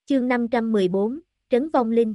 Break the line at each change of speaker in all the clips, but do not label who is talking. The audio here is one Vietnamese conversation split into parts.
Chương 514, Trấn Vong Linh.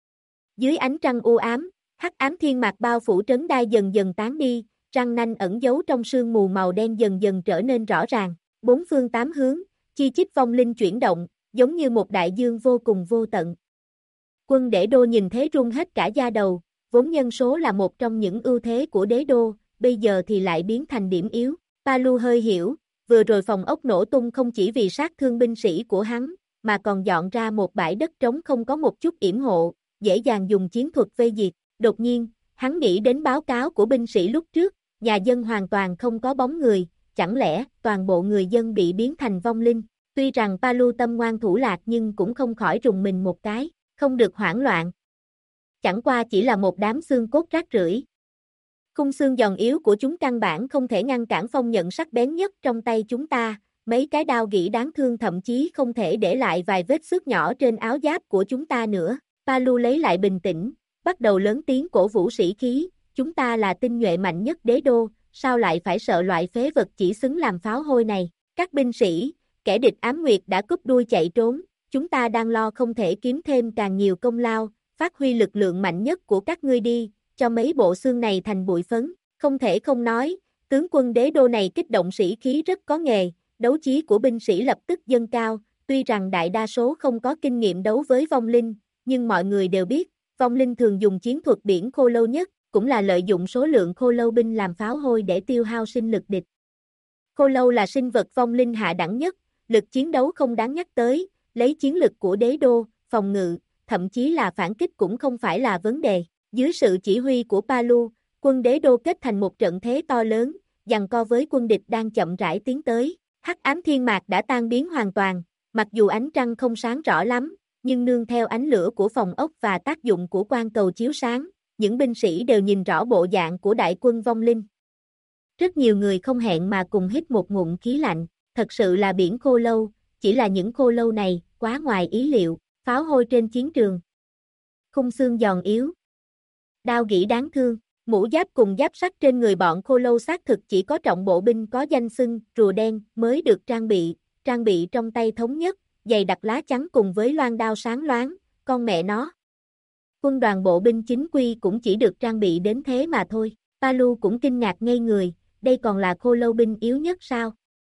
Dưới ánh trăng u ám, hắc ám thiên mạc bao phủ trấn đai dần dần tán đi, răng nanh ẩn giấu trong sương mù màu đen dần dần trở nên rõ ràng, bốn phương tám hướng, chi chít vong linh chuyển động, giống như một đại dương vô cùng vô tận. Quân Đế Đô nhìn thế run hết cả da đầu, vốn nhân số là một trong những ưu thế của Đế Đô, bây giờ thì lại biến thành điểm yếu. Palu hơi hiểu, vừa rồi phòng ốc nổ tung không chỉ vì sát thương binh sĩ của hắn, mà còn dọn ra một bãi đất trống không có một chút yểm hộ, dễ dàng dùng chiến thuật vây diệt. Đột nhiên, hắn nghĩ đến báo cáo của binh sĩ lúc trước, nhà dân hoàn toàn không có bóng người, chẳng lẽ toàn bộ người dân bị biến thành vong linh. Tuy rằng Palu tâm ngoan thủ lạc nhưng cũng không khỏi rùng mình một cái, không được hoảng loạn. Chẳng qua chỉ là một đám xương cốt rác rưởi. Khung xương giòn yếu của chúng căn bản không thể ngăn cản phong nhận sắc bén nhất trong tay chúng ta, mấy cái đao gỉ đáng thương thậm chí không thể để lại vài vết xước nhỏ trên áo giáp của chúng ta nữa. Palu lấy lại bình tĩnh, bắt đầu lớn tiếng cổ vũ sĩ khí, chúng ta là tinh nhuệ mạnh nhất Đế Đô, sao lại phải sợ loại phế vật chỉ xứng làm pháo hôi này. Các binh sĩ, kẻ địch ám nguyệt đã cúp đuôi chạy trốn, chúng ta đang lo không thể kiếm thêm càng nhiều công lao, phát huy lực lượng mạnh nhất của các ngươi đi, cho mấy bộ xương này thành bụi phấn. Không thể không nói, tướng quân Đế Đô này kích động sĩ khí rất có nghề, đấu chí của binh sĩ lập tức dâng cao, tuy rằng đại đa số không có kinh nghiệm đấu với vong linh, nhưng mọi người đều biết, vong linh thường dùng chiến thuật biển khô lâu nhất, cũng là lợi dụng số lượng khô lâu binh làm pháo hôi để tiêu hao sinh lực địch. Khô lâu là sinh vật vong linh hạ đẳng nhất, lực chiến đấu không đáng nhắc tới, lấy chiến lực của Đế Đô, phòng ngự, thậm chí là phản kích cũng không phải là vấn đề. Dưới sự chỉ huy của Palu, quân Đế Đô kết thành một trận thế to lớn, giằng co với quân địch đang chậm rãi tiến tới. Hắc ám thiên mạc đã tan biến hoàn toàn, mặc dù ánh trăng không sáng rõ lắm, nhưng nương theo ánh lửa của phòng ốc và tác dụng của quang cầu chiếu sáng, những binh sĩ đều nhìn rõ bộ dạng của đại quân vong linh. Rất nhiều người không hẹn mà cùng hít một ngụm khí lạnh, thật sự là biển khô lâu, chỉ là những khô lâu này, quá ngoài ý liệu, pháo hôi trên chiến trường. Khung xương giòn yếu, đao gỉ đáng thương, mũ giáp cùng giáp sắt trên người bọn khô lâu xác thực chỉ có trọng bộ binh có danh xưng rùa đen mới được trang bị trong tay thống nhất, dày đặc lá chắn cùng với loan đao sáng loáng, con mẹ nó. Quân đoàn bộ binh chính quy cũng chỉ được trang bị đến thế mà thôi. Palu cũng kinh ngạc ngây người, đây còn là khô lâu binh yếu nhất sao?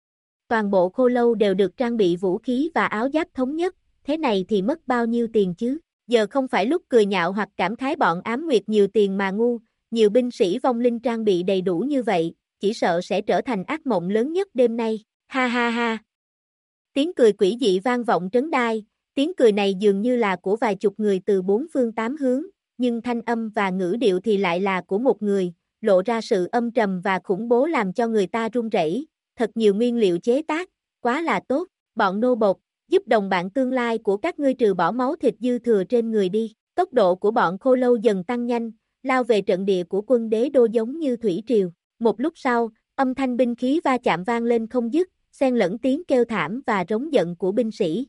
Toàn bộ khô lâu đều được trang bị vũ khí và áo giáp thống nhất, thế này thì mất bao nhiêu tiền chứ? Giờ không phải lúc cười nhạo hoặc cảm khái bọn ám nguyệt nhiều tiền mà ngu, nhiều binh sĩ vong linh trang bị đầy đủ như vậy, chỉ sợ sẽ trở thành ác mộng lớn nhất đêm nay. Ha ha ha. Tiếng cười quỷ dị vang vọng trấn đai, tiếng cười này dường như là của vài chục người từ bốn phương tám hướng, nhưng thanh âm và ngữ điệu thì lại là của một người, lộ ra sự âm trầm và khủng bố làm cho người ta run rẩy. Thật nhiều nguyên liệu chế tác, quá là tốt, bọn nô bộc, giúp đồng bạn tương lai của các ngươi trừ bỏ máu thịt dư thừa trên người đi. Tốc độ của bọn khô lâu dần tăng nhanh, lao về trận địa của quân Đế Đô giống như thủy triều. Một lúc sau, âm thanh binh khí va chạm vang lên không dứt, xen lẫn tiếng kêu thảm và rống giận của binh sĩ.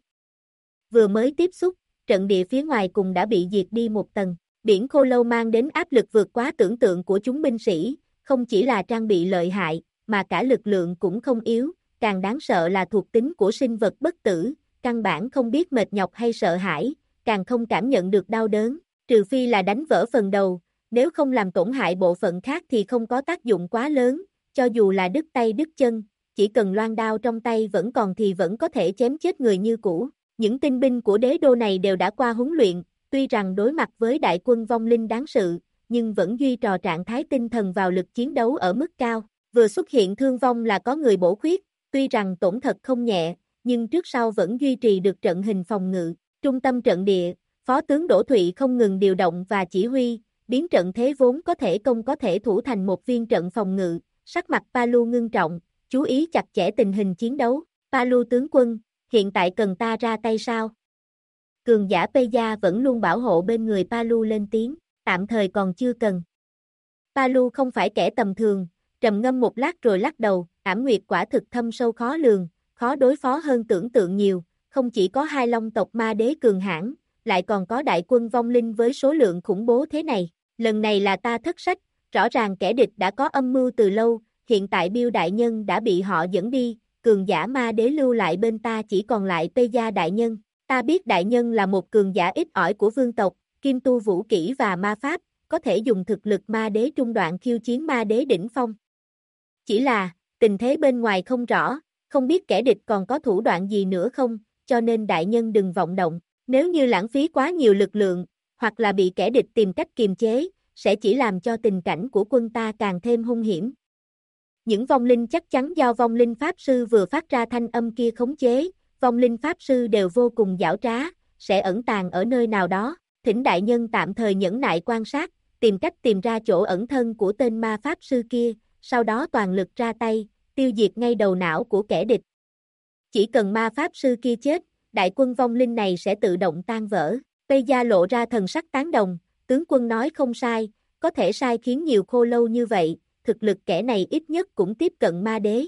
Vừa mới tiếp xúc, trận địa phía ngoài cùng đã bị diệt đi một tầng. Biển khô lâu mang đến áp lực vượt quá tưởng tượng của chúng binh sĩ, không chỉ là trang bị lợi hại, mà cả lực lượng cũng không yếu, càng đáng sợ là thuộc tính của sinh vật bất tử, căn bản không biết mệt nhọc hay sợ hãi, càng không cảm nhận được đau đớn, trừ phi là đánh vỡ phần đầu, nếu không làm tổn hại bộ phận khác thì không có tác dụng quá lớn, cho dù là đứt tay đứt chân, chỉ cần loan đao trong tay vẫn còn thì vẫn có thể chém chết người như cũ. Những tinh binh của Đế Đô này đều đã qua huấn luyện, tuy rằng đối mặt với đại quân vong linh đáng sự, nhưng vẫn duy trì trạng thái tinh thần vào lực chiến đấu ở mức cao. Vừa xuất hiện thương vong là có người bổ khuyết, tuy rằng tổn thật không nhẹ, nhưng trước sau vẫn duy trì được trận hình phòng ngự. Trung tâm trận địa, Phó tướng Đỗ Thụy không ngừng điều động và chỉ huy, biến trận thế vốn có thể công có thể thủ thành một viên trận phòng ngự. Sắc mặt Palu ngưng trọng, chú ý chặt chẽ tình hình chiến đấu. Palu tướng quân, hiện tại cần ta ra tay sao? Cường giả Peja vẫn luôn bảo hộ bên người Palu lên tiếng, tạm thời còn chưa cần. Palu không phải kẻ tầm thường, trầm ngâm một lát rồi lắc đầu, ảm nguyệt quả thực thâm sâu khó lường, khó đối phó hơn tưởng tượng nhiều, không chỉ có hai long tộc ma đế cường hãn, lại còn có đại quân vong linh với số lượng khủng bố thế này. Lần này là ta thất sách, rõ ràng kẻ địch đã có âm mưu từ lâu, hiện tại Bill đại nhân đã bị họ dẫn đi, cường giả ma đế lưu lại bên ta chỉ còn lại Peja đại nhân. Ta biết đại nhân là một cường giả ít ỏi của vương tộc, kim tu vũ kỹ và ma pháp, có thể dùng thực lực ma đế trung đoạn khiêu chiến ma đế đỉnh phong. Chỉ là, tình thế bên ngoài không rõ, không biết kẻ địch còn có thủ đoạn gì nữa không, cho nên đại nhân đừng vọng động, nếu như lãng phí quá nhiều lực lượng, hoặc là bị kẻ địch tìm cách kiềm chế, sẽ chỉ làm cho tình cảnh của quân ta càng thêm hung hiểm. Những vong linh chắc chắn do vong linh pháp sư vừa phát ra thanh âm kia khống chế, vong linh pháp sư đều vô cùng giảo trá, sẽ ẩn tàng ở nơi nào đó, thỉnh đại nhân tạm thời nhẫn nại quan sát, tìm cách tìm ra chỗ ẩn thân của tên ma pháp sư kia, sau đó toàn lực ra tay, tiêu diệt ngay đầu não của kẻ địch. Chỉ cần ma pháp sư kia chết, đại quân vong linh này sẽ tự động tan vỡ. Tây Gia lộ ra thần sắc tán đồng, tướng quân nói không sai, có thể sai khiến nhiều khô lâu như vậy, thực lực kẻ này ít nhất cũng tiếp cận ma đế.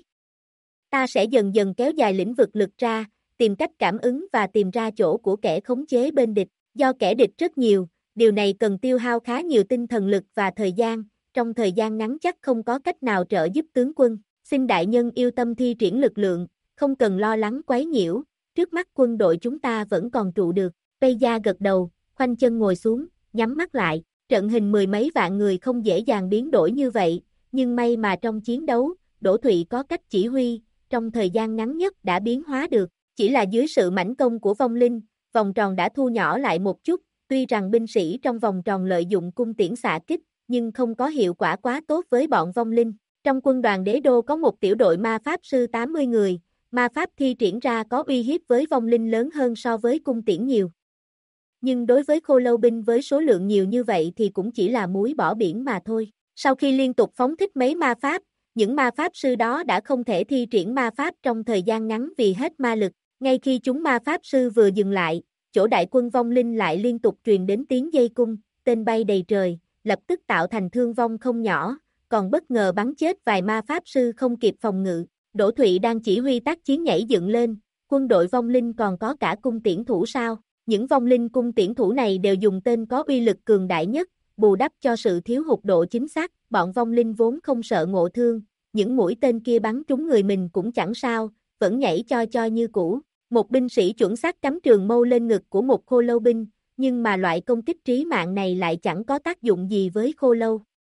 Ta sẽ dần dần kéo dài lĩnh vực lực ra, tìm cách cảm ứng và tìm ra chỗ của kẻ khống chế bên địch, do kẻ địch rất nhiều, điều này cần tiêu hao khá nhiều tinh thần lực và thời gian, trong thời gian ngắn chắc không có cách nào trợ giúp tướng quân, xin đại nhân yêu tâm thi triển lực lượng, không cần lo lắng quấy nhiễu, trước mắt quân đội chúng ta vẫn còn trụ được. Tây Gia gật đầu, khoanh chân ngồi xuống, nhắm mắt lại, trận hình mười mấy vạn người không dễ dàng biến đổi như vậy, nhưng may mà trong chiến đấu, Đỗ Thụy có cách chỉ huy, trong thời gian ngắn nhất đã biến hóa được, chỉ là dưới sự mãnh công của vong linh, vòng tròn đã thu nhỏ lại một chút, tuy rằng binh sĩ trong vòng tròn lợi dụng cung tiễn xạ kích, nhưng không có hiệu quả quá tốt với bọn vong linh. Trong quân đoàn đế đô có một tiểu đội ma pháp sư 80 người, ma pháp thi triển ra có uy hiếp với vong linh lớn hơn so với cung tiễn nhiều. Nhưng đối với khô lâu binh với số lượng nhiều như vậy thì cũng chỉ là muối bỏ biển mà thôi. Sau khi liên tục phóng thích mấy ma pháp, những ma pháp sư đó đã không thể thi triển ma pháp trong thời gian ngắn vì hết ma lực. Ngay khi chúng ma pháp sư vừa dừng lại, chỗ đại quân vong linh lại liên tục truyền đến tiếng dây cung, tên bay đầy trời, lập tức tạo thành thương vong không nhỏ, còn bất ngờ bắn chết vài ma pháp sư không kịp phòng ngự. Đỗ Thụy đang chỉ huy tác chiến nhảy dựng lên, quân đội vong linh còn có cả cung tiễn thủ sao? Những vong linh cung tiễn thủ này đều dùng tên có uy lực cường đại nhất, bù đắp cho sự thiếu hụt độ chính xác, bọn vong linh vốn không sợ ngộ thương, những mũi tên kia bắn trúng người mình cũng chẳng sao, vẫn nhảy cho như cũ. Một binh sĩ chuẩn xác cắm trường mâu lên ngực của một khô lâu binh, nhưng mà loại công kích trí mạng này lại chẳng có tác dụng gì với khô lâu.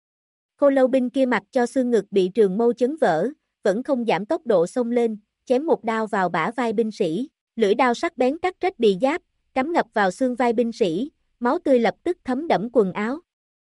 Khô lâu binh kia mặc cho xương ngực bị trường mâu chấn vỡ, vẫn không giảm tốc độ xông lên, chém một đao vào bả vai binh sĩ, lưỡi đao sắc bén cắt rách bì giáp, cắm ngập vào xương vai binh sĩ, máu tươi lập tức thấm đẫm quần áo.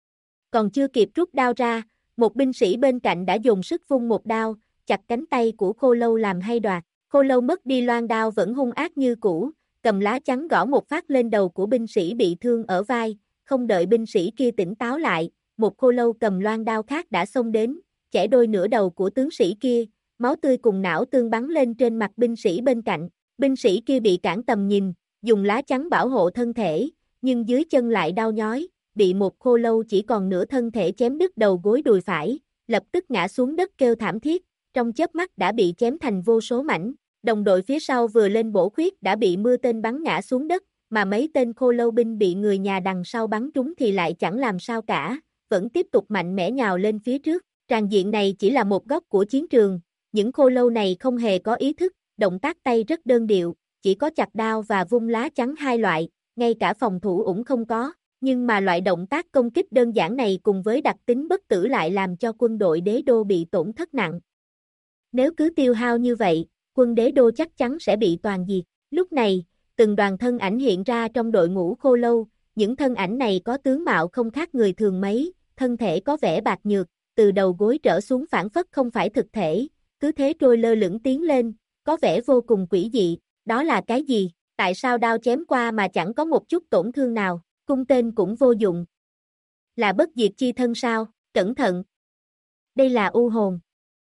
Còn chưa kịp rút đao ra, một binh sĩ bên cạnh đã dùng sức vung một đao, chặt cánh tay của khô lâu làm hai đoạt. Khô lâu mất đi loan đao vẫn hung ác như cũ, cầm lá chắn gõ một phát lên đầu của binh sĩ bị thương ở vai, không đợi binh sĩ kia tỉnh táo lại, một khô lâu cầm loan đao khác đã xông đến, chẻ đôi nửa đầu của tướng sĩ kia, máu tươi cùng não tương bắn lên trên mặt binh sĩ bên cạnh. Binh sĩ kia bị cản tầm nhìn, dùng lá chắn bảo hộ thân thể, nhưng dưới chân lại đau nhói, bị một khô lâu chỉ còn nửa thân thể chém đứt đầu gối đùi phải, lập tức ngã xuống đất kêu thảm thiết, trong chớp mắt đã bị chém thành vô số mảnh. Đồng đội phía sau vừa lên bổ khuyết đã bị mưa tên bắn ngã xuống đất, mà mấy tên khô lâu binh bị người nhà đằng sau bắn trúng thì lại chẳng làm sao cả, vẫn tiếp tục mạnh mẽ nhào lên phía trước. Tràng diện này chỉ là một góc của chiến trường, những khô lâu này không hề có ý thức, động tác tay rất đơn điệu, chỉ có chặt đao và vung lá chắn hai loại, ngay cả phòng thủ cũng không có, nhưng mà loại động tác công kích đơn giản này cùng với đặc tính bất tử lại làm cho quân đội đế đô bị tổn thất nặng. Nếu cứ tiêu hao như vậy, quân đế đô chắc chắn sẽ bị toàn diệt. Lúc này, từng đoàn thân ảnh hiện ra trong đội ngũ khô lâu, những thân ảnh này có tướng mạo không khác người thường mấy, thân thể có vẻ bạc nhược, từ đầu gối trở xuống phản phất không phải thực thể, cứ thế trôi lơ lửng tiến lên, có vẻ vô cùng quỷ dị. Đó là cái gì? Tại sao đao chém qua mà chẳng có một chút tổn thương nào, cung tên cũng vô dụng? Là bất diệt chi thân sao? Cẩn thận! Đây là u hồn.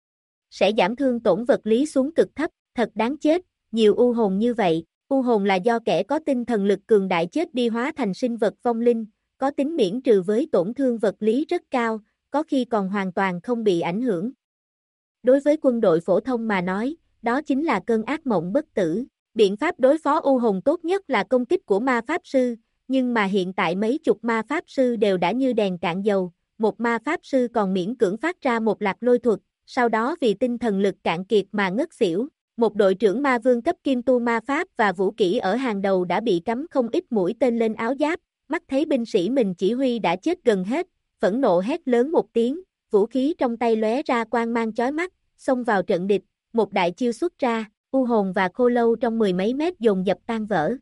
Sẽ giảm thương tổn vật lý xuống cực thấp, thật đáng chết, nhiều u hồn như vậy. U hồn là do kẻ có tinh thần lực cường đại chết đi hóa thành sinh vật vong linh, có tính miễn trừ với tổn thương vật lý rất cao, có khi còn hoàn toàn không bị ảnh hưởng. Đối với quân đội phổ thông mà nói, đó chính là cơn ác mộng bất tử. Biện pháp đối phó u hồn tốt nhất là công kích của ma pháp sư, nhưng mà hiện tại mấy chục ma pháp sư đều đã như đèn cạn dầu, một ma pháp sư còn miễn cưỡng phát ra một lạc lôi thuật, sau đó vì tinh thần lực cạn kiệt mà ngất xỉu. Một đội trưởng ma vương cấp kim tu ma pháp và vũ kỹ ở hàng đầu đã bị cắm không ít mũi tên lên áo giáp, mắt thấy binh sĩ mình chỉ huy đã chết gần hết, phẫn nộ hét lớn một tiếng, vũ khí trong tay lóe ra quang mang chói mắt, xông vào trận địch, một đại chiêu xuất ra, u hồn và khô lâu trong mười mấy mét dồn dập tan vỡ.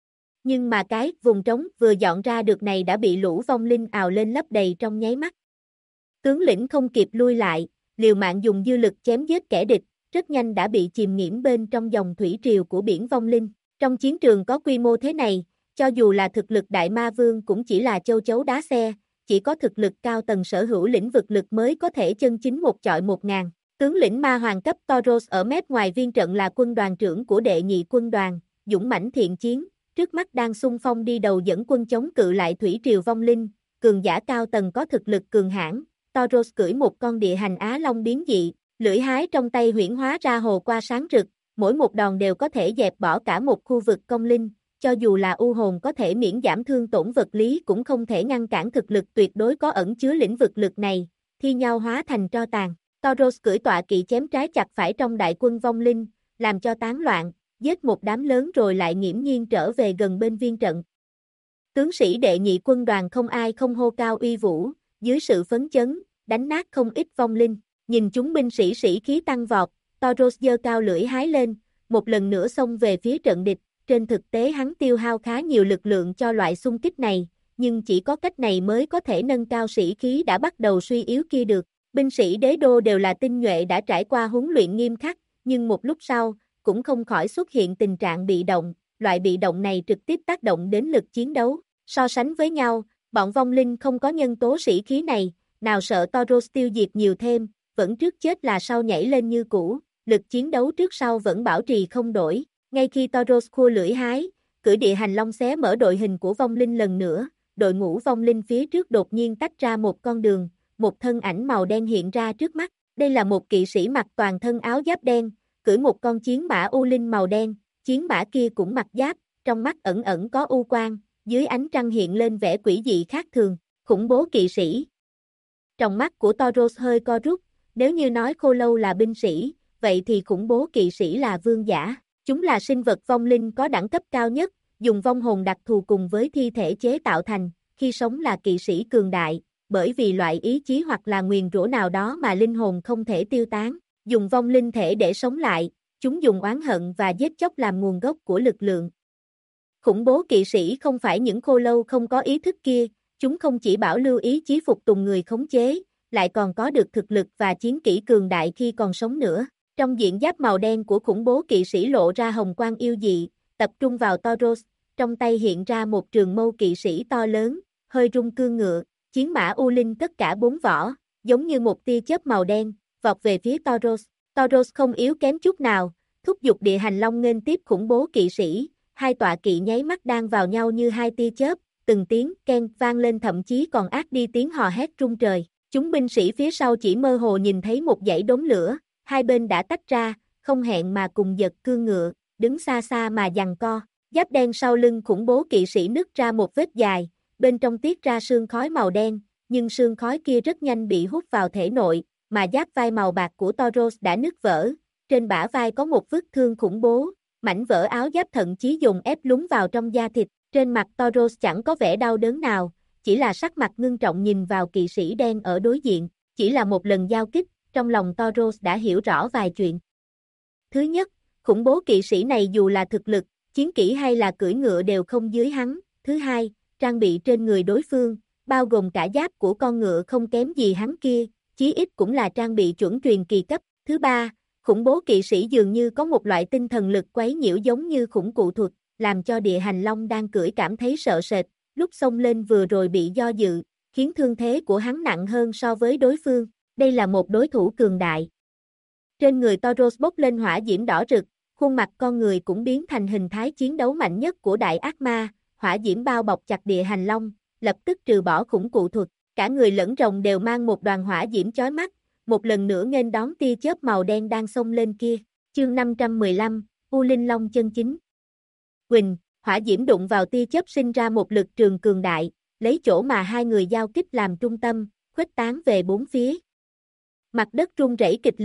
Nhưng mà cái vùng trống vừa dọn ra được này đã bị lũ vong linh ào lên lấp đầy trong nháy mắt. Tướng lĩnh không kịp lui lại, liều mạng dùng dư lực chém giết kẻ địch, rất nhanh đã bị chìm nghiễm bên trong dòng thủy triều của biển vong linh. Trong chiến trường có quy mô thế này, cho dù là thực lực đại ma vương cũng chỉ là châu chấu đá xe, chỉ có thực lực cao tầng sở hữu lĩnh vực lực mới có thể chân chính một chọi 1000. Tướng lĩnh ma hoàng cấp Tauros ở mép ngoài viên trận là quân đoàn trưởng của đệ nhị quân đoàn, dũng mãnh thiện chiến, trước mắt đang xung phong đi đầu dẫn quân chống cự lại thủy triều vong linh, cường giả cao tầng có thực lực cường hãn. Tauros cưỡi một con địa hành á long biến dị, lưỡi hái trong tay huyễn hóa ra hồ qua sáng rực, mỗi một đòn đều có thể dẹp bỏ cả một khu vực công linh, cho dù là u hồn có thể miễn giảm thương tổn vật lý cũng không thể ngăn cản thực lực tuyệt đối có ẩn chứa lĩnh vực lực này, thi nhau hóa thành tro tàn. Tauros cưỡi tọa kỵ chém trái chặt phải trong đại quân vong linh, làm cho tán loạn, giết một đám lớn rồi lại nghiễm nhiên trở về gần bên viên trận. Tướng sĩ đệ nhị quân đoàn không ai không hô cao uy vũ, dưới sự phấn chấn, đánh nát không ít vong linh. Nhìn chúng binh sĩ sĩ khí tăng vọt, Tauros giơ cao lưỡi hái lên, một lần nữa xông về phía trận địch. Trên thực tế hắn tiêu hao khá nhiều lực lượng cho loại xung kích này, nhưng chỉ có cách này mới có thể nâng cao sĩ khí đã bắt đầu suy yếu kia được. Binh sĩ đế đô đều là tinh nhuệ đã trải qua huấn luyện nghiêm khắc, nhưng một lúc sau, cũng không khỏi xuất hiện tình trạng bị động, loại bị động này trực tiếp tác động đến lực chiến đấu. So sánh với nhau, bọn vong linh không có nhân tố sĩ khí này, nào sợ Tauros tiêu diệt nhiều thêm, vẫn trước chết là sau nhảy lên như cũ, lực chiến đấu trước sau vẫn bảo trì không đổi. Ngay khi Tauros khua lưỡi hái, cưỡi địa hành long xé mở đội hình của vong linh lần nữa, đội ngũ vong linh phía trước đột nhiên tách ra một con đường, một thân ảnh màu đen hiện ra trước mắt. Đây là một kỵ sĩ mặc toàn thân áo giáp đen, cưỡi một con chiến mã u linh màu đen, chiến mã kia cũng mặc giáp, trong mắt ẩn ẩn có u quang, dưới ánh trăng hiện lên vẻ quỷ dị khác thường, khủng bố kỵ sĩ. Trong mắt của Tauros hơi co rút, nếu như nói khô lâu là binh sĩ, vậy thì khủng bố kỵ sĩ là vương giả. Chúng là sinh vật vong linh có đẳng cấp cao nhất, dùng vong hồn đặc thù cùng với thi thể chế tạo thành, khi sống là kỵ sĩ cường đại, bởi vì loại ý chí hoặc là nguyền rủa nào đó mà linh hồn không thể tiêu tán, dùng vong linh thể để sống lại, chúng dùng oán hận và giết chóc làm nguồn gốc của lực lượng. Khủng bố kỵ sĩ không phải những khô lâu không có ý thức kia, chúng không chỉ bảo lưu ý chí phục tùng người khống chế, lại còn có được thực lực và chiến kỹ cường đại khi còn sống nữa. Trong diện giáp màu đen của khủng bố kỵ sĩ lộ ra hồng quang yêu dị, tập trung vào Tauros, trong tay hiện ra một trường mâu kỵ sĩ to lớn, hơi rung cương ngựa, chiến mã U Linh tất cả 4 vỏ, giống như một tia chớp màu đen, vọt về phía Tauros. Tauros không yếu kém chút nào, thúc giục địa hành long nghênh tiếp khủng bố kỵ sĩ, hai tọa kỵ nháy mắt đang vào nhau như hai tia chớp, từng tiếng keng vang lên thậm chí còn ác đi tiếng hò hét rung trời. Chúng binh sĩ phía sau chỉ mơ hồ nhìn thấy một dãy đốm lửa, hai bên đã tách ra, không hẹn mà cùng giật cương ngựa, đứng xa xa mà giằng co. Giáp đen sau lưng khủng bố kỵ sĩ nứt ra một vết dài, bên trong tiết ra sương khói màu đen, nhưng sương khói kia rất nhanh bị hút vào thể nội, mà giáp vai màu bạc của Tauros đã nứt vỡ, trên bả vai có một vết thương khủng bố, mảnh vỡ áo giáp thậm chí dùng ép lún vào trong da thịt, trên mặt Tauros chẳng có vẻ đau đớn nào, chỉ là sắc mặt ngưng trọng nhìn vào kỵ sĩ đen ở đối diện, chỉ là một lần giao kích, trong lòng Tauros đã hiểu rõ vài chuyện. Thứ nhất, khủng bố kỵ sĩ này dù là thực lực, chiến kỹ hay là cưỡi ngựa đều không dưới hắn. Thứ hai, trang bị trên người đối phương, bao gồm cả giáp của con ngựa không kém gì hắn kia, chí ít cũng là trang bị chuẩn truyền kỳ cấp. Thứ ba, khủng bố kỵ sĩ dường như có một loại tinh thần lực quấy nhiễu giống như khủng cụ thuật, làm cho địa hành long đang cưỡi cảm thấy sợ sệt, lúc xông lên vừa rồi bị do dự, khiến thương thế của hắn nặng hơn so với đối phương. Đây là một đối thủ cường đại. Trên người Tauros bốc lên hỏa diễm đỏ rực, khuôn mặt con người cũng biến thành hình thái chiến đấu mạnh nhất của đại ác ma, hỏa diễm bao bọc chặt địa hành long, lập tức trừ bỏ khủng cụ thuật, cả người lẫn rồng đều mang một đoàn hỏa diễm chói mắt, một lần nữa nghênh đón tia chớp màu đen đang xông lên kia. Chương 515, U Linh Long chân chính. Quỳnh, hỏa diễm đụng vào tia chớp sinh ra một lực trường cường đại, lấy chỗ mà hai người giao kích làm trung tâm, khuếch tán về bốn phía. Mặt đất rung rẩy kịch liệt,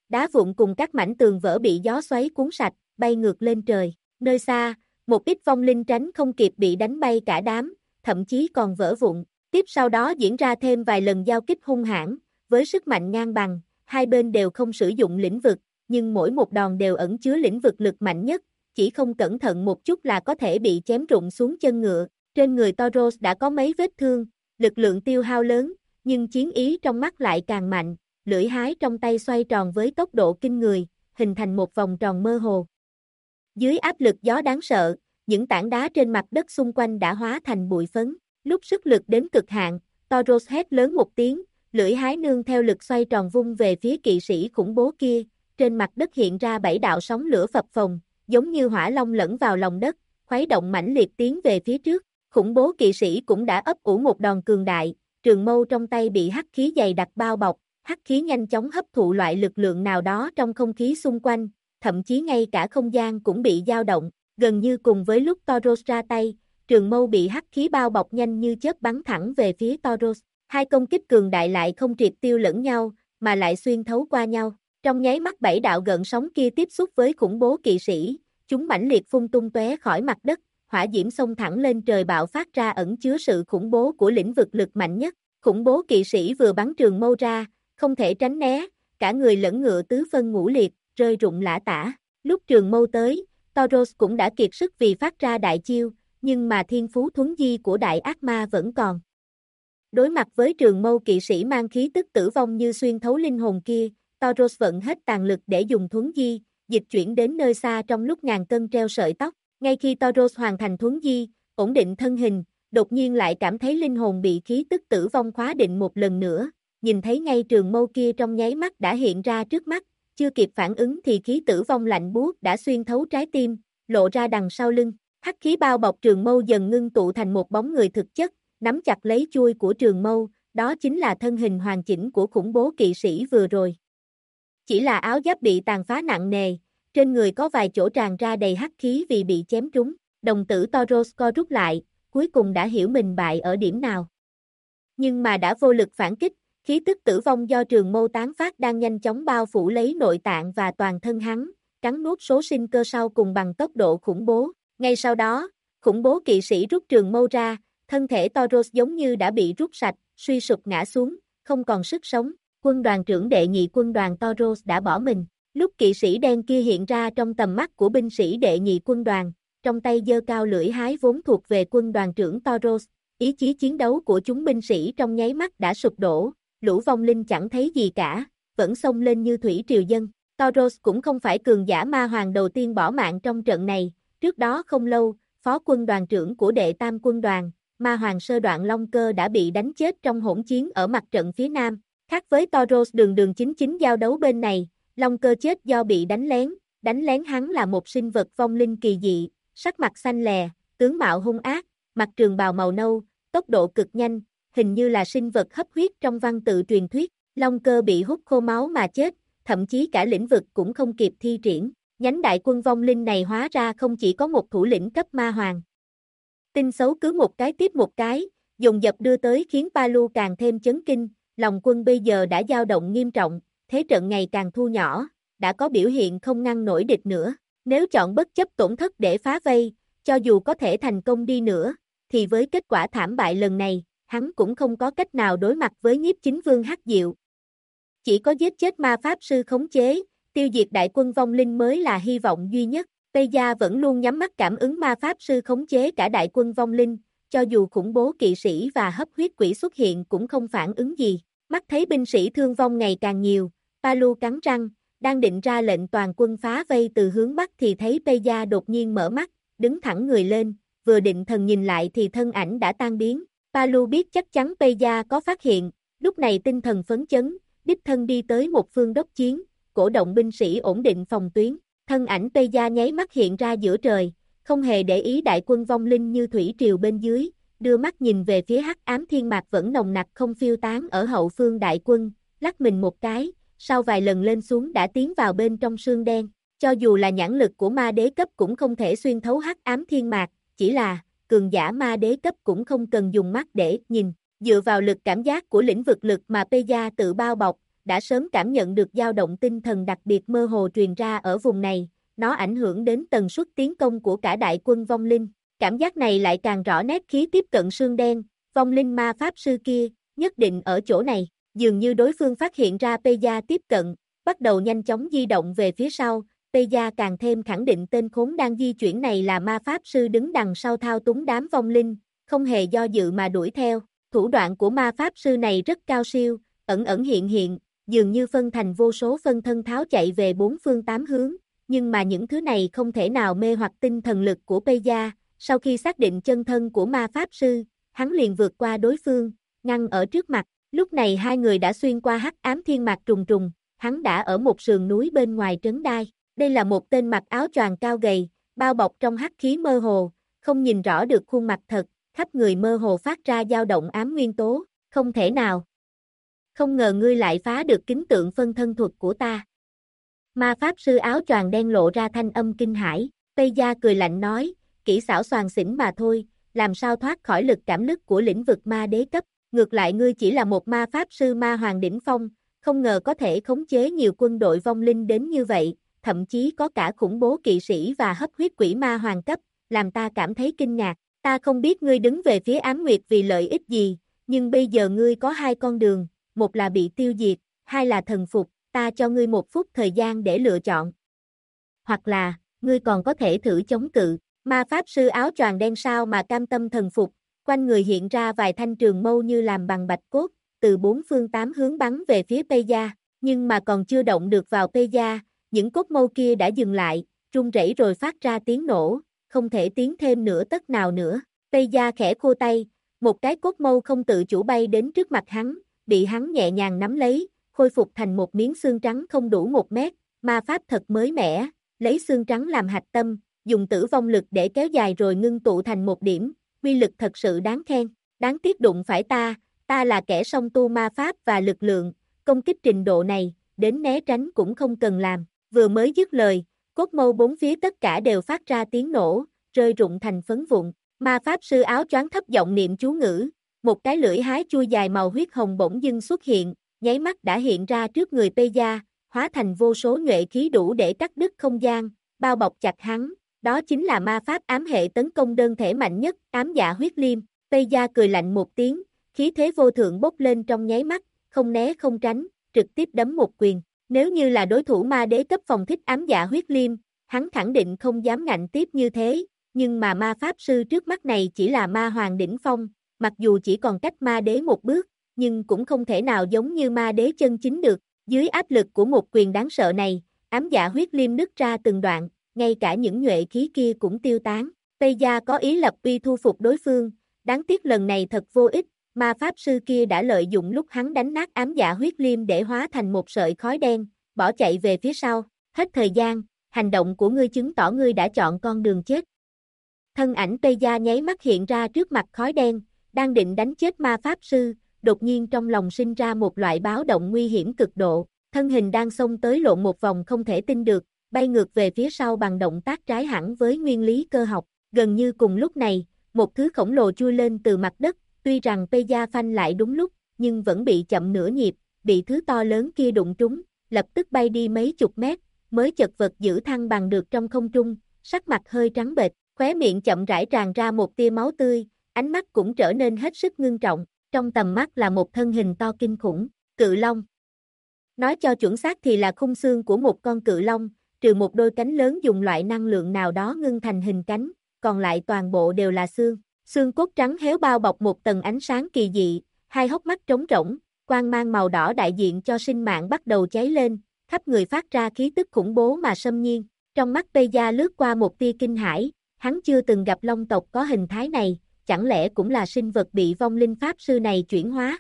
Đá vụn cùng các mảnh tường vỡ bị gió xoáy cuốn sạch, bay ngược lên trời. Nơi xa, một ít vong linh tránh không kịp bị đánh bay cả đám, thậm chí còn vỡ vụn. Tiếp sau đó diễn ra thêm vài lần giao kích hung hãn, với sức mạnh ngang bằng, hai bên đều không sử dụng lĩnh vực, nhưng mỗi một đòn đều ẩn chứa lĩnh vực lực mạnh nhất, chỉ không cẩn thận một chút là có thể bị chém rụng xuống chân ngựa. Trên người Tauros đã có mấy vết thương, lực lượng tiêu hao lớn, nhưng chiến ý trong mắt lại càng mạnh, lưỡi hái trong tay xoay tròn với tốc độ kinh người, hình thành một vòng tròn mơ hồ. Dưới áp lực gió đáng sợ, những tảng đá trên mặt đất xung quanh đã hóa thành bụi phấn. Lúc sức lực đến cực hạn, Tauros hét lớn một tiếng, lưỡi hái nương theo lực xoay tròn vung về phía kỵ sĩ khủng bố kia, trên mặt đất hiện ra 7 đạo sóng lửa phập phồng, giống như hỏa long lẫn vào lòng đất, khuấy động mãnh liệt tiến về phía trước. Khủng bố kỵ sĩ cũng đã ấp ủ một đòn cường đại, trường mâu trong tay bị hắc khí dày đặc bao bọc, hắc khí nhanh chóng hấp thụ loại lực lượng nào đó trong không khí xung quanh, thậm chí ngay cả không gian cũng bị dao động, gần như cùng với lúc Tauros ra tay, trường mâu bị hắc khí bao bọc nhanh như chớp bắn thẳng về phía Tauros. Hai công kích cường đại lại không triệt tiêu lẫn nhau, mà lại xuyên thấu qua nhau. Trong nháy mắt 7 đạo gợn sóng kia tiếp xúc với khủng bố kỵ sĩ, chúng mãnh liệt phun tung tóe khỏi mặt đất, hỏa diễm xông thẳng lên trời bạo phát ra ẩn chứa sự khủng bố của lĩnh vực lực mạnh nhất. Khủng bố kỵ sĩ vừa bắn trường mâu ra, không thể tránh né, cả người lẫn ngựa tứ phân ngũ liệt, rơi rụng lả tả. Lúc trường mâu tới, Tauros cũng đã kiệt sức vì phát ra đại chiêu, nhưng mà thiên phú thuấn di của đại ác ma vẫn còn. Đối mặt với trường mâu kỵ sĩ mang khí tức tử vong như xuyên thấu linh hồn kia, Tauros vận hết tàn lực để dùng thuấn di, dịch chuyển đến nơi xa trong lúc ngàn cân treo sợi tóc. Ngay khi Tauros hoàn thành thuấn di, ổn định thân hình, đột nhiên lại cảm thấy linh hồn bị khí tức tử vong khóa định một lần nữa, nhìn thấy ngay trường mâu kia trong nháy mắt đã hiện ra trước mắt, chưa kịp phản ứng thì khí tử vong lạnh buốt đã xuyên thấu trái tim, lộ ra đằng sau lưng. Hắc khí bao bọc trường mâu dần ngưng tụ thành một bóng người thực chất, nắm chặt lấy chuôi của trường mâu, đó chính là thân hình hoàn chỉnh của khủng bố kỵ sĩ vừa rồi. Chỉ là áo giáp bị tàn phá nặng nề, trên người có vài chỗ tràn ra đầy hắc khí vì bị chém trúng, đồng tử Tauros co rút lại, cuối cùng đã hiểu mình bại ở điểm nào. Nhưng mà đã vô lực phản kích, khí tức tử vong do trường mâu tán phát đang nhanh chóng bao phủ lấy nội tạng và toàn thân hắn, cắn nuốt số sinh cơ sau cùng bằng tốc độ khủng bố. Ngay sau đó, khủng bố kỵ sĩ rút trường mâu ra, thân thể Tauros giống như đã bị rút sạch, suy sụp ngã xuống, không còn sức sống. Quân đoàn trưởng đệ nhị quân đoàn Tauros đã bỏ mình. Lúc kỵ sĩ đen kia hiện ra trong tầm mắt của binh sĩ đệ nhị quân đoàn, trong tay giơ cao lưỡi hái vốn thuộc về quân đoàn trưởng Tauros, ý chí chiến đấu của chúng binh sĩ trong nháy mắt đã sụp đổ, lũ vong linh chẳng thấy gì cả, vẫn xông lên như thủy triều dân. Tauros cũng không phải cường giả ma hoàng đầu tiên bỏ mạng trong trận này, trước đó không lâu, phó quân đoàn trưởng của đệ tam quân đoàn, ma hoàng sơ đoạn Long Cơ đã bị đánh chết trong hỗn chiến ở mặt trận phía nam. Khác với Tauros đường đường chính chính giao đấu bên này, Long Cơ chết do bị đánh lén hắn là một sinh vật vong linh kỳ dị, sắc mặt xanh lè, tướng mạo hung ác, mặc trường bào màu nâu, tốc độ cực nhanh, hình như là sinh vật hấp huyết trong văn tự truyền thuyết. Long Cơ bị hút khô máu mà chết, thậm chí cả lĩnh vực cũng không kịp thi triển. Nhánh đại quân vong linh này hóa ra không chỉ có một thủ lĩnh cấp ma hoàng. Tin xấu cứ một cái tiếp một cái, dồn dập đưa tới khiến Palu càng thêm chấn kinh, lòng quân bây giờ đã dao động nghiêm trọng, thế trận ngày càng thu nhỏ, đã có biểu hiện không ngăn nổi địch nữa. Nếu chọn bất chấp tổn thất để phá vây, cho dù có thể thành công đi nữa, thì với kết quả thảm bại lần này, hắn cũng không có cách nào đối mặt với nhiếp chính vương Hắc Diệu. Chỉ có giết chết ma pháp sư khống chế, tiêu diệt đại quân vong linh mới là hy vọng duy nhất. Tây Gia vẫn luôn nhắm mắt cảm ứng ma pháp sư khống chế cả đại quân vong linh, cho dù khủng bố kỵ sĩ và hấp huyết quỷ xuất hiện cũng không phản ứng gì. Mắt thấy binh sĩ thương vong ngày càng nhiều, Palu cắn răng, đang định ra lệnh toàn quân phá vây từ hướng bắc thì thấy Tây Gia đột nhiên mở mắt, đứng thẳng người lên, vừa định thần nhìn lại thì thân ảnh đã tan biến. Palu biết chắc chắn Tây Gia có phát hiện, lúc này tinh thần phấn chấn, đích thân đi tới một phương đốc chiến, cổ động binh sĩ ổn định phòng tuyến. Thân ảnh Tây Gia nháy mắt hiện ra giữa trời, không hề để ý đại quân vong linh như thủy triều bên dưới, đưa mắt nhìn về phía hắc ám thiên mạc vẫn nồng nặc không phiêu tán ở hậu phương đại quân, lắc mình một cái, sau vài lần lên xuống đã tiến vào bên trong sương đen. Cho dù là nhãn lực của ma đế cấp cũng không thể xuyên thấu hắc ám thiên mạc, chỉ là cường giả ma đế cấp cũng không cần dùng mắt để nhìn, dựa vào lực cảm giác của lĩnh vực lực mà Tây Gia tự bao bọc, đã sớm cảm nhận được dao động tinh thần đặc biệt mơ hồ truyền ra ở vùng này, nó ảnh hưởng đến tần suất tiến công của cả đại quân vong linh. Cảm giác này lại càng rõ nét khi tiếp cận xương đen, vong linh ma pháp sư kia, nhất định ở chỗ này, dường như đối phương phát hiện ra Peja tiếp cận, bắt đầu nhanh chóng di động về phía sau, Peja càng thêm khẳng định tên khốn đang di chuyển này là ma pháp sư đứng đằng sau thao túng đám vong linh, không hề do dự mà đuổi theo. Thủ đoạn của ma pháp sư này rất cao siêu, ẩn ẩn hiện hiện, dường như phân thành vô số phân thân tháo chạy về bốn phương tám hướng, nhưng mà những thứ này không thể nào mê hoặc tinh thần lực của Peja. Sau khi xác định chân thân của ma pháp sư, hắn liền vượt qua đối phương, ngăn ở trước mặt. Lúc này hai người đã xuyên qua hắc ám thiên mạc trùng trùng, hắn đã ở một sườn núi bên ngoài trấn đai. Đây là một tên mặc áo choàng cao gầy, bao bọc trong hắc khí mơ hồ, không nhìn rõ được khuôn mặt thật, khắp người mơ hồ phát ra dao động ám nguyên tố. Không thể nào. Không ngờ ngươi lại phá được kính tượng phân thân thuật của ta. Ma pháp sư áo choàng đen lộ ra thanh âm kinh hãi. Peja cười lạnh nói, kỹ xảo xoàn xỉnh mà thôi, làm sao thoát khỏi lực cảm nứt của lĩnh vực ma đế cấp. Ngược lại ngươi chỉ là một ma pháp sư ma hoàng đỉnh phong, không ngờ có thể khống chế nhiều quân đội vong linh đến như vậy, thậm chí có cả khủng bố kỵ sĩ và hấp huyết quỷ ma hoàng cấp, làm ta cảm thấy kinh ngạc. Ta không biết ngươi đứng về phía Ám Nguyệt vì lợi ích gì, nhưng bây giờ ngươi có hai con đường, một là bị tiêu diệt, hai là thần phục, ta cho ngươi 1 phút thời gian để lựa chọn. Hoặc là, ngươi còn có thể thử chống cự. Ma pháp sư áo choàng đen sao mà cam tâm thần phục, quanh người hiện ra vài thanh trường mâu như làm bằng bạch cốt, từ 4 phương 8 hướng bắn về phía Peja, nhưng mà còn chưa động được vào Peja, những cốt mâu kia đã dừng lại, rung rẩy rồi phát ra tiếng nổ, không thể tiến thêm nửa tấc nào nữa. Peja khẽ khô tay, một cái cốt mâu không tự chủ bay đến trước mặt hắn, bị hắn nhẹ nhàng nắm lấy, khôi phục thành một miếng xương trắng không đủ 1 mét, ma pháp thật mới mẻ, lấy xương trắng làm hạch tâm, dùng tử vong lực để kéo dài rồi ngưng tụ thành một điểm, uy lực thật sự đáng khen. Đáng tiếc đụng phải ta là kẻ song tu ma pháp và lực lượng, công kích trình độ này, đến né tránh cũng không cần làm. Vừa mới dứt lời, cốt mâu bốn phía tất cả đều phát ra tiếng nổ, rơi rụng thành phấn vụn. Ma pháp sư áo choáng thấp giọng niệm chú ngữ, một cái lưỡi hái chui dài màu huyết hồng bỗng dưng xuất hiện, nháy mắt đã hiện ra trước người Peja, hóa thành vô số nhuệ khí đủ để cắt đứt không gian, bao bọc chặt hắn. Đó chính là ma pháp ám hệ tấn công đơn thể mạnh nhất, ám dạ huyết liêm. Peja cười lạnh một tiếng, khí thế vô thượng bốc lên trong nháy mắt, không né không tránh, trực tiếp đấm một quyền. Nếu như là đối thủ ma đế cấp phòng thích ám dạ huyết liêm, hắn khẳng định không dám ngạnh tiếp như thế, nhưng mà ma pháp sư trước mắt này chỉ là ma hoàng đỉnh phong, mặc dù chỉ còn cách ma đế một bước, nhưng cũng không thể nào giống như ma đế chân chính được. Dưới áp lực của một quyền đáng sợ này, ám dạ huyết liêm nứt ra từng đoạn, ngay cả những nhuệ khí kia cũng tiêu tán. Peja có ý lập uy thu phục đối phương, đáng tiếc lần này thật vô ích, ma pháp sư kia đã lợi dụng lúc hắn đánh nát ám dạ huyết liêm để hóa thành một sợi khói đen, bỏ chạy về phía sau. Hết thời gian, hành động của ngươi chứng tỏ ngươi đã chọn con đường chết. Thân ảnh Peja nháy mắt hiện ra trước mặt khói đen, đang định đánh chết ma pháp sư, đột nhiên trong lòng sinh ra một loại báo động nguy hiểm cực độ, thân hình đang xông tới lộn một vòng không thể tin được, bay ngược về phía sau bằng động tác trái hẳn với nguyên lý cơ học. Gần như cùng lúc này, một thứ khổng lồ chui lên từ mặt đất, tuy rằng Peja phanh lại đúng lúc, nhưng vẫn bị chậm nửa nhịp, bị thứ to lớn kia đụng trúng, lập tức bay đi mấy chục mét, mới chật vật giữ thăng bằng được trong không trung, sắc mặt hơi trắng bệch, khóe miệng chậm rãi tràn ra một tia máu tươi, ánh mắt cũng trở nên hết sức ngưng trọng, trong tầm mắt là một thân hình to kinh khủng, cự long. Nói cho chuẩn xác thì là khung xương của một con cự long, trừ một đôi cánh lớn dùng loại năng lượng nào đó ngưng thành hình cánh, còn lại toàn bộ đều là xương. Xương cốt trắng héo bao bọc một tầng ánh sáng kỳ dị, hai hốc mắt trống rỗng, quang mang màu đỏ đại diện cho sinh mạng bắt đầu cháy lên, khắp người phát ra khí tức khủng bố mà xâm nhiên. Trong mắt Peja lướt qua một tia kinh hãi, hắn chưa từng gặp long tộc có hình thái này, chẳng lẽ cũng là sinh vật bị vong linh pháp sư này chuyển hóa?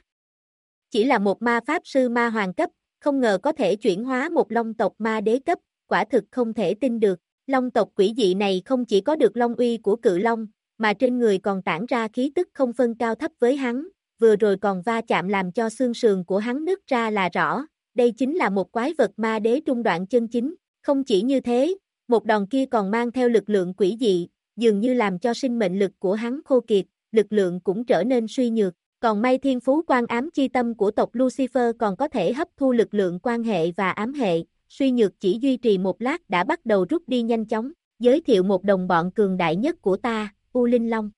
Chỉ là một ma pháp sư ma hoàng cấp, không ngờ có thể chuyển hóa một long tộc ma đế cấp, quả thực không thể tin được. Long tộc quỷ dị này không chỉ có được long uy của cự long, mà trên người còn tản ra khí tức không phân cao thấp với hắn, vừa rồi còn va chạm làm cho xương sườn của hắn nứt ra là rõ, đây chính là một quái vật ma đế trung đoạn chân chính. Không chỉ như thế, một đòn kia còn mang theo lực lượng quỷ dị, dường như làm cho sinh mệnh lực của hắn khô kiệt, lực lượng cũng trở nên suy nhược. Còn may thiên phú quan ám chi tâm của tộc Lucifer còn có thể hấp thu lực lượng quan hệ và ám hệ, suy nhược chỉ duy trì một lát đã bắt đầu rút đi nhanh chóng. Giới thiệu một đồng bọn cường đại nhất của ta, U Linh Long.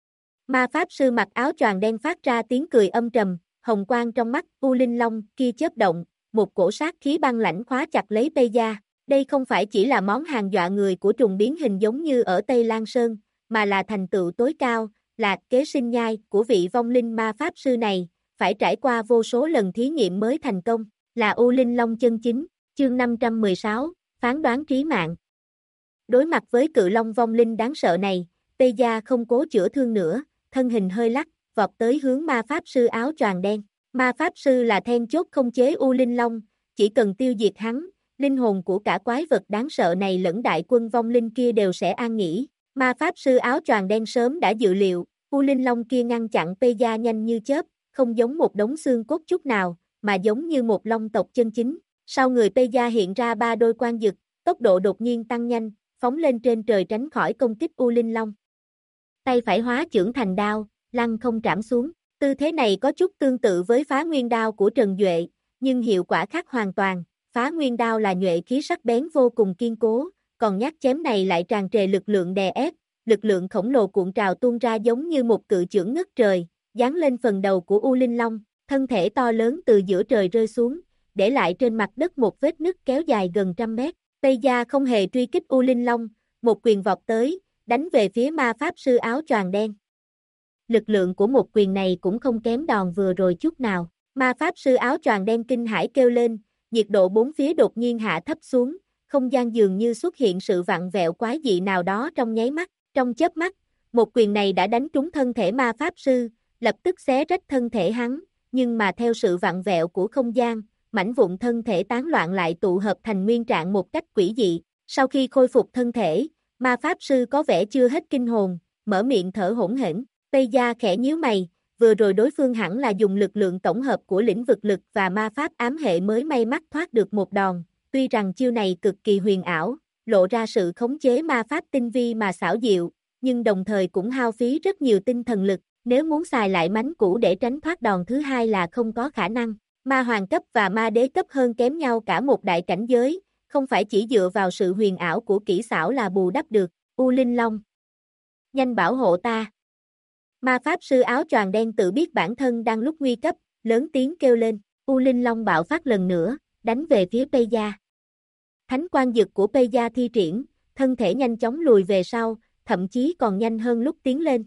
Ma pháp sư mặc áo choàng đen phát ra tiếng cười âm trầm, hồng quang trong mắt U Linh Long kia chớp động, một cổ sát khí băng lãnh khóa chặt lấy Peja. Đây không phải chỉ là món hàng dọa người của trùng biến hình giống như ở Tây Lan Sơn, mà là thành tựu tối cao, là kế sinh nhai của vị vong linh ma pháp sư này, phải trải qua vô số lần thí nghiệm mới thành công, là U Linh Long chân chính. Chương 516, phán đoán trí mạng. Đối mặt với cự long vong linh đáng sợ này, Peja không cố chữa thương nữa, thân hình hơi lắc, vọt tới hướng ma pháp sư áo choàng đen. Ma pháp sư là then chốt khống chế U Linh Long, chỉ cần tiêu diệt hắn, linh hồn của cả quái vật đáng sợ này lẫn đại quân vong linh kia đều sẽ an nghỉ. Ma pháp sư áo choàng đen sớm đã dự liệu, U Linh Long kia ngăn chặn Peja nhanh như chớp, không giống một đống xương cốt chút nào, mà giống như một long tộc chân chính. Sau người Peja hiện ra ba đôi quan dực, tốc độ đột nhiên tăng nhanh, phóng lên trên trời tránh khỏi công kích U Linh Long. Tay phải hóa chưởng thành đao, lăng không trảm xuống. Tư thế này có chút tương tự với phá nguyên đao của Trần Duệ, nhưng hiệu quả khác hoàn toàn. Phá nguyên đao là nhuệ khí sắc bén vô cùng kiên cố, còn nhát chém này lại tràn trề lực lượng đè ép, lực lượng khổng lồ cuộn trào tuôn ra giống như một cự chưởng ngất trời, giáng lên phần đầu của U Linh Long, thân thể to lớn từ giữa trời rơi xuống, để lại trên mặt đất một vết nứt kéo dài gần 100 mét. Peja không hề truy kích U Linh Long, một quyền vọt tới, đánh về phía ma pháp sư áo choàng đen. Lực lượng của một quyền này cũng không kém đòn vừa rồi chút nào. Ma pháp sư áo choàng đen kinh hãi kêu lên, nhiệt độ bốn phía đột nhiên hạ thấp xuống, không gian dường như xuất hiện sự vặn vẹo quái dị nào đó trong nháy mắt. Trong chớp mắt, một quyền này đã đánh trúng thân thể ma pháp sư, lập tức xé rách thân thể hắn, nhưng mà theo sự vặn vẹo của không gian, mảnh vụn thân thể tán loạn lại tụ hợp thành nguyên trạng một cách quỷ dị. Sau khi khôi phục thân thể, ma pháp sư có vẻ chưa hết kinh hồn, mở miệng thở hổn hển. Peja khẽ nhíu mày, vừa rồi đối phương hẳn là dùng lực lượng tổng hợp của lĩnh vực lực và ma pháp ám hệ mới may mắn thoát được một đòn, tuy rằng chiêu này cực kỳ huyền ảo, lộ ra sự khống chế ma pháp tinh vi mà xảo diệu, nhưng đồng thời cũng hao phí rất nhiều tinh thần lực, nếu muốn xài lại mánh cũ để tránh thoát đòn thứ hai là không có khả năng. Ma hoàng cấp và ma đế cấp hơn kém nhau cả một đại cảnh giới, không phải chỉ dựa vào sự huyền ảo của kỹ xảo là bù đắp được. U Linh Long, nhanh bảo hộ ta. Ma pháp sư áo choàng đen tự biết bản thân đang lúc nguy cấp, lớn tiếng kêu lên. U Linh Long bạo phát lần nữa, đánh về phía Peja. Thánh quang dực của Peja thi triển, thân thể nhanh chóng lùi về sau, thậm chí còn nhanh hơn lúc tiến lên.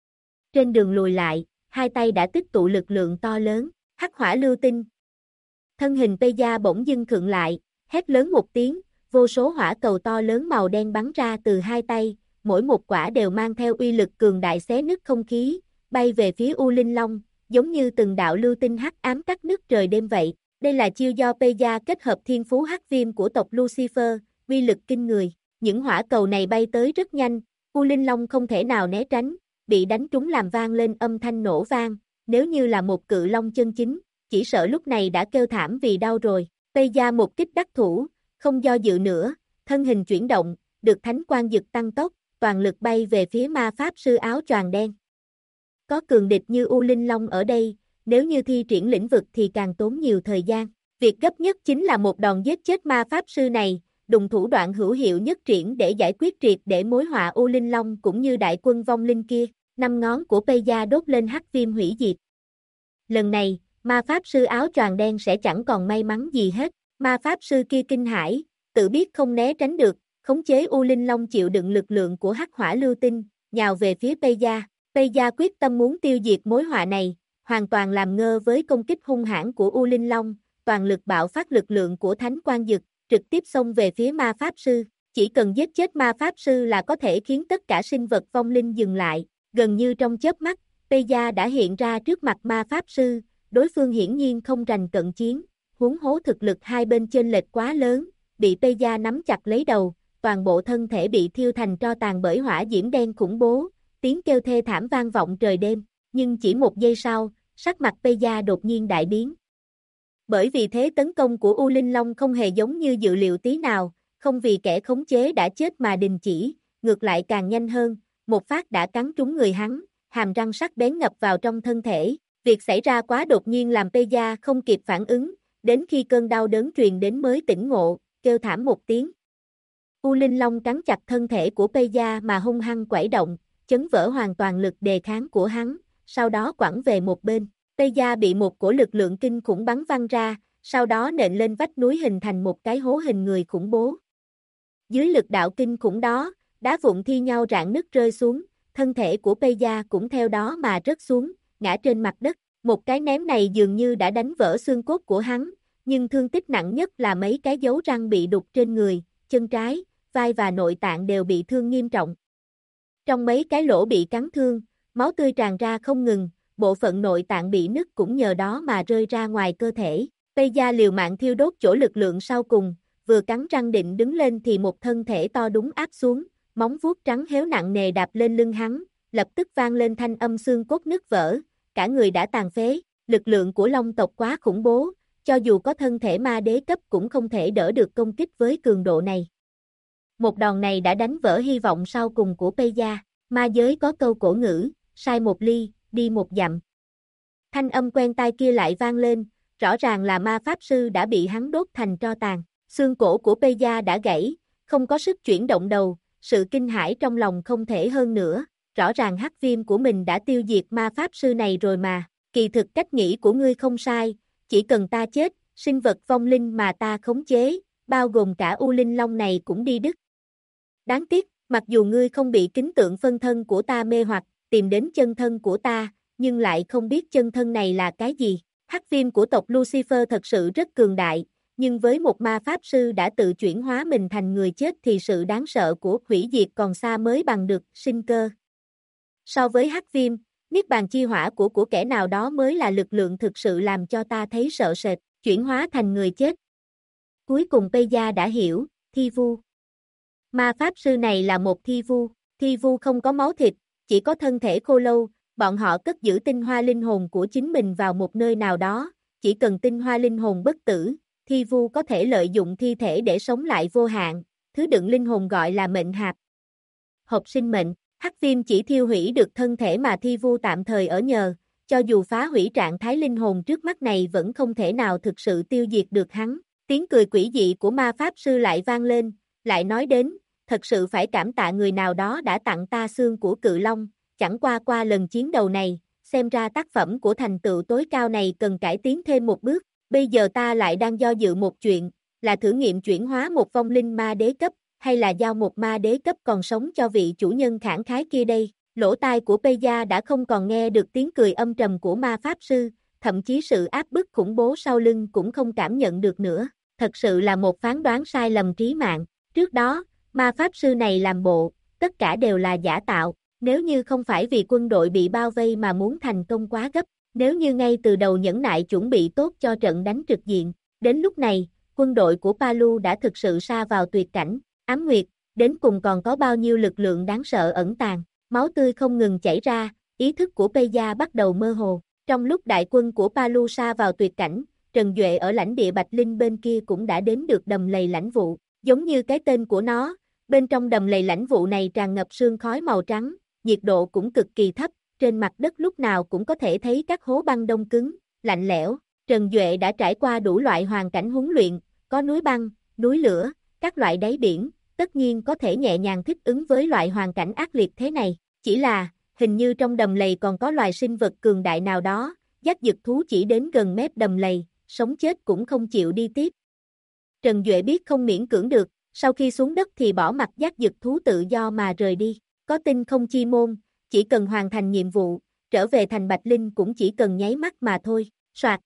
Trên đường lùi lại, hai tay đã tích tụ lực lượng to lớn, hắc hỏa lưu tinh. Thân hình Peja bỗng dưng khựng lại, hét lớn một tiếng, vô số hỏa cầu to lớn màu đen bắn ra từ hai tay, mỗi một quả đều mang theo uy lực cường đại xé nứt không khí, bay về phía U Linh Long, giống như từng đạo lưu tinh hắc ám cắt nứt trời đêm vậy. Đây là chiêu do Peja kết hợp thiên phú hắc viêm của tộc Lucifer, uy lực kinh người. Những hỏa cầu này bay tới rất nhanh, U Linh Long không thể nào né tránh, bị đánh trúng làm vang lên âm thanh nổ vang, nếu như là một cự long chân chính, chỉ sợ lúc này đã kêu thảm vì đau rồi. Peja một kích đắc thủ, không do dự nữa, thân hình chuyển động, được thánh quang dực tăng tốc, toàn lực bay về phía ma pháp sư áo choàng đen. Có cường địch như U Linh Long ở đây, nếu như thi triển lĩnh vực thì càng tốn nhiều thời gian. Việc gấp nhất chính là một đòn giết chết ma pháp sư này, đùng thủ đoạn hữu hiệu nhất triển để giải quyết triệt để mối họa U Linh Long cũng như đại quân vong linh kia. 5 ngón của Peja đốt lên hắc viêm hủy diệt. Lần này, ma pháp sư áo choàng đen sẽ chẳng còn may mắn gì hết. Ma pháp sư kia kinh hãi, tự biết không né tránh được, khống chế U Linh Long chịu đựng lực lượng của hắc hỏa lưu tinh, nhào về phía Peja. Peja quyết tâm muốn tiêu diệt mối họa này, hoàn toàn làm ngơ với công kích hung hãn của U Linh Long, toàn lực bạo phát lực lượng của thánh quang dực, trực tiếp xông về phía ma pháp sư. Chỉ cần giết chết ma pháp sư là có thể khiến tất cả sinh vật vong linh dừng lại. Gần như trong chớp mắt, Peja đã hiện ra trước mặt ma pháp sư, đối phương hiển nhiên không rành cận chiến, huống hố thực lực hai bên chênh lệch quá lớn, bị Peja nắm chặt lấy đầu, toàn bộ thân thể bị thiêu thành tro tàn bởi hỏa diễm đen khủng bố, tiếng kêu thê thảm vang vọng trời đêm, nhưng chỉ một giây sau, sắc mặt Peja đột nhiên đại biến. Bởi vì thế tấn công của U Linh Long không hề giống như dự liệu tí nào, không vì kẻ khống chế đã chết mà đình chỉ, ngược lại càng nhanh hơn, một phát đã cắn trúng người hắn, hàm răng sắc bén ngập vào trong thân thể. Việc xảy ra quá đột nhiên làm Peja không kịp phản ứng, đến khi cơn đau đớn truyền đến mới tỉnh ngộ, kêu thảm một tiếng. U Linh Long cắn chặt thân thể của Peja mà hung hăng quẩy động, chấn vỡ hoàn toàn lực đề kháng của hắn, sau đó quẳng về một bên. Peja bị một cổ lực lượng kinh khủng bắn văng ra, sau đó nện lên vách núi hình thành một cái hố hình người khủng bố. Dưới lực đạo kinh khủng đó, đá vụn thi nhau rạn nứt rơi xuống, thân thể của Peja cũng theo đó mà rớt xuống, ngã trên mặt đất. Một cái ném này dường như đã đánh vỡ xương cốt của hắn, nhưng thương tích nặng nhất là mấy cái dấu răng bị đục trên người, chân trái, vai và nội tạng đều bị thương nghiêm trọng. Trong mấy cái lỗ bị cắn thương, máu tươi tràn ra không ngừng, bộ phận nội tạng bị nứt cũng nhờ đó mà rơi ra ngoài cơ thể. Peja liều mạng thiêu đốt chỗ lực lượng sau cùng, vừa cắn răng định đứng lên thì một thân thể to đúng áp xuống, móng vuốt trắng héo nặng nề đạp lên lưng hắn, lập tức vang lên thanh âm xương cốt nứt vỡ, cả người đã tàn phế. Lực lượng của Long tộc quá khủng bố, cho dù có thân thể ma đế cấp cũng không thể đỡ được công kích với cường độ này. Một đòn này đã đánh vỡ hy vọng sau cùng của Peja. Ma giới có câu cổ ngữ, sai một ly, đi một dặm. Thanh âm quen tai kia lại vang lên, rõ ràng là ma pháp sư đã bị hắn đốt thành tro tàn. Xương cổ của Peja đã gãy, không có sức chuyển động đầu, sự kinh hãi trong lòng không thể hơn nữa, rõ ràng hắc viêm của mình đã tiêu diệt ma pháp sư này rồi mà. Kỳ thực cách nghĩ của ngươi không sai, chỉ cần ta chết, sinh vật vong linh mà ta khống chế, bao gồm cả U Linh Long này cũng đi đứt. Đáng tiếc, mặc dù ngươi không bị kính tượng phân thân của ta mê hoặc, tìm đến chân thân của ta, nhưng lại không biết chân thân này là cái gì. Hắc viêm của tộc Lucifer thật sự rất cường đại, nhưng với một ma pháp sư đã tự chuyển hóa mình thành người chết thì sự đáng sợ của hủy diệt còn xa mới bằng được sinh cơ. So với hắc viêm, niết bàn chi hỏa của kẻ nào đó mới là lực lượng thực sự làm cho ta thấy sợ sệt, chuyển hóa thành người chết. Cuối cùng Peja đã hiểu, thi vu. Ma pháp sư này là một thi vu không có máu thịt, chỉ có thân thể khô lâu, bọn họ cất giữ tinh hoa linh hồn của chính mình vào một nơi nào đó, chỉ cần tinh hoa linh hồn bất tử, thi vu có thể lợi dụng thi thể để sống lại vô hạn, thứ đựng linh hồn gọi là mệnh hạp. Hộp sinh mệnh, hắc viêm chỉ thiêu hủy được thân thể mà thi vu tạm thời ở nhờ, cho dù phá hủy trạng thái linh hồn trước mắt này vẫn không thể nào thực sự tiêu diệt được hắn. Tiếng cười quỷ dị của ma pháp sư lại vang lên, lại nói đến, thật sự phải cảm tạ người nào đó đã tặng ta xương của cự long, chẳng qua lần chiến đầu này, xem ra tác phẩm của thành tựu tối cao này cần cải tiến thêm một bước, bây giờ ta lại đang do dự một chuyện, là thử nghiệm chuyển hóa một vong linh ma đế cấp, hay là giao một ma đế cấp còn sống cho vị chủ nhân khẳng khái kia đây. Lỗ tai của Peja đã không còn nghe được tiếng cười âm trầm của ma pháp sư, thậm chí sự áp bức khủng bố sau lưng cũng không cảm nhận được nữa, thật sự là một phán đoán sai lầm trí mạng. Trước đó, ma pháp sư này làm bộ, tất cả đều là giả tạo, nếu như không phải vì quân đội bị bao vây mà muốn thành công quá gấp, nếu như ngay từ đầu nhẫn nại chuẩn bị tốt cho trận đánh trực diện, đến lúc này, quân đội của Palu đã thực sự sa vào tuyệt cảnh. Ám Nguyệt, đến cùng còn có bao nhiêu lực lượng đáng sợ ẩn tàng, máu tươi không ngừng chảy ra, ý thức của Peja bắt đầu mơ hồ. Trong lúc đại quân của Palu sa vào tuyệt cảnh, Trần Duệ ở lãnh địa Bạch Linh bên kia cũng đã đến được đầm lầy lãnh vụ, giống như cái tên của nó, bên trong đầm lầy lãnh vụ này tràn ngập sương khói màu trắng, nhiệt độ cũng cực kỳ thấp, trên mặt đất lúc nào cũng có thể thấy các hố băng đông cứng, lạnh lẽo. Trần Duệ đã trải qua đủ loại hoàn cảnh huấn luyện, có núi băng, núi lửa, các loại đáy biển, tất nhiên có thể nhẹ nhàng thích ứng với loại hoàn cảnh ác liệt thế này, chỉ là, hình như trong đầm lầy còn có loài sinh vật cường đại nào đó, dắt dực thú chỉ đến gần mép đầm lầy, sống chết cũng không chịu đi tiếp. Trần Duệ biết không miễn cưỡng được, sau khi xuống đất thì bỏ mặc dắt dực thú tự do mà rời đi, có tinh không chi môn, chỉ cần hoàn thành nhiệm vụ, trở về thành Bạch Linh cũng chỉ cần nháy mắt mà thôi, soạt.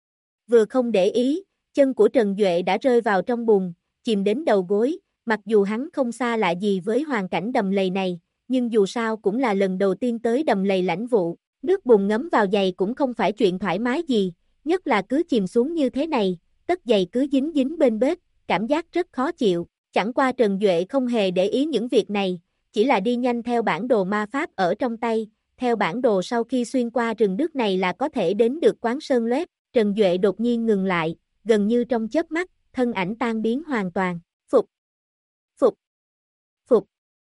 Vừa không để ý, chân của Trần Duệ đã rơi vào trong bùn, chìm đến đầu gối, mặc dù hắn không xa lạ gì với hoàn cảnh đầm lầy này, nhưng dù sao cũng là lần đầu tiên tới đầm lầy lãnh vụ, nước bùn ngấm vào giày cũng không phải chuyện thoải mái gì, nhất là cứ chìm xuống như thế này, tất giày cứ dính dính bên bết, cảm giác rất khó chịu, chẳng qua Trần Duệ không hề để ý những việc này, chỉ là đi nhanh theo bản đồ ma pháp ở trong tay, theo bản đồ sau khi xuyên qua rừng đước này là có thể đến được quán Sơn Loép. Trần Duệ đột nhiên ngừng lại, gần như trong chớp mắt, thân ảnh tan biến hoàn toàn, phục, phục, phục.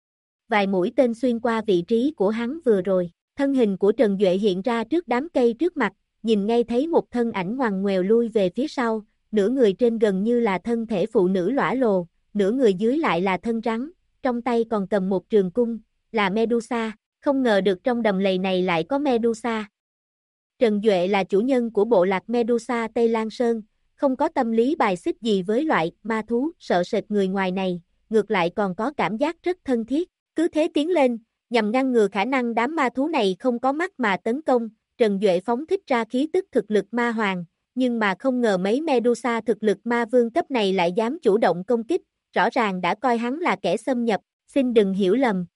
Vài mũi tên xuyên qua vị trí của hắn vừa rồi, thân hình của Trần Duệ hiện ra trước đám cây trước mặt, nhìn ngay thấy một thân ảnh ngoằn ngoèo lui về phía sau, nửa người trên gần như là thân thể phụ nữ lõa lồ, nửa người dưới lại là thân rắn, trong tay còn cầm một trường cung, là Medusa, không ngờ được trong đầm lầy này lại có Medusa. Trần Duệ là chủ nhân của bộ lạc Medusa Tây Lan Sơn, không có tâm lý bài xích gì với loại ma thú sợ sệt người ngoài này, ngược lại còn có cảm giác rất thân thiết, cứ thế tiến lên, nhằm ngăn ngừa khả năng đám ma thú này không có mắt mà tấn công, Trần Duệ phóng thích ra khí tức thực lực ma hoàng, nhưng mà không ngờ mấy Medusa thực lực ma vương cấp này lại dám chủ động công kích, rõ ràng đã coi hắn là kẻ xâm nhập, xin đừng hiểu lầm.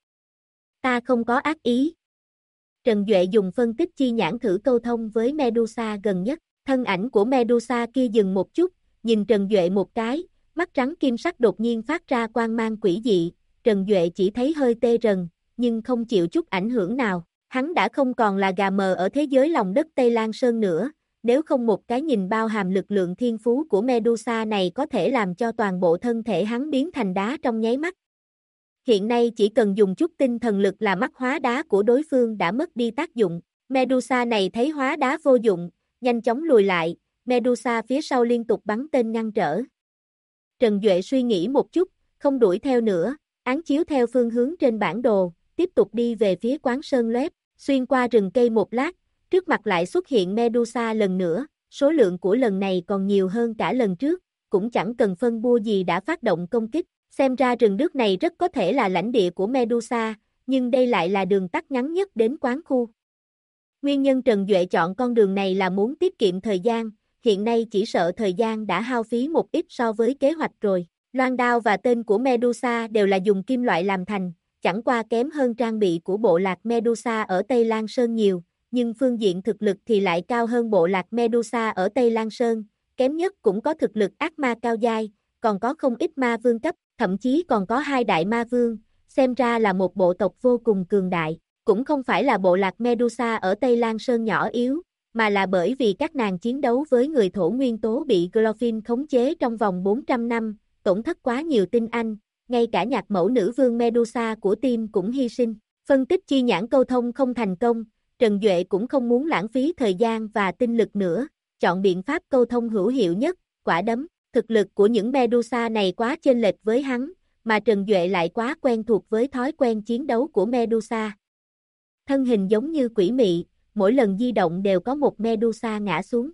Ta không có ác ý. Trần Duệ dùng phân tích chi nhãn thử câu thông với Medusa gần nhất, thân ảnh của Medusa kia dừng một chút, nhìn Trần Duệ một cái, mắt trắng kim sắc đột nhiên phát ra quang mang quỷ dị, Trần Duệ chỉ thấy hơi tê rần, nhưng không chịu chút ảnh hưởng nào, hắn đã không còn là gà mờ ở thế giới lòng đất Tây Lan Sơn nữa, nếu không một cái nhìn bao hàm lực lượng thiên phú của Medusa này có thể làm cho toàn bộ thân thể hắn biến thành đá trong nháy mắt. Hiện nay chỉ cần dùng chút tinh thần lực là mắt hóa đá của đối phương đã mất đi tác dụng, Medusa này thấy hóa đá vô dụng, nhanh chóng lùi lại, Medusa phía sau liên tục bắn tên ngăn trở. Trần Duệ suy nghĩ một chút, không đuổi theo nữa, áng chiếu theo phương hướng trên bản đồ, tiếp tục đi về phía quán Sơn Loép, xuyên qua rừng cây một lát, trước mặt lại xuất hiện Medusa lần nữa, số lượng của lần này còn nhiều hơn cả lần trước, cũng chẳng cần phân bua gì đã phát động công kích, xem ra rừng nước này rất có thể là lãnh địa của Medusa, nhưng đây lại là đường tắt ngắn nhất đến quán khu. Nguyên nhân Trần Duệ chọn con đường này là muốn tiết kiệm thời gian, hiện nay chỉ sợ thời gian đã hao phí một ít so với kế hoạch rồi. Loan đao và tên của Medusa đều là dùng kim loại làm thành, chẳng qua kém hơn trang bị của bộ lạc Medusa ở Tây Lan Sơn nhiều, nhưng phương diện thực lực thì lại cao hơn bộ lạc Medusa ở Tây Lan Sơn, kém nhất cũng có thực lực ác ma cao giai, còn có không ít ma vương cấp, thậm chí còn có 2 đại ma vương, xem ra là một bộ tộc vô cùng cường đại, cũng không phải là bộ lạc Medusa ở Tây Lan Sơn nhỏ yếu, mà là bởi vì các nàng chiến đấu với người thổ nguyên tố bị Glorfin khống chế trong vòng 400 năm, tổn thất quá nhiều tinh anh, ngay cả nhạc mẫu nữ vương Medusa của team cũng hy sinh. Phân tích chi nhãn câu thông không thành công, Trần Duệ cũng không muốn lãng phí thời gian và tinh lực nữa, chọn biện pháp câu thông hữu hiệu nhất, quả đấm. Thực lực của những Medusa này quá chênh lệch với hắn, mà Trần Duệ lại quá quen thuộc với thói quen chiến đấu của Medusa. Thân hình giống như quỷ mị, mỗi lần di động đều có một Medusa ngã xuống.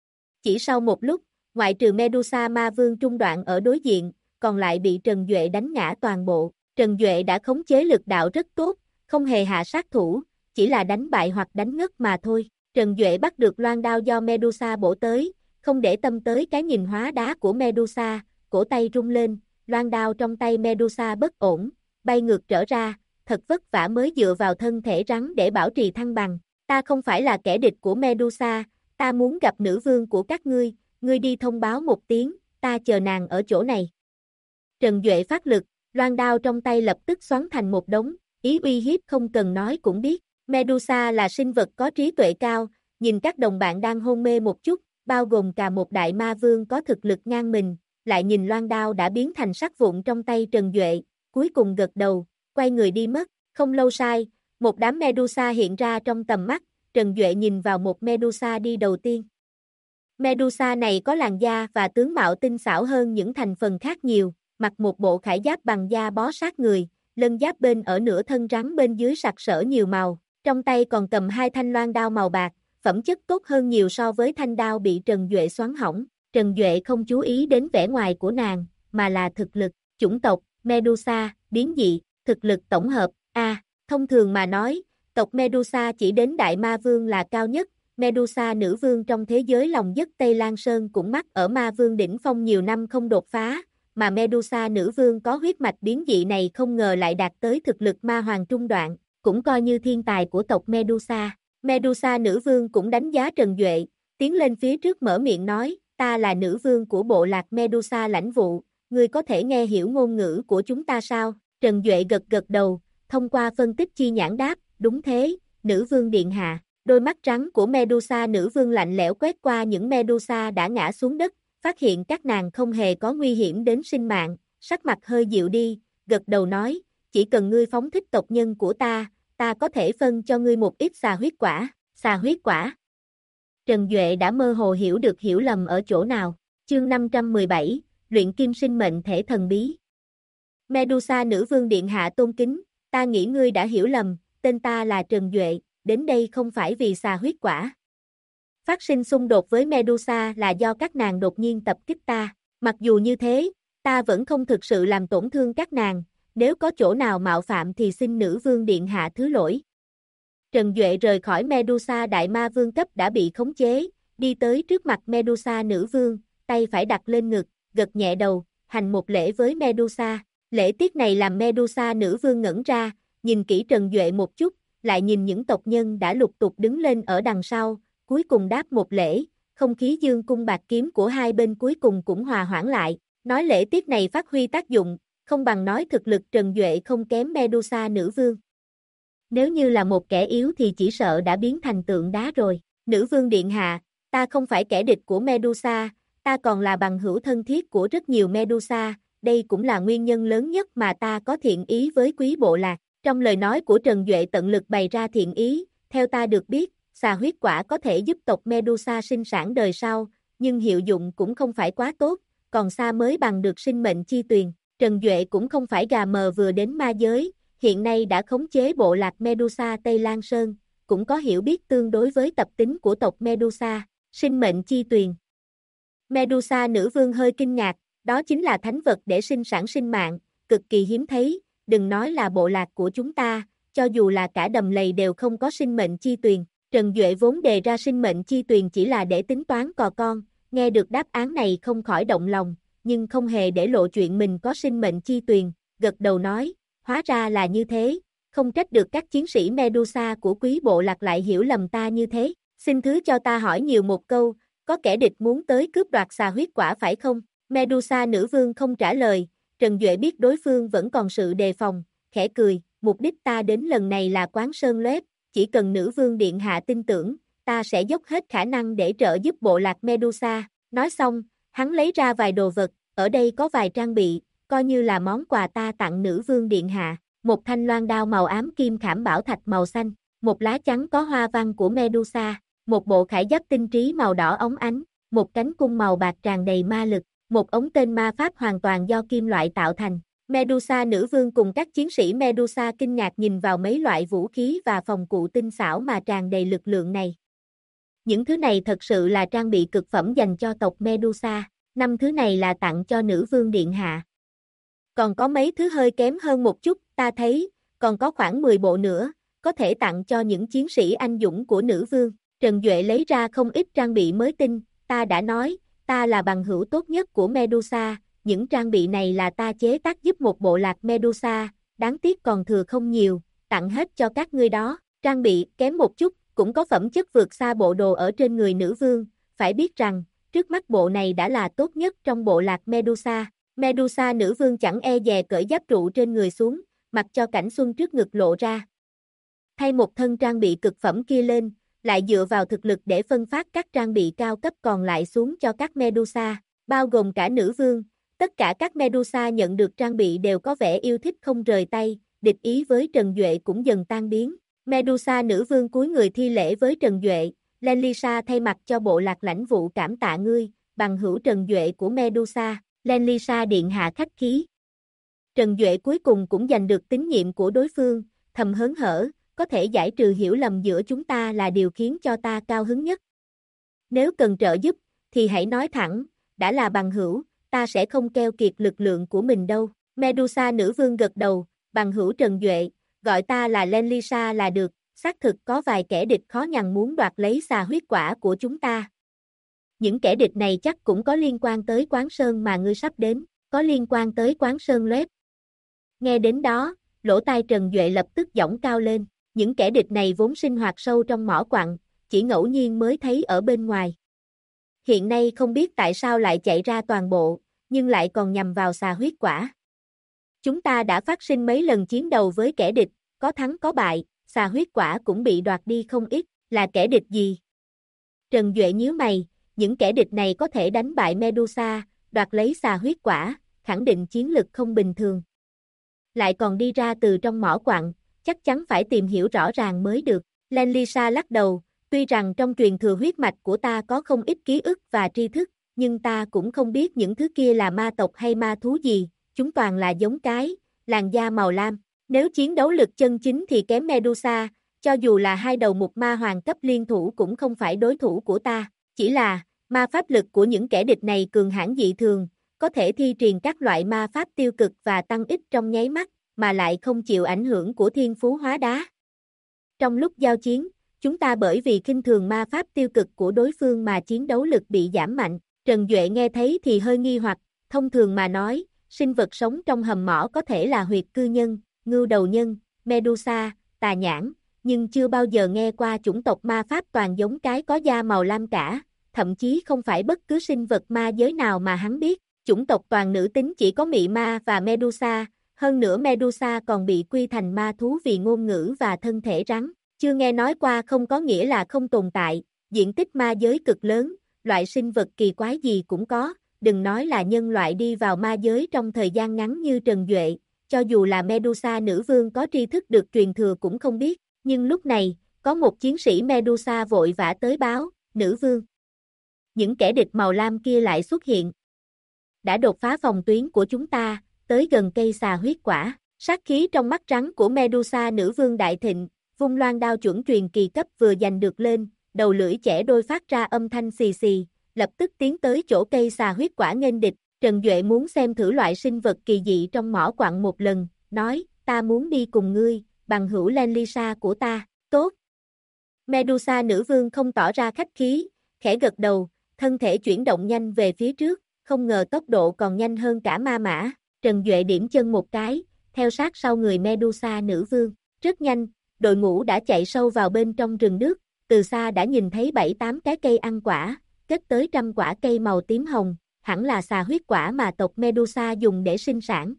Chỉ sau một lúc, ngoại trừ Medusa ma vương trung đoạn ở đối diện, còn lại bị Trần Duệ đánh ngã toàn bộ. Trần Duệ đã khống chế lực đạo rất tốt, không hề hạ sát thủ, chỉ là đánh bại hoặc đánh ngất mà thôi. Trần Duệ bắt được loan đao do Medusa bổ tới, không để tâm tới cái nhìn hóa đá của Medusa, cổ tay rung lên, loan đao trong tay Medusa bất ổn, bay ngược trở ra, thật vất vả mới dựa vào thân thể rắn để bảo trì thăng bằng. Ta không phải là kẻ địch của Medusa, ta muốn gặp nữ vương của các ngươi đi thông báo một tiếng, ta chờ nàng ở chỗ này. Trần Duệ phát lực, loan đao trong tay lập tức xoắn thành một đống, ý uy hiếp không cần nói cũng biết. Medusa là sinh vật có trí tuệ cao, nhìn các đồng bạn đang hôn mê một chút, bao gồm cả một đại ma vương có thực lực ngang mình, lại nhìn loan đao đã biến thành sắt vụn trong tay Trần Duệ, cuối cùng gật đầu, quay người đi mất. Không lâu sau, một đám Medusa hiện ra trong tầm mắt, Trần Duệ nhìn vào một Medusa đi đầu tiên. Medusa này có làn da và tướng mạo tinh xảo hơn những thành phần khác nhiều, mặc một bộ khải giáp bằng da bó sát người, lân giáp bên ở nửa thân rắn bên dưới sặc sỡ nhiều màu, trong tay còn cầm 2 thanh loan đao màu bạc, phẩm chất tốt hơn nhiều so với thanh đao bị Trần Duệ xoắn hỏng. Trần Duệ không chú ý đến vẻ ngoài của nàng, mà là thực lực, chủng tộc, Medusa, biến dị, thực lực tổng hợp, thông thường mà nói, tộc Medusa chỉ đến Đại Ma Vương là cao nhất, Medusa nữ vương trong thế giới lòng đất Tây Lan Sơn cũng mắc ở Ma Vương đỉnh phong nhiều năm không đột phá, mà Medusa nữ vương có huyết mạch biến dị này không ngờ lại đạt tới thực lực ma hoàng trung đoạn, cũng coi như thiên tài của tộc Medusa. Medusa nữ vương cũng đánh giá Trần Duệ, tiến lên phía trước mở miệng nói, ta là nữ vương của bộ lạc Medusa lãnh vụ, ngươi có thể nghe hiểu ngôn ngữ của chúng ta sao? Trần Duệ gật gật đầu, thông qua phân tích chi nhãn đáp, đúng thế, nữ vương điện hạ. Đôi mắt trắng của Medusa nữ vương lạnh lẽo quét qua những Medusa đã ngã xuống đất, phát hiện các nàng không hề có nguy hiểm đến sinh mạng, sắc mặt hơi dịu đi, gật đầu nói, chỉ cần ngươi phóng thích tộc nhân của ta có thể phân cho ngươi một ít xà huyết quả, xà huyết quả. Trần Duệ đã mơ hồ hiểu được hiểu lầm ở chỗ nào. Chương 517, Luyện kim sinh mệnh thể thần bí. Medusa nữ vương điện hạ tôn kính, ta nghĩ ngươi đã hiểu lầm, tên ta là Trần Duệ, đến đây không phải vì xà huyết quả. Phát sinh xung đột với Medusa là do các nàng đột nhiên tập kích ta, mặc dù như thế, ta vẫn không thực sự làm tổn thương các nàng, nếu có chỗ nào mạo phạm thì xin nữ vương điện hạ thứ lỗi. Trần Duệ rời khỏi Medusa đại ma vương cấp đã bị khống chế, đi tới trước mặt Medusa nữ vương, tay phải đặt lên ngực, gật nhẹ đầu, hành một lễ với Medusa. Lễ tiết này làm Medusa nữ vương ngẩn ra, nhìn kỹ Trần Duệ một chút, lại nhìn những tộc nhân đã lục tục đứng lên ở đằng sau, cuối cùng đáp một lễ, không khí dương cung bạc kiếm của hai bên cuối cùng cũng hòa hoãn lại. Nói lễ tiết này phát huy tác dụng, không bằng nói thực lực Trần Duệ không kém Medusa nữ vương. Nếu như là một kẻ yếu thì chỉ sợ đã biến thành tượng đá rồi. Nữ vương điện hạ, ta không phải kẻ địch của Medusa, ta còn là bằng hữu thân thiết của rất nhiều Medusa, đây cũng là nguyên nhân lớn nhất mà ta có thiện ý với quý bộ lạc. Trong lời nói của Trần Duệ tận lực bày ra thiện ý, theo ta được biết, xà huyết quả có thể giúp tộc Medusa sinh sản đời sau, nhưng hiệu dụng cũng không phải quá tốt, còn xa mới bằng được sinh mệnh chi tuyền. Trần Duệ cũng không phải gà mờ vừa đến ma giới, hiện nay đã khống chế bộ lạc Medusa Tây Lan Sơn, cũng có hiểu biết tương đối với tập tính của tộc Medusa, sinh mệnh chi tuyền. Medusa nữ vương hơi kinh ngạc, đó chính là thánh vật để sinh sản sinh mạng, cực kỳ hiếm thấy, đừng nói là bộ lạc của chúng ta, cho dù là cả đầm lầy đều không có sinh mệnh chi tuyền. Trần Duệ vốn đề ra sinh mệnh chi tuyền chỉ là để tính toán cò con, nghe được đáp án này không khỏi động lòng, nhưng không hề để lộ chuyện mình có sinh mệnh chi tuyền, gật đầu nói, hóa ra là như thế, không trách được các chiến sĩ Medusa của quý bộ lạc lại hiểu lầm ta như thế, xin thứ cho ta hỏi nhiều một câu, có kẻ địch muốn tới cướp đoạt xà huyết quả phải không? Medusa nữ vương không trả lời, Trần Duệ biết đối phương vẫn còn sự đề phòng, khẽ cười, mục đích ta đến lần này là Quán Sơn Loép, chỉ cần nữ vương điện hạ tin tưởng, ta sẽ dốc hết khả năng để trợ giúp bộ lạc Medusa. Nói xong, hắn lấy ra vài đồ vật, ở đây có vài trang bị, coi như là món quà ta tặng nữ vương điện hạ, một thanh loan đao màu ám kim khảm bảo thạch màu xanh, một lá chắn có hoa văn của Medusa, một bộ khải giáp tinh trí màu đỏ óng ánh, một cánh cung màu bạc tràn đầy ma lực, một ống tên ma pháp hoàn toàn do kim loại tạo thành. Medusa nữ vương cùng các chiến sĩ Medusa kinh ngạc nhìn vào mấy loại vũ khí và phòng cụ tinh xảo mà tràn đầy lực lượng này. Những thứ này thật sự là trang bị cực phẩm dành cho tộc Medusa, 5 thứ này là tặng cho nữ vương điện hạ. Còn có mấy thứ hơi kém hơn một chút, ta thấy, còn có khoảng 10 bộ nữa, có thể tặng cho những chiến sĩ anh dũng của nữ vương. Trần Duệ lấy ra không ít trang bị mới tinh, ta đã nói, ta là bằng hữu tốt nhất của Medusa, những trang bị này là ta chế tác giúp một bộ lạc Medusa, đáng tiếc còn thừa không nhiều, tặng hết cho các ngươi đó. Trang bị kém một chút, cũng có phẩm chất vượt xa bộ đồ ở trên người nữ vương, phải biết rằng, trước mắt bộ này đã là tốt nhất trong bộ lạc Medusa. Medusa nữ vương chẳng e dè cởi giáp trụ trên người xuống, mặc cho cảnh xuân trước ngực lộ ra. Thay một thân trang bị cực phẩm kia lên, lại dựa vào thực lực để phân phát các trang bị cao cấp còn lại xuống cho các Medusa, bao gồm cả nữ vương. Tất cả các Medusa nhận được trang bị đều có vẻ yêu thích không rời tay, địch ý với Trần Duệ cũng dần tan biến. Medusa nữ vương cúi người thi lễ với Trần Duệ, Lenlisa thay mặt cho bộ lạc lãnh vụ cảm tạ ngươi, bằng hữu Trần Duệ của Medusa, Lenlisa điện hạ khách khí. Trần Duệ cuối cùng cũng giành được tín nhiệm của đối phương, thầm hớn hở, có thể giải trừ hiểu lầm giữa chúng ta là điều khiến cho ta cao hứng nhất. Nếu cần trợ giúp, thì hãy nói thẳng, đã là bằng hữu, ta sẽ không keo kiệt lực lượng của mình đâu. Medusa nữ vương gật đầu, bằng hữu Trần Duệ, gọi ta là Lenlisa là được, xác thực có vài kẻ địch khó nhằn muốn đoạt lấy xà huyết quả của chúng ta. Những kẻ địch này chắc cũng có liên quan tới Quán Sơn mà ngươi sắp đến, có liên quan tới Quán Sơn Loép. Nghe đến đó, lỗ tai Trần Duệ lập tức giọng cao lên, những kẻ địch này vốn sinh hoạt sâu trong mỏ quặng, chỉ ngẫu nhiên mới thấy ở bên ngoài. Hiện nay không biết tại sao lại chạy ra toàn bộ, nhưng lại còn nhằm vào xà huyết quả. Chúng ta đã phát sinh mấy lần chiến đấu với kẻ địch, có thắng có bại, xà huyết quả cũng bị đoạt đi không ít, là kẻ địch gì? Trần Duệ nhíu mày, những kẻ địch này có thể đánh bại Medusa, đoạt lấy xà huyết quả, khẳng định chiến lực không bình thường. Lại còn đi ra từ trong mỏ quặng, chắc chắn phải tìm hiểu rõ ràng mới được. Lenlisa lắc đầu, Tuy rằng trong truyền thừa huyết mạch của ta có không ít ký ức và tri thức, nhưng ta cũng không biết những thứ kia là ma tộc hay ma thú gì, chúng toàn là giống cái, làn da màu lam. Nếu chiến đấu lực chân chính thì kém Medusa, cho dù là hai đầu mục ma hoàng cấp liên thủ cũng không phải đối thủ của ta, chỉ là, ma pháp lực của những kẻ địch này cường hãn dị thường, có thể thi triển các loại ma pháp tiêu cực và tăng ích trong nháy mắt, mà lại không chịu ảnh hưởng của thiên phú hóa đá. Trong lúc giao chiến, chúng ta bởi vì khinh thường ma pháp tiêu cực của đối phương mà chiến đấu lực bị giảm mạnh. Trần Duệ nghe thấy thì hơi nghi hoặc, thông thường mà nói, sinh vật sống trong hầm mỏ có thể là huyệt cư nhân, ngưu đầu nhân, Medusa, tà nhãn, nhưng chưa bao giờ nghe qua chủng tộc ma pháp toàn giống cái có da màu lam cả, thậm chí không phải bất cứ sinh vật ma giới nào mà hắn biết, chủng tộc toàn nữ tính chỉ có mị ma và Medusa, hơn nữa Medusa còn bị quy thành ma thú vì ngôn ngữ và thân thể rắn, chưa nghe nói qua không có nghĩa là không tồn tại, diện tích ma giới cực lớn, loại sinh vật kỳ quái gì cũng có, đừng nói là nhân loại đi vào ma giới trong thời gian ngắn như Trần Duệ, cho dù là Medusa nữ vương có tri thức được truyền thừa cũng không biết, nhưng lúc này, có một chiến sĩ Medusa vội vã tới báo, nữ vương. Những kẻ địch màu lam kia lại xuất hiện. Đã đột phá phòng tuyến của chúng ta, tới gần cây xà huyết quả, sát khí trong mắt trắng của Medusa nữ vương đại thịnh, vung loan đao chuẩn truyền kỳ cấp vừa giành được lên, đầu lưỡi chẻ đôi phát ra âm thanh xì xì, lập tức tiến tới chỗ cây xà huyết quả nghênh địch. Trần Duệ muốn xem thử loại sinh vật kỳ dị trong mỏ quặng một lần, nói, ta muốn đi cùng ngươi, bằng hữu Lenlisa của ta, tốt. Medusa nữ vương không tỏ ra khách khí, khẽ gật đầu, thân thể chuyển động nhanh về phía trước, không ngờ tốc độ còn nhanh hơn cả ma mã. Trần Duệ điểm chân một cái, theo sát sau người Medusa nữ vương, rất nhanh, đội ngũ đã chạy sâu vào bên trong rừng nước, từ xa đã nhìn thấy 7-8 cái cây ăn quả, kết tới trăm quả cây màu tím hồng, hẳn là xà huyết quả mà tộc Medusa dùng để sinh sản.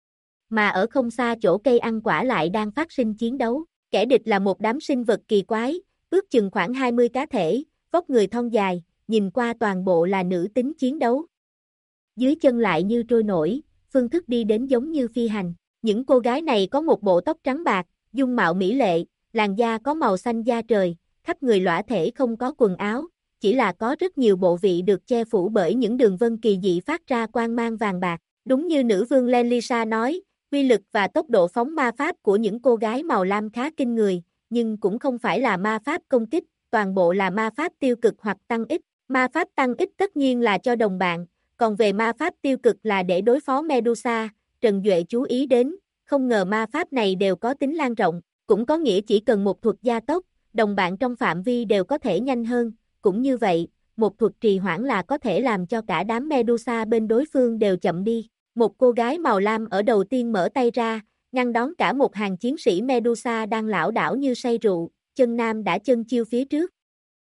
Mà ở không xa chỗ cây ăn quả lại đang phát sinh chiến đấu, kẻ địch là một đám sinh vật kỳ quái, ước chừng khoảng 20 cá thể, vóc người thon dài, nhìn qua toàn bộ là nữ tính chiến đấu. Dưới chân lại như trôi nổi, phương thức đi đến giống như phi hành. Những cô gái này có một bộ tóc trắng bạc, dung mạo mỹ lệ, làn da có màu xanh da trời, khắp người lõa thể không có quần áo, chỉ là có rất nhiều bộ vị được che phủ bởi những đường vân kỳ dị phát ra quang mang vàng bạc. Đúng như nữ vương Lenlisa nói, uy lực và tốc độ phóng ma pháp của những cô gái màu lam khá kinh người, nhưng cũng không phải là ma pháp công kích, toàn bộ là ma pháp tiêu cực hoặc tăng ích. Ma pháp tăng ích tất nhiên là cho đồng bạn, còn về ma pháp tiêu cực là để đối phó Medusa. Trần Duệ chú ý đến, không ngờ ma pháp này đều có tính lan rộng, cũng có nghĩa chỉ cần một thuật gia tốc, đồng bạn trong phạm vi đều có thể nhanh hơn, cũng như vậy, một thuật trì hoãn là có thể làm cho cả đám Medusa bên đối phương đều chậm đi. Một cô gái màu lam ở đầu tiên mở tay ra, ngăn đón cả một hàng chiến sĩ Medusa đang lảo đảo như say rượu, chân nam đã chân chiêu phía trước.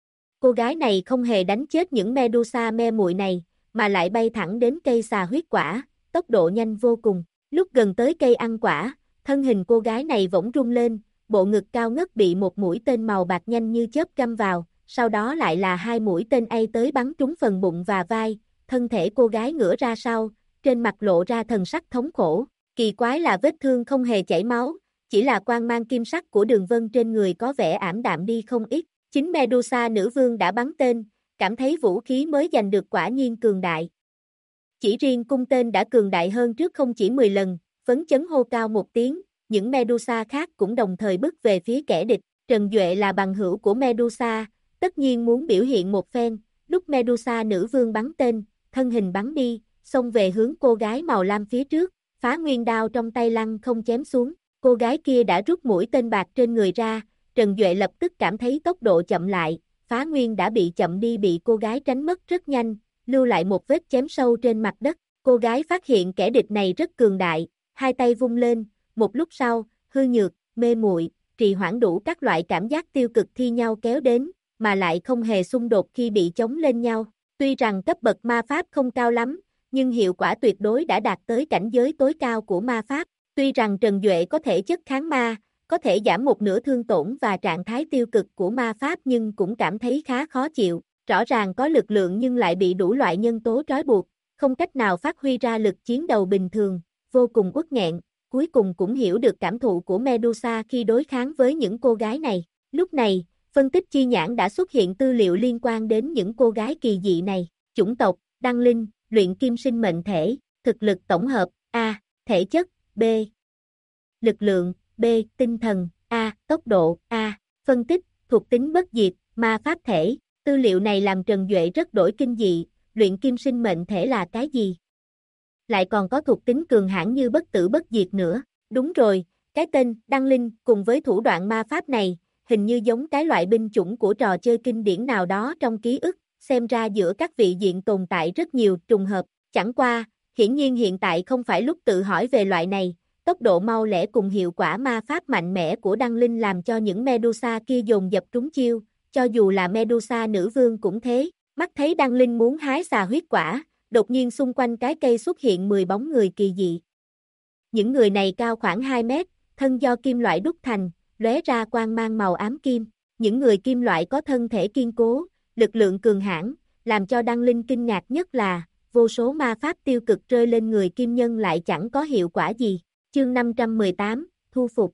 Cô gái này không hề đánh chết những Medusa mê muội này, mà lại bay thẳng đến cây xà huyết quả, tốc độ nhanh vô cùng. Lúc gần tới cây ăn quả, thân hình cô gái này bỗng rung lên, bộ ngực cao ngất bị một mũi tên màu bạc nhanh như chớp găm vào, sau đó lại là hai mũi tên ấy tới bắn trúng phần bụng và vai, thân thể cô gái ngửa ra sau, trên mặt lộ ra thần sắc thống khổ. Kỳ quái là vết thương không hề chảy máu, chỉ là quang mang kim sắc của đường vân trên người có vẻ ảm đạm đi không ít. Chính Medusa nữ vương đã bắn tên, cảm thấy vũ khí mới giành được quả nhiên cường đại. Chỉ riêng cung tên đã cường đại hơn trước không chỉ 10 lần, phấn chấn hô cao một tiếng, những Medusa khác cũng đồng thời bước về phía kẻ địch. Trần Duệ là bằng hữu của Medusa, tất nhiên muốn biểu hiện một phen, lúc Medusa nữ vương bắn tên, thân hình bắn đi, xông về hướng cô gái màu lam phía trước, phá nguyên đao trong tay lăng không chém xuống, cô gái kia đã rút mũi tên bạc trên người ra, Trần Duệ lập tức cảm thấy tốc độ chậm lại, phá nguyên đã bị chậm đi bị cô gái tránh mất rất nhanh, lưu lại một vết chém sâu trên mặt đất, cô gái phát hiện kẻ địch này rất cường đại, hai tay vung lên, một lúc sau, hư nhược, mê muội, trì hoãn đủ các loại cảm giác tiêu cực thi nhau kéo đến, mà lại không hề xung đột khi bị chống lên nhau. Tuy rằng cấp bậc ma pháp không cao lắm, nhưng hiệu quả tuyệt đối đã đạt tới cảnh giới tối cao của ma pháp. Tuy rằng Trần Duệ có thể chất kháng ma, có thể giảm một nửa thương tổn và trạng thái tiêu cực của ma pháp nhưng cũng cảm thấy khá khó chịu. Rõ ràng có lực lượng nhưng lại bị đủ loại nhân tố trói buộc, không cách nào phát huy ra lực chiến đầu bình thường, vô cùng uất nghẹn. Cuối cùng cũng hiểu được cảm thụ của Medusa khi đối kháng với những cô gái này. Lúc này, Phân tích chi nhãn đã xuất hiện tư liệu liên quan đến những cô gái kỳ dị này. Chủng tộc, đăng linh, luyện kim sinh mệnh thể, thực lực tổng hợp, A, thể chất, B, lực lượng, B, tinh thần, A, tốc độ, A, phân tích, thuộc tính bất diệt, ma pháp thể. Tư liệu này làm Trần Duệ rất đổi kinh dị, luyện kim sinh mệnh thể là cái gì? Lại còn có thuộc tính cường hãn như bất tử bất diệt nữa. Đúng rồi, cái tên Đăng Linh cùng với thủ đoạn ma pháp này, hình như giống cái loại binh chủng của trò chơi kinh điển nào đó trong ký ức, xem ra giữa các vị diện tồn tại rất nhiều trùng hợp, chẳng qua, hiển nhiên hiện tại không phải lúc tự hỏi về loại này, tốc độ mau lẹ cùng hiệu quả ma pháp mạnh mẽ của Đăng Linh làm cho những Medusa kia dồn dập trúng chiêu, cho dù là Medusa nữ vương cũng thế, mắt thấy Đăng Linh muốn hái xà huyết quả, đột nhiên xung quanh cái cây xuất hiện 10 bóng người kỳ dị. Những người này cao khoảng 2 mét, thân do kim loại đúc thành, lóe ra quang mang màu ám kim. Những người kim loại có thân thể kiên cố, lực lượng cường hãn, làm cho Đăng Linh kinh ngạc nhất là, vô số ma pháp tiêu cực rơi lên người kim nhân lại chẳng có hiệu quả gì. Chương 518, thu phục.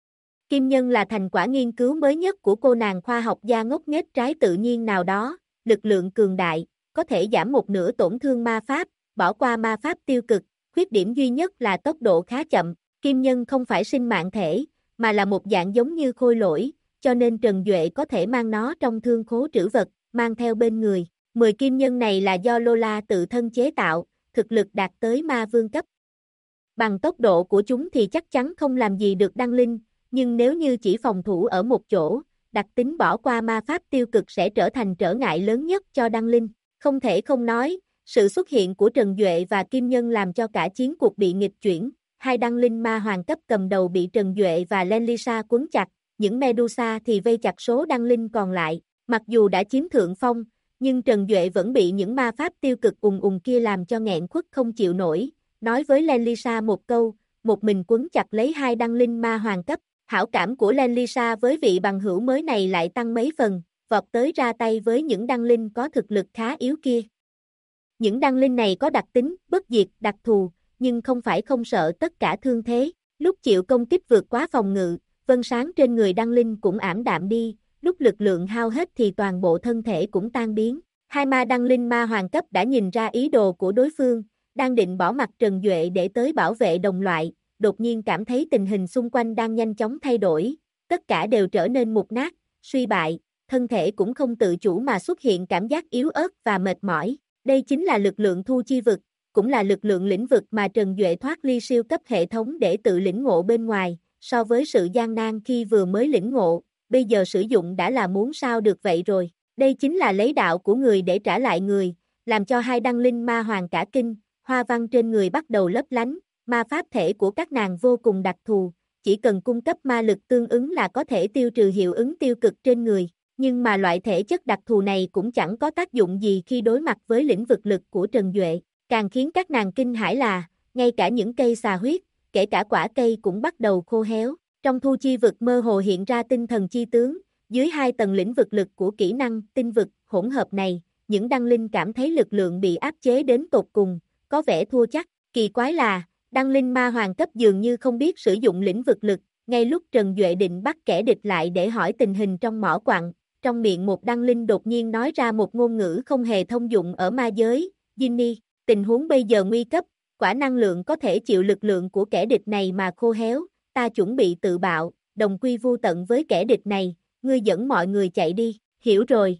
Kim nhân là thành quả nghiên cứu mới nhất của cô nàng khoa học gia ngốc nghếch trái tự nhiên nào đó, lực lượng cường đại, có thể giảm một nửa tổn thương ma pháp, bỏ qua ma pháp tiêu cực, khuyết điểm duy nhất là tốc độ khá chậm. Kim nhân không phải sinh mạng thể, mà là một dạng giống như khôi lỗi, cho nên Trần Duệ có thể mang nó trong thương khố trữ vật, mang theo bên người. 10 kim nhân này là do Lola tự thân chế tạo, thực lực đạt tới ma vương cấp. Bằng tốc độ của chúng thì chắc chắn không làm gì được Đăng Linh, nhưng nếu như chỉ phòng thủ ở một chỗ, đặc tính bỏ qua ma pháp tiêu cực sẽ trở thành trở ngại lớn nhất cho Đăng Linh. Không thể không nói, sự xuất hiện của Trần Duệ và Kim Nhân làm cho cả chiến cuộc bị nghịch chuyển. Hai Đăng Linh ma hoàng cấp cầm đầu bị Trần Duệ và Lenlisa quấn chặt, những Medusa thì vây chặt số Đăng Linh còn lại. Mặc dù đã chiếm thượng phong, nhưng Trần Duệ vẫn bị những ma pháp tiêu cực kia làm cho nghẹn khuất không chịu nổi. Nói với Lenlisa một câu, một mình quấn chặt lấy hai Đăng Linh ma hoàng cấp. Hảo cảm của Lenlisa với vị bằng hữu mới này lại tăng mấy phần, vọt tới ra tay với những Đăng Linh có thực lực khá yếu kia. Những Đăng Linh này có đặc tính, bất diệt, đặc thù, nhưng không phải không sợ tất cả thương thế. Lúc chịu công kích vượt quá phòng ngự, vân sáng trên người Đăng Linh cũng ảm đạm đi, lúc lực lượng hao hết thì toàn bộ thân thể cũng tan biến. Hai ma Đăng Linh ma hoàng cấp đã nhìn ra ý đồ của đối phương, đang định bỏ mặc Trần Duệ để tới bảo vệ đồng loại, đột nhiên cảm thấy tình hình xung quanh đang nhanh chóng thay đổi, tất cả đều trở nên mục nát, suy bại, thân thể cũng không tự chủ mà xuất hiện cảm giác yếu ớt và mệt mỏi. Đây chính là lực lượng thu chi vực, cũng là lực lượng lĩnh vực mà Trần Duệ thoát ly siêu cấp hệ thống để tự lĩnh ngộ bên ngoài, so với sự gian nan khi vừa mới lĩnh ngộ, bây giờ sử dụng đã là muốn sao được vậy rồi. Đây chính là lấy đạo của người để trả lại người, làm cho hai Đăng Linh ma hoàng cả kinh, hoa văn trên người bắt đầu lấp lánh, ma pháp thể của các nàng vô cùng đặc thù, chỉ cần cung cấp ma lực tương ứng là có thể tiêu trừ hiệu ứng tiêu cực trên người, nhưng mà loại thể chất đặc thù này cũng chẳng có tác dụng gì khi đối mặt với lĩnh vực lực của Trần Duệ. Càng khiến các nàng kinh hãi là, ngay cả những cây xà huyết, kể cả quả cây cũng bắt đầu khô héo. Trong thu chi vực mơ hồ hiện ra tinh thần chi tướng, dưới hai tầng lĩnh vực lực của kỹ năng tinh vực hỗn hợp này, những Đăng Linh cảm thấy lực lượng bị áp chế đến tột cùng, có vẻ thua chắc. Kỳ quái là, Đăng Linh ma hoàng cấp dường như không biết sử dụng lĩnh vực lực, ngay lúc Trần Duệ định bắt kẻ địch lại để hỏi tình hình trong mỏ quặng, trong miệng một Đăng Linh đột nhiên nói ra một ngôn ngữ không hề thông dụng ở ma giới, Ginny. Tình huống bây giờ nguy cấp, quả năng lượng có thể chịu lực lượng của kẻ địch này mà khô héo, ta chuẩn bị tự bạo, đồng quy vu tận với kẻ địch này, ngươi dẫn mọi người chạy đi, hiểu rồi.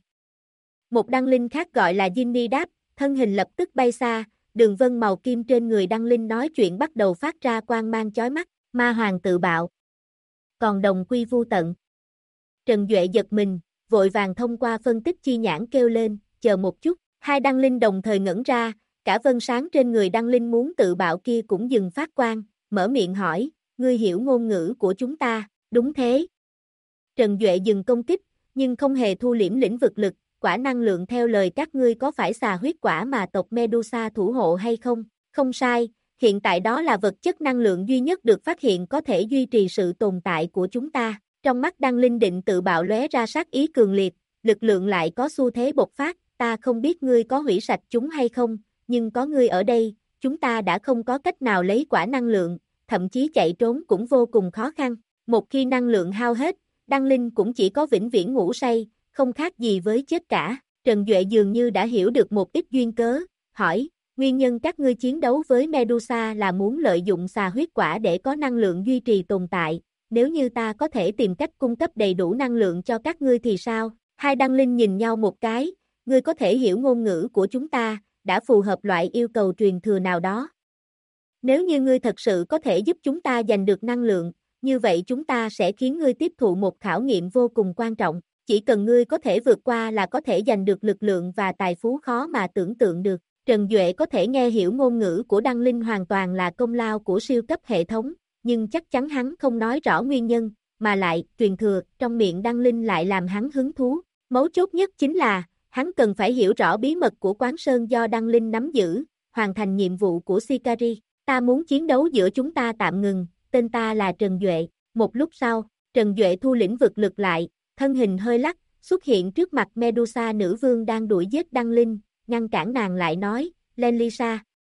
Một Đăng Linh khác gọi là Ginny đáp, thân hình lập tức bay xa, đường vân màu kim trên người Đăng Linh nói chuyện bắt đầu phát ra quang mang chói mắt, ma hoàng tự bạo. Còn đồng quy vu tận. Trần Duệ giật mình, vội vàng thông qua phân tích chi nhãn kêu lên, chờ một chút, hai Đăng Linh đồng thời ngẩn ra, cả vân sáng trên người Đăng Linh muốn tự bạo kia cũng dừng phát quang, mở miệng hỏi, ngươi hiểu ngôn ngữ của chúng ta, đúng thế. Trần Duệ dừng công kích, nhưng không hề thu liễm lĩnh vực lực, quả năng lượng theo lời các ngươi có phải xà huyết quả mà tộc Medusa thủ hộ hay không? Không sai, hiện tại đó là vật chất năng lượng duy nhất được phát hiện có thể duy trì sự tồn tại của chúng ta. Trong mắt Đăng Linh định tự bạo lóe ra sát ý cường liệt, lực lượng lại có xu thế bộc phát, ta không biết ngươi có hủy sạch chúng hay không, nhưng có ngươi ở đây, chúng ta đã không có cách nào lấy quả năng lượng, thậm chí chạy trốn cũng vô cùng khó khăn. Một khi năng lượng hao hết, Đăng Linh cũng chỉ có vĩnh viễn ngủ say, không khác gì với chết cả. Trần Duệ dường như đã hiểu được một ít duyên cớ, hỏi, nguyên nhân các ngươi chiến đấu với Medusa là muốn lợi dụng xà huyết quả để có năng lượng duy trì tồn tại, nếu như ta có thể tìm cách cung cấp đầy đủ năng lượng cho các ngươi thì sao? Hai Đăng Linh nhìn nhau một cái, ngươi có thể hiểu ngôn ngữ của chúng ta, đã phù hợp loại yêu cầu truyền thừa nào đó. Nếu như ngươi thật sự có thể giúp chúng ta giành được năng lượng, như vậy chúng ta sẽ khiến ngươi tiếp thụ một khảo nghiệm vô cùng quan trọng. Chỉ cần ngươi có thể vượt qua là có thể giành được lực lượng và tài phú khó mà tưởng tượng được. Trần Duệ có thể nghe hiểu ngôn ngữ của Đăng Linh hoàn toàn là công lao của siêu cấp hệ thống, nhưng chắc chắn hắn không nói rõ nguyên nhân, mà lại, truyền thừa, trong miệng Đăng Linh lại làm hắn hứng thú. Mấu chốt nhất chính là, hắn cần phải hiểu rõ bí mật của Quán Sơn do Đăng Linh nắm giữ, hoàn thành nhiệm vụ của Sikari. Ta muốn chiến đấu giữa chúng ta tạm ngừng, tên ta là Trần Duệ. Một lúc sau, Trần Duệ thu lĩnh vực lực lại, thân hình hơi lắc, xuất hiện trước mặt Medusa nữ vương đang đuổi giết Đăng Linh, ngăn cản nàng lại nói, Lenlisa.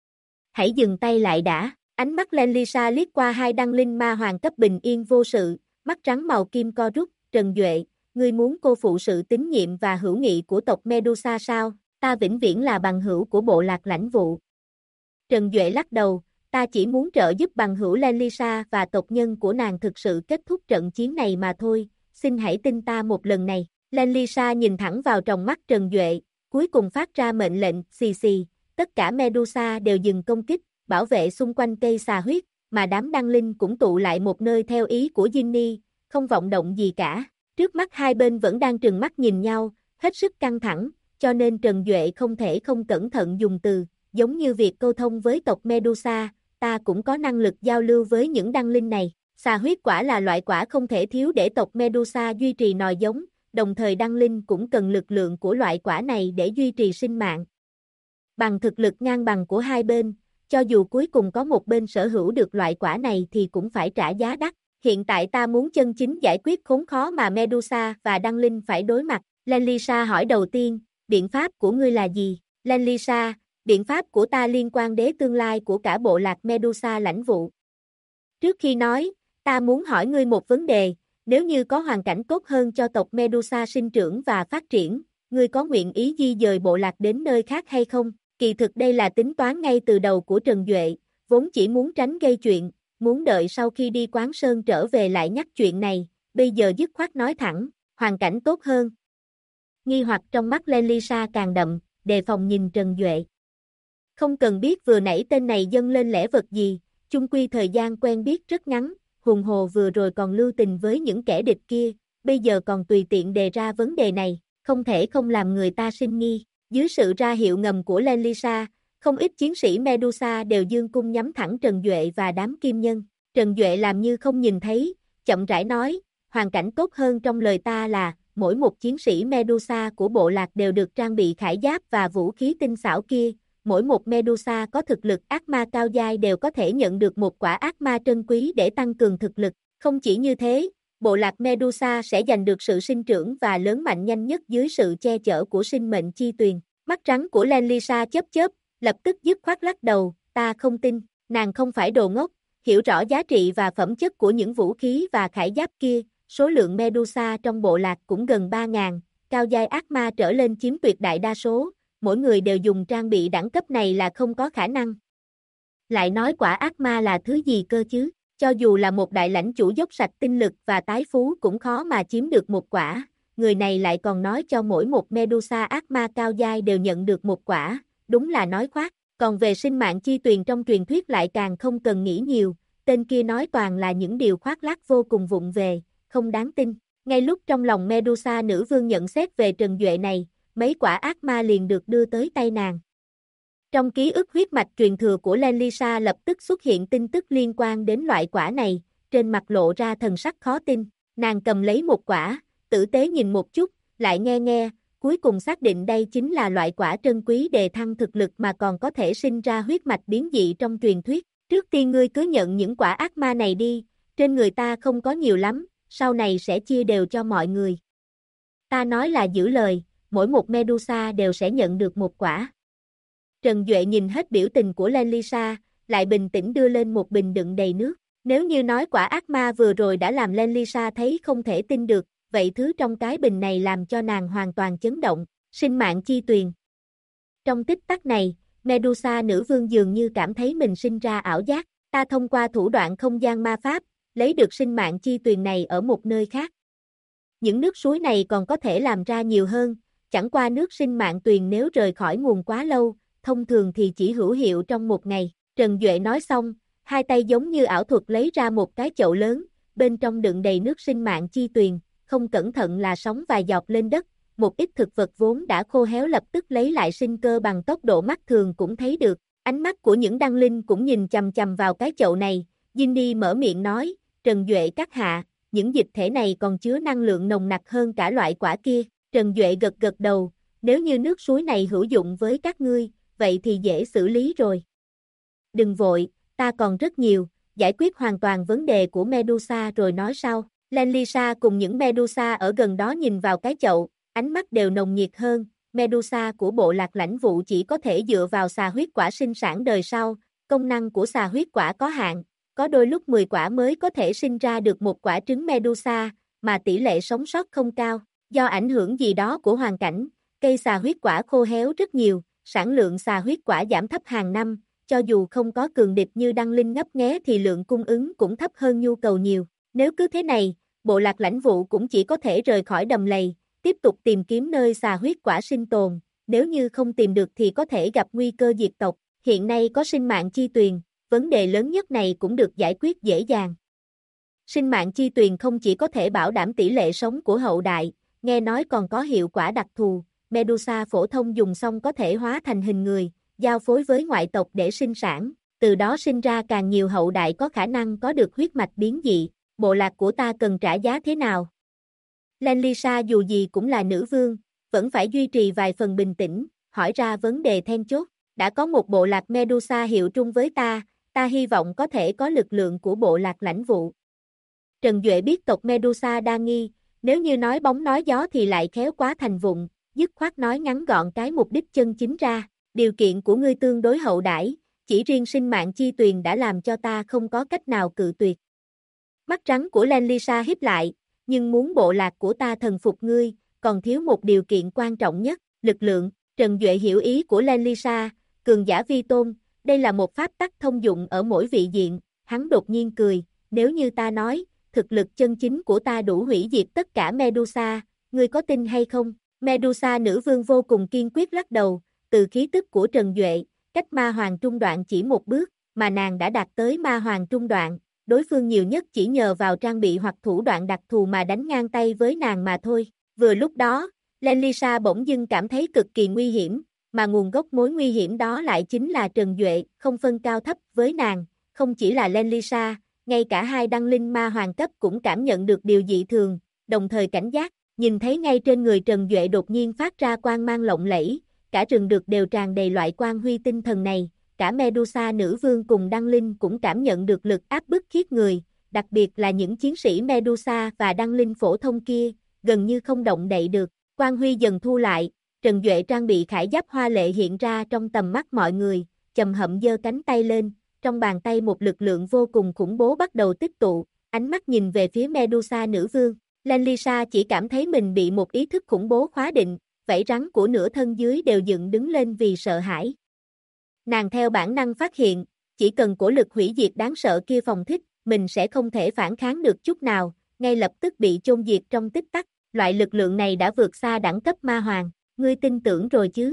Hãy dừng tay lại đã. Ánh mắt Lenlisa liếc qua hai Đăng Linh ma hoàng cấp bình yên vô sự, mắt trắng màu kim co rút, Trần Duệ, ngươi muốn cô phụ sự tín nhiệm và hữu nghị của tộc Medusa sao? Ta vĩnh viễn là bằng hữu của bộ lạc lãnh vụ. Trần Duệ lắc đầu, ta chỉ muốn trợ giúp bằng hữu Lenlisa và tộc nhân của nàng thực sự kết thúc trận chiến này mà thôi, xin hãy tin ta một lần này. Lenlisa nhìn thẳng vào tròng mắt Trần Duệ, cuối cùng phát ra mệnh lệnh, xì xì, tất cả Medusa đều dừng công kích, bảo vệ xung quanh cây xà huyết, mà đám Đăng Linh cũng tụ lại một nơi theo ý của Ginny, không vọng động gì cả. Trước mắt hai bên vẫn đang trừng mắt nhìn nhau, hết sức căng thẳng, cho nên Trần Duệ không thể không cẩn thận dùng từ, giống như việc câu thông với tộc Medusa, ta cũng có năng lực giao lưu với những Đăng Linh này. Xà huyết quả là loại quả không thể thiếu để tộc Medusa duy trì nòi giống, đồng thời Đăng Linh cũng cần lực lượng của loại quả này để duy trì sinh mạng. Bằng thực lực ngang bằng của hai bên, cho dù cuối cùng có một bên sở hữu được loại quả này thì cũng phải trả giá đắt. Hiện tại ta muốn chân chính giải quyết khốn khó mà Medusa và Đăng Linh phải đối mặt. Lenlisa hỏi đầu tiên, biện pháp của ngươi là gì? Lenlisa, biện pháp của ta liên quan đến tương lai của cả bộ lạc Medusa lãnh vụ. Trước khi nói, ta muốn hỏi ngươi một vấn đề, nếu như có hoàn cảnh tốt hơn cho tộc Medusa sinh trưởng và phát triển, ngươi có nguyện ý di dời bộ lạc đến nơi khác hay không? Kỳ thực đây là tính toán ngay từ đầu của Trần Duệ, vốn chỉ muốn tránh gây chuyện, muốn đợi sau khi đi Quán Sơn trở về lại nhắc chuyện này, bây giờ dứt khoát nói thẳng, hoàn cảnh tốt hơn. Nghi hoặc trong mắt Lenlisa càng đậm, đề phòng nhìn Trần Duệ. Không cần biết vừa nãy tên này dâng lên lễ vật gì, chung quy thời gian quen biết rất ngắn, huống hồ vừa rồi còn lưu tình với những kẻ địch kia, bây giờ còn tùy tiện đề ra vấn đề này, không thể không làm người ta sinh nghi. Dưới sự ra hiệu ngầm của Lenlisa, không ít chiến sĩ Medusa đều dương cung nhắm thẳng Trần Duệ và đám kim nhân. Trần Duệ làm như không nhìn thấy, chậm rãi nói, hoàn cảnh tốt hơn trong lời ta là, mỗi một chiến sĩ Medusa của bộ lạc đều được trang bị khải giáp và vũ khí tinh xảo kia, mỗi một Medusa có thực lực ác ma cao giai đều có thể nhận được một quả ác ma trân quý để tăng cường thực lực. Không chỉ như thế, bộ lạc Medusa sẽ giành được sự sinh trưởng và lớn mạnh nhanh nhất dưới sự che chở của sinh mệnh chi tuyền. Mắt trắng của Lenlisa chớp chớp, lập tức dứt khoát lắc đầu, ta không tin, nàng không phải đồ ngốc, hiểu rõ giá trị và phẩm chất của những vũ khí và khải giáp kia, số lượng Medusa trong bộ lạc cũng gần 3.000, cao giai ác ma trở lên chiếm tuyệt đại đa số, mỗi người đều dùng trang bị đẳng cấp này là không có khả năng. Lại nói quả ác ma là thứ gì cơ chứ, cho dù là một đại lãnh chủ dốc sạch tinh lực và tái phú cũng khó mà chiếm được một quả, người này lại còn nói cho mỗi một Medusa ác ma cao giai đều nhận được một quả, đúng là nói khoác, còn về sinh mạng chi tuyền trong truyền thuyết lại càng không cần nghĩ nhiều, tên kia nói toàn là những điều khoác lác vô cùng vụng về, không đáng tin. Ngay lúc trong lòng Medusa nữ vương nhận xét về Trần Duệ này, mấy quả ác ma liền được đưa tới tay nàng. Trong ký ức huyết mạch truyền thừa của Lenlisa lập tức xuất hiện tin tức liên quan đến loại quả này, trên mặt lộ ra thần sắc khó tin, nàng cầm lấy một quả, tử tế nhìn một chút, lại nghe nghe, cuối cùng xác định đây chính là loại quả trân quý đề thăng thực lực mà còn có thể sinh ra huyết mạch biến dị trong truyền thuyết. Trước tiên ngươi cứ nhận những quả ác ma này đi, trên người ta không có nhiều lắm, sau này sẽ chia đều cho mọi người. Ta nói là giữ lời, mỗi một Medusa đều sẽ nhận được một quả. Trần Duệ nhìn hết biểu tình của Lenlisa, lại bình tĩnh đưa lên một bình đựng đầy nước. Nếu như nói quả ác ma vừa rồi đã làm Lenlisa thấy không thể tin được, vậy thứ trong cái bình này làm cho nàng hoàn toàn chấn động, sinh mạng chi tuyền. Trong tích tắc này, Medusa nữ vương dường như cảm thấy mình sinh ra ảo giác, ta thông qua thủ đoạn không gian ma pháp, lấy được sinh mạng chi tuyền này ở một nơi khác. Những nước suối này còn có thể làm ra nhiều hơn, chẳng qua nước sinh mạng tuyền nếu rời khỏi nguồn quá lâu, thông thường thì chỉ hữu hiệu trong một ngày. Trần Duệ nói xong, hai tay giống như ảo thuật lấy ra một cái chậu lớn, bên trong đựng đầy nước sinh mạng chi tuyền, không cẩn thận là sóng vài giọt lên đất, một ít thực vật vốn đã khô héo lập tức lấy lại sinh cơ bằng tốc độ mắt thường cũng thấy được. Ánh mắt của những đăng linh cũng nhìn chằm chằm vào cái chậu này, Ginny mở miệng nói, Trần Duệ các hạ, những dịch thể này còn chứa năng lượng nồng nặc hơn cả loại quả kia. Trần Duệ gật gật đầu, nếu như nước suối này hữu dụng với các ngươi, vậy thì dễ xử lý rồi. Đừng vội, ta còn rất nhiều, giải quyết hoàn toàn vấn đề của Medusa rồi nói sau. Lenlisa cùng những Medusa ở gần đó nhìn vào cái chậu, ánh mắt đều nồng nhiệt hơn. Medusa của bộ lạc lãnh vụ chỉ có thể dựa vào xà huyết quả sinh sản đời sau, công năng của xà huyết quả có hạn, có đôi lúc 10 quả mới có thể sinh ra được một quả trứng Medusa, mà tỷ lệ sống sót không cao. Do ảnh hưởng gì đó của hoàn cảnh, cây xà huyết quả khô héo rất nhiều, sản lượng xà huyết quả giảm thấp hàng năm, cho dù không có cường địch như đăng linh ngấp nghé thì lượng cung ứng cũng thấp hơn nhu cầu nhiều. Nếu cứ thế này, bộ lạc lãnh vụ cũng chỉ có thể rời khỏi đầm lầy, tiếp tục tìm kiếm nơi xà huyết quả sinh tồn, nếu như không tìm được thì có thể gặp nguy cơ diệt tộc. Hiện nay có sinh mạng chi tuyền, vấn đề lớn nhất này cũng được giải quyết dễ dàng. Sinh mạng chi tuyền không chỉ có thể bảo đảm tỷ lệ sống của hậu đại, nghe nói còn có hiệu quả đặc thù, Medusa phổ thông dùng xong có thể hóa thành hình người, giao phối với ngoại tộc để sinh sản, từ đó sinh ra càng nhiều hậu đại có khả năng có được huyết mạch biến dị. Bộ lạc của ta cần trả giá thế nào? Lenlisa dù gì cũng là nữ vương, vẫn phải duy trì vài phần bình tĩnh, hỏi ra vấn đề then chốt. Đã có một bộ lạc Medusa hiệu trung với ta hy vọng có thể có lực lượng của bộ lạc lãnh vụ. Trần Duệ biết tộc Medusa đa nghi, nếu như nói bóng nói gió thì lại khéo quá thành vụng, dứt khoát nói ngắn gọn cái mục đích chân chính ra. Điều kiện của ngươi tương đối hậu đãi, chỉ riêng sinh mạng chi tuyền đã làm cho ta không có cách nào cự tuyệt. Mắt trắng của Lenlisa híp lại, nhưng muốn bộ lạc của ta thần phục ngươi, còn thiếu một điều kiện quan trọng nhất, lực lượng. Trần Duệ hiểu ý của Lenlisa, cường giả vi tôn, đây là một pháp tắc thông dụng ở mỗi vị diện, hắn đột nhiên cười, nếu như ta nói, thực lực chân chính của ta đủ hủy diệt tất cả Medusa, ngươi có tin hay không? Medusa nữ vương vô cùng kiên quyết lắc đầu, từ khí tức của Trần Duệ, cách ma hoàng trung đoạn chỉ một bước, mà nàng đã đạt tới ma hoàng trung đoạn, đối phương nhiều nhất chỉ nhờ vào trang bị hoặc thủ đoạn đặc thù mà đánh ngang tay với nàng mà thôi. Vừa lúc đó, Lenlisa bỗng dưng cảm thấy cực kỳ nguy hiểm, mà nguồn gốc mối nguy hiểm đó lại chính là Trần Duệ, không phân cao thấp với nàng, không chỉ là Lenlisa, ngay cả hai đăng linh ma hoàng cấp cũng cảm nhận được điều dị thường, đồng thời cảnh giác, nhìn thấy ngay trên người Trần Duệ đột nhiên phát ra quang mang lộng lẫy, cả rừng được đều tràn đầy loại quang huy tinh thần này, cả Medusa nữ vương cùng đăng linh cũng cảm nhận được lực áp bức khiếp người, đặc biệt là những chiến sĩ Medusa và đăng linh phổ thông kia, gần như không động đậy được. Quang huy dần thu lại, Trần Duệ trang bị khải giáp hoa lệ hiện ra trong tầm mắt mọi người, chậm hậm giơ cánh tay lên, trong bàn tay một lực lượng vô cùng khủng bố bắt đầu tích tụ, ánh mắt nhìn về phía Medusa nữ vương. Lenlisa chỉ cảm thấy mình bị một ý thức khủng bố khóa định, vảy rắn của nửa thân dưới đều dựng đứng lên vì sợ hãi. Nàng theo bản năng phát hiện, chỉ cần cổ lực hủy diệt đáng sợ kia phóng thích, mình sẽ không thể phản kháng được chút nào, ngay lập tức bị chôn diệt trong tích tắc. Loại lực lượng này đã vượt xa đẳng cấp ma hoàng, ngươi tin tưởng rồi chứ?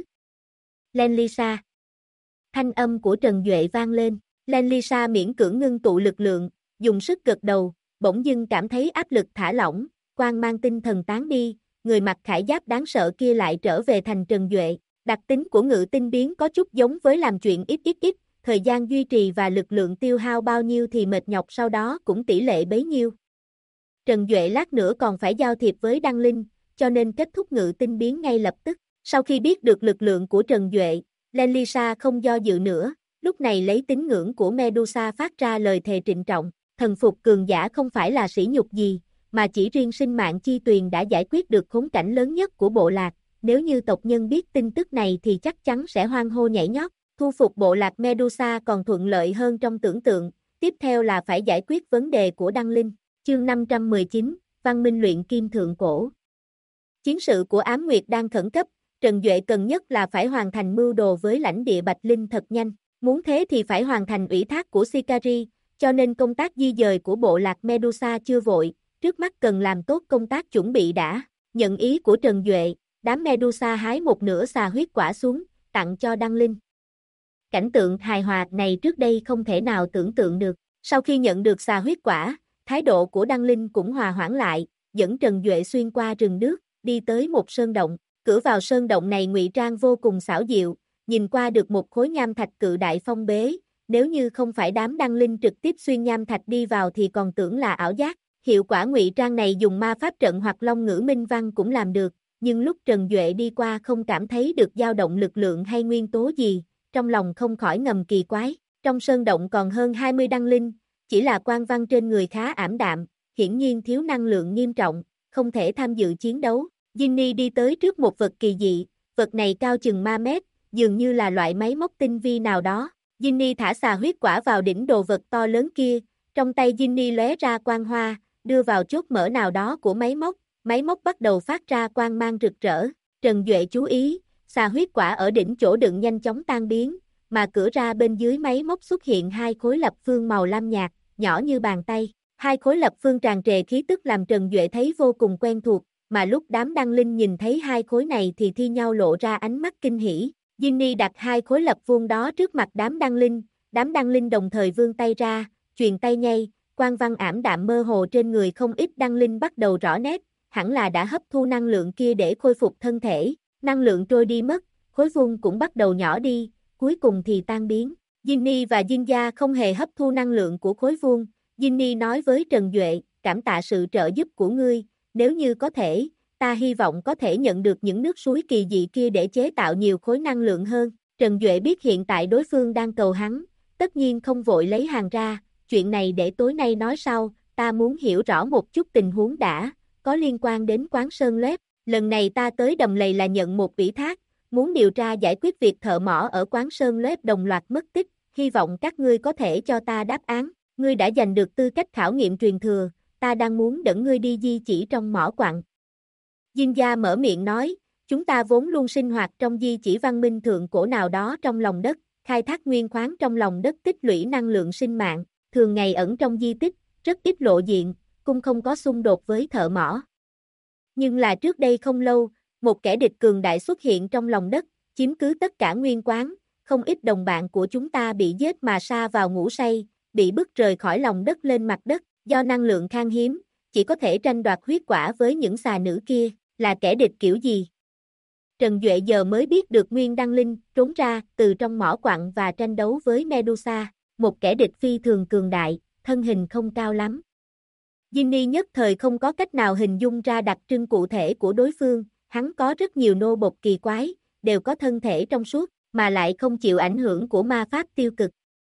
Lenlisa. Thanh âm của Trần Duệ vang lên, Lenlisa miễn cưỡng ngưng tụ lực lượng, dùng sức gật đầu, bỗng dưng cảm thấy áp lực thả lỏng, quang mang tinh thần tán đi, người mặc khải giáp đáng sợ kia lại trở về thành Trần Duệ. Đặc tính của ngự tinh biến có chút giống với làm chuyện ít, thời gian duy trì và lực lượng tiêu hao bao nhiêu thì mệt nhọc sau đó cũng tỷ lệ bấy nhiêu. Trần Duệ lát nữa còn phải giao thiệp với Đăng Linh, cho nên kết thúc ngự tinh biến ngay lập tức. Sau khi biết được lực lượng của Trần Duệ, Lenlisa không do dự nữa, lúc này lấy tín ngưỡng của Medusa phát ra lời thề trịnh trọng, thần phục cường giả không phải là sỉ nhục gì, mà chỉ riêng sinh mạng chi tuyền đã giải quyết được khốn cảnh lớn nhất của bộ lạc, nếu như tộc nhân biết tin tức này thì chắc chắn sẽ hoan hô nhảy nhót, thu phục bộ lạc Medusa còn thuận lợi hơn trong tưởng tượng, tiếp theo là phải giải quyết vấn đề của Đăng Linh. Chương 519, Văn Minh luyện kim thượng cổ. Chiến sự của Ám Nguyệt đang khẩn cấp, Trần Duệ cần nhất là phải hoàn thành mưu đồ với lãnh địa Bạch Linh thật nhanh. Muốn thế thì phải hoàn thành ủy thác của Sikari, cho nên công tác di dời của bộ lạc Medusa chưa vội, trước mắt cần làm tốt công tác chuẩn bị đã. Nhận ý của Trần Duệ, đám Medusa hái một nửa xà huyết quả xuống, tặng cho Đăng Linh. Cảnh tượng hài hòa này trước đây không thể nào tưởng tượng được. Sau khi nhận được xà huyết quả, thái độ của Đăng Linh cũng hòa hoãn lại, dẫn Trần Duệ xuyên qua rừng nước, đi tới một sơn động. Cửa vào sơn động này ngụy trang vô cùng xảo diệu, nhìn qua được một khối nham thạch cự đại phong bế, nếu như không phải đám Đăng Linh trực tiếp xuyên nham thạch đi vào thì còn tưởng là ảo giác. Hiệu quả ngụy trang này dùng ma pháp trận hoặc long ngữ minh văn cũng làm được, nhưng lúc Trần Duệ đi qua không cảm thấy được dao động lực lượng hay nguyên tố gì, trong lòng không khỏi ngầm kỳ quái. Trong sơn động còn hơn 20 Đăng Linh, chỉ là quan văn trên người khá ảm đạm, hiển nhiên thiếu năng lượng nghiêm trọng, không thể tham dự chiến đấu. Ginny đi tới trước một vật kỳ dị, vật này cao chừng 3 mét, dường như là loại máy móc tinh vi nào đó. Ginny thả xà huyết quả vào đỉnh đồ vật to lớn kia, trong tay Ginny lóe ra quang hoa, đưa vào chốt mở nào đó của máy móc bắt đầu phát ra quang mang rực rỡ. Trần Duệ chú ý, xà huyết quả ở đỉnh chỗ đựng nhanh chóng tan biến, mà cửa ra bên dưới máy móc xuất hiện hai khối lập phương màu lam nhạt, nhỏ như bàn tay. Hai khối lập phương tràn trề khí tức làm Trần Duệ thấy vô cùng quen thuộc, mà lúc đám Đăng Linh nhìn thấy hai khối này thì thi nhau lộ ra ánh mắt kinh hỉ. Ginny đặt hai khối lập vuông đó trước mặt đám Đăng Linh đồng thời vươn tay ra, chuyền tay nhay, quang văn ảm đạm mơ hồ trên người không ít Đăng Linh bắt đầu rõ nét, hẳn là đã hấp thu năng lượng kia để khôi phục thân thể. Năng lượng trôi đi mất, khối vuông cũng bắt đầu nhỏ đi, cuối cùng thì tan biến. Ginny và Jinja không hề hấp thu năng lượng của khối vuông. Ginny nói với Trần Duệ, cảm tạ sự trợ giúp của ngươi, nếu như có thể, ta hy vọng có thể nhận được những nước suối kỳ dị kia để chế tạo nhiều khối năng lượng hơn. Trần Duệ biết hiện tại đối phương đang cầu hắn, tất nhiên không vội lấy hàng ra, chuyện này để tối nay nói sau, ta muốn hiểu rõ một chút tình huống đã, có liên quan đến quán Sơn Lết. Lần này ta tới Đầm Lầy là nhận một ủy thác, muốn điều tra giải quyết việc thợ mỏ ở quán Sơn Lết đồng loạt mất tích, hy vọng các ngươi có thể cho ta đáp án. Ngươi đã giành được tư cách khảo nghiệm truyền thừa, ta đang muốn dẫn ngươi đi di chỉ trong mỏ quặng. Jinja mở miệng nói, chúng ta vốn luôn sinh hoạt trong di chỉ văn minh thượng cổ nào đó trong lòng đất, khai thác nguyên khoáng trong lòng đất tích lũy năng lượng sinh mạng, thường ngày ẩn trong di tích, rất ít lộ diện, cũng không có xung đột với thợ mỏ. Nhưng là trước đây không lâu, một kẻ địch cường đại xuất hiện trong lòng đất, chiếm cứ tất cả nguyên khoáng, không ít đồng bạn của chúng ta bị giết mà sa vào ngủ say, bị bức rời khỏi lòng đất lên mặt đất, do năng lượng khan hiếm, chỉ có thể tranh đoạt huyết quả với những xà nữ kia, là kẻ địch kiểu gì? Trần Duệ giờ mới biết được Nguyên Đăng Linh trốn ra từ trong mỏ quặng và tranh đấu với Medusa, một kẻ địch phi thường cường đại, thân hình không cao lắm. Ginny nhất thời không có cách nào hình dung ra đặc trưng cụ thể của đối phương, hắn có rất nhiều nô bộc kỳ quái, đều có thân thể trong suốt, mà lại không chịu ảnh hưởng của ma pháp tiêu cực.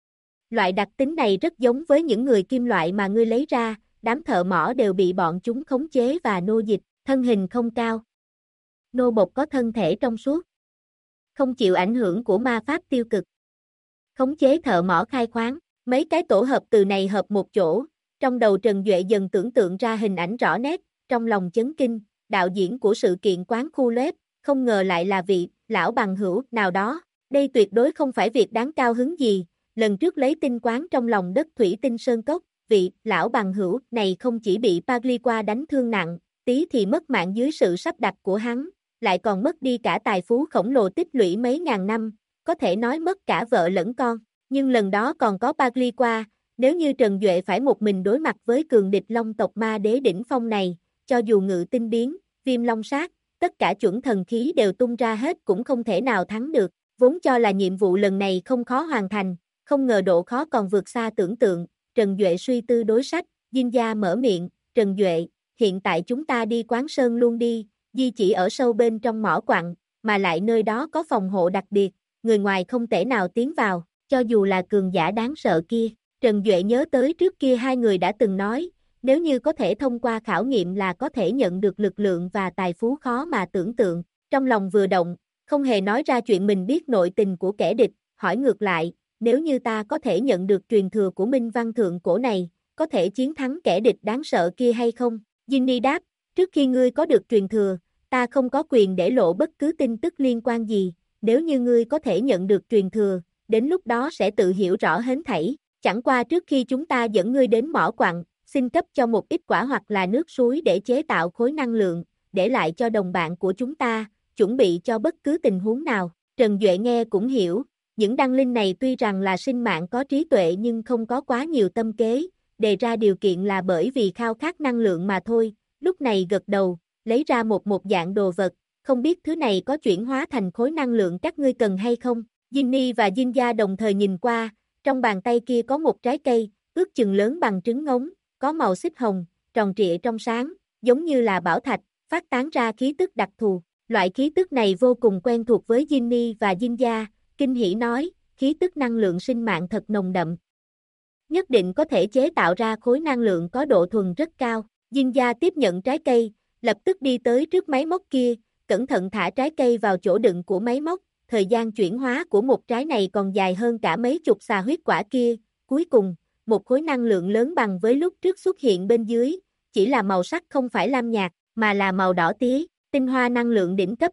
Loại đặc tính này rất giống với những người kim loại mà ngươi lấy ra, đám thợ mỏ đều bị bọn chúng khống chế và nô dịch, thân hình không cao. Nô bộc có thân thể trong suốt, không chịu ảnh hưởng của ma pháp tiêu cực. Khống chế thợ mỏ khai khoáng, mấy cái tổ hợp từ này hợp một chỗ, trong đầu Trần Duệ dần tưởng tượng ra hình ảnh rõ nét, trong lòng chấn kinh, đạo diễn của sự kiện quán khu Lết, không ngờ lại là vị lão bằng hữu nào đó, đây tuyệt đối không phải việc đáng cao hứng gì, lần trước lấy tinh quán trong lòng đất thủy tinh sơn cốc, vị lão bằng hữu này không chỉ bị Pagliqua đánh thương nặng, tí thì mất mạng dưới sự sắp đặt của hắn, lại còn mất đi cả tài phú khổng lồ tích lũy mấy ngàn năm, có thể nói mất cả vợ lẫn con, nhưng lần đó còn có Pagliqua, nếu như Trần Duệ phải một mình đối mặt với cường địch Long tộc ma đế đỉnh phong này, cho dù ngự tinh biến, viêm long sát, tất cả chuẩn thần khí đều tung ra hết cũng không thể nào thắng được, vốn cho là nhiệm vụ lần này không khó hoàn thành, không ngờ độ khó còn vượt xa tưởng tượng, Trần Duệ suy tư đối sách, Jinja mở miệng, Trần Duệ, hiện tại chúng ta đi quán Sơn luôn đi, di chỉ ở sâu bên trong mỏ quặng, mà lại nơi đó có phòng hộ đặc biệt, người ngoài không thể nào tiến vào, cho dù là cường giả đáng sợ kia. Trần Duệ nhớ tới trước kia hai người đã từng nói, nếu như có thể thông qua khảo nghiệm là có thể nhận được lực lượng và tài phú khó mà tưởng tượng, trong lòng vừa động, không hề nói ra chuyện mình biết nội tình của kẻ địch, hỏi ngược lại, nếu như ta có thể nhận được truyền thừa của Minh Văn Thượng Cổ này, có thể chiến thắng kẻ địch đáng sợ kia hay không? Ginny đáp, trước khi ngươi có được truyền thừa, ta không có quyền để lộ bất cứ tin tức liên quan gì, nếu như ngươi có thể nhận được truyền thừa, đến lúc đó sẽ tự hiểu rõ hết thảy, chẳng qua trước khi chúng ta dẫn ngươi đến mỏ quặng, xin cấp cho một ít quả hoặc là nước suối để chế tạo khối năng lượng, để lại cho đồng bạn của chúng ta, chuẩn bị cho bất cứ tình huống nào. Trần Duệ nghe cũng hiểu, những đăng linh này tuy rằng là sinh mạng có trí tuệ nhưng không có quá nhiều tâm kế, đề ra điều kiện là bởi vì khao khát năng lượng mà thôi, lúc này gật đầu, lấy ra một dạng đồ vật, không biết thứ này có chuyển hóa thành khối năng lượng các ngươi cần hay không. Ginny và Jinja đồng thời nhìn qua, trong bàn tay kia có một trái cây, ước chừng lớn bằng trứng ngỗng, có màu xích hồng, tròn trịa trong sáng, giống như là bảo thạch, phát tán ra khí tức đặc thù. Loại khí tức này vô cùng quen thuộc với Ginny và Jinja, kinh hỉ nói, khí tức năng lượng sinh mạng thật nồng đậm. Nhất định có thể chế tạo ra khối năng lượng có độ thuần rất cao. Jinja tiếp nhận trái cây, lập tức đi tới trước máy móc kia, cẩn thận thả trái cây vào chỗ đựng của máy móc, thời gian chuyển hóa của một trái này còn dài hơn cả mấy chục xà huyết quả kia, cuối cùng, một khối năng lượng lớn bằng với lúc trước xuất hiện bên dưới, chỉ là màu sắc không phải lam nhạt, mà là màu đỏ tía, tinh hoa năng lượng đỉnh cấp.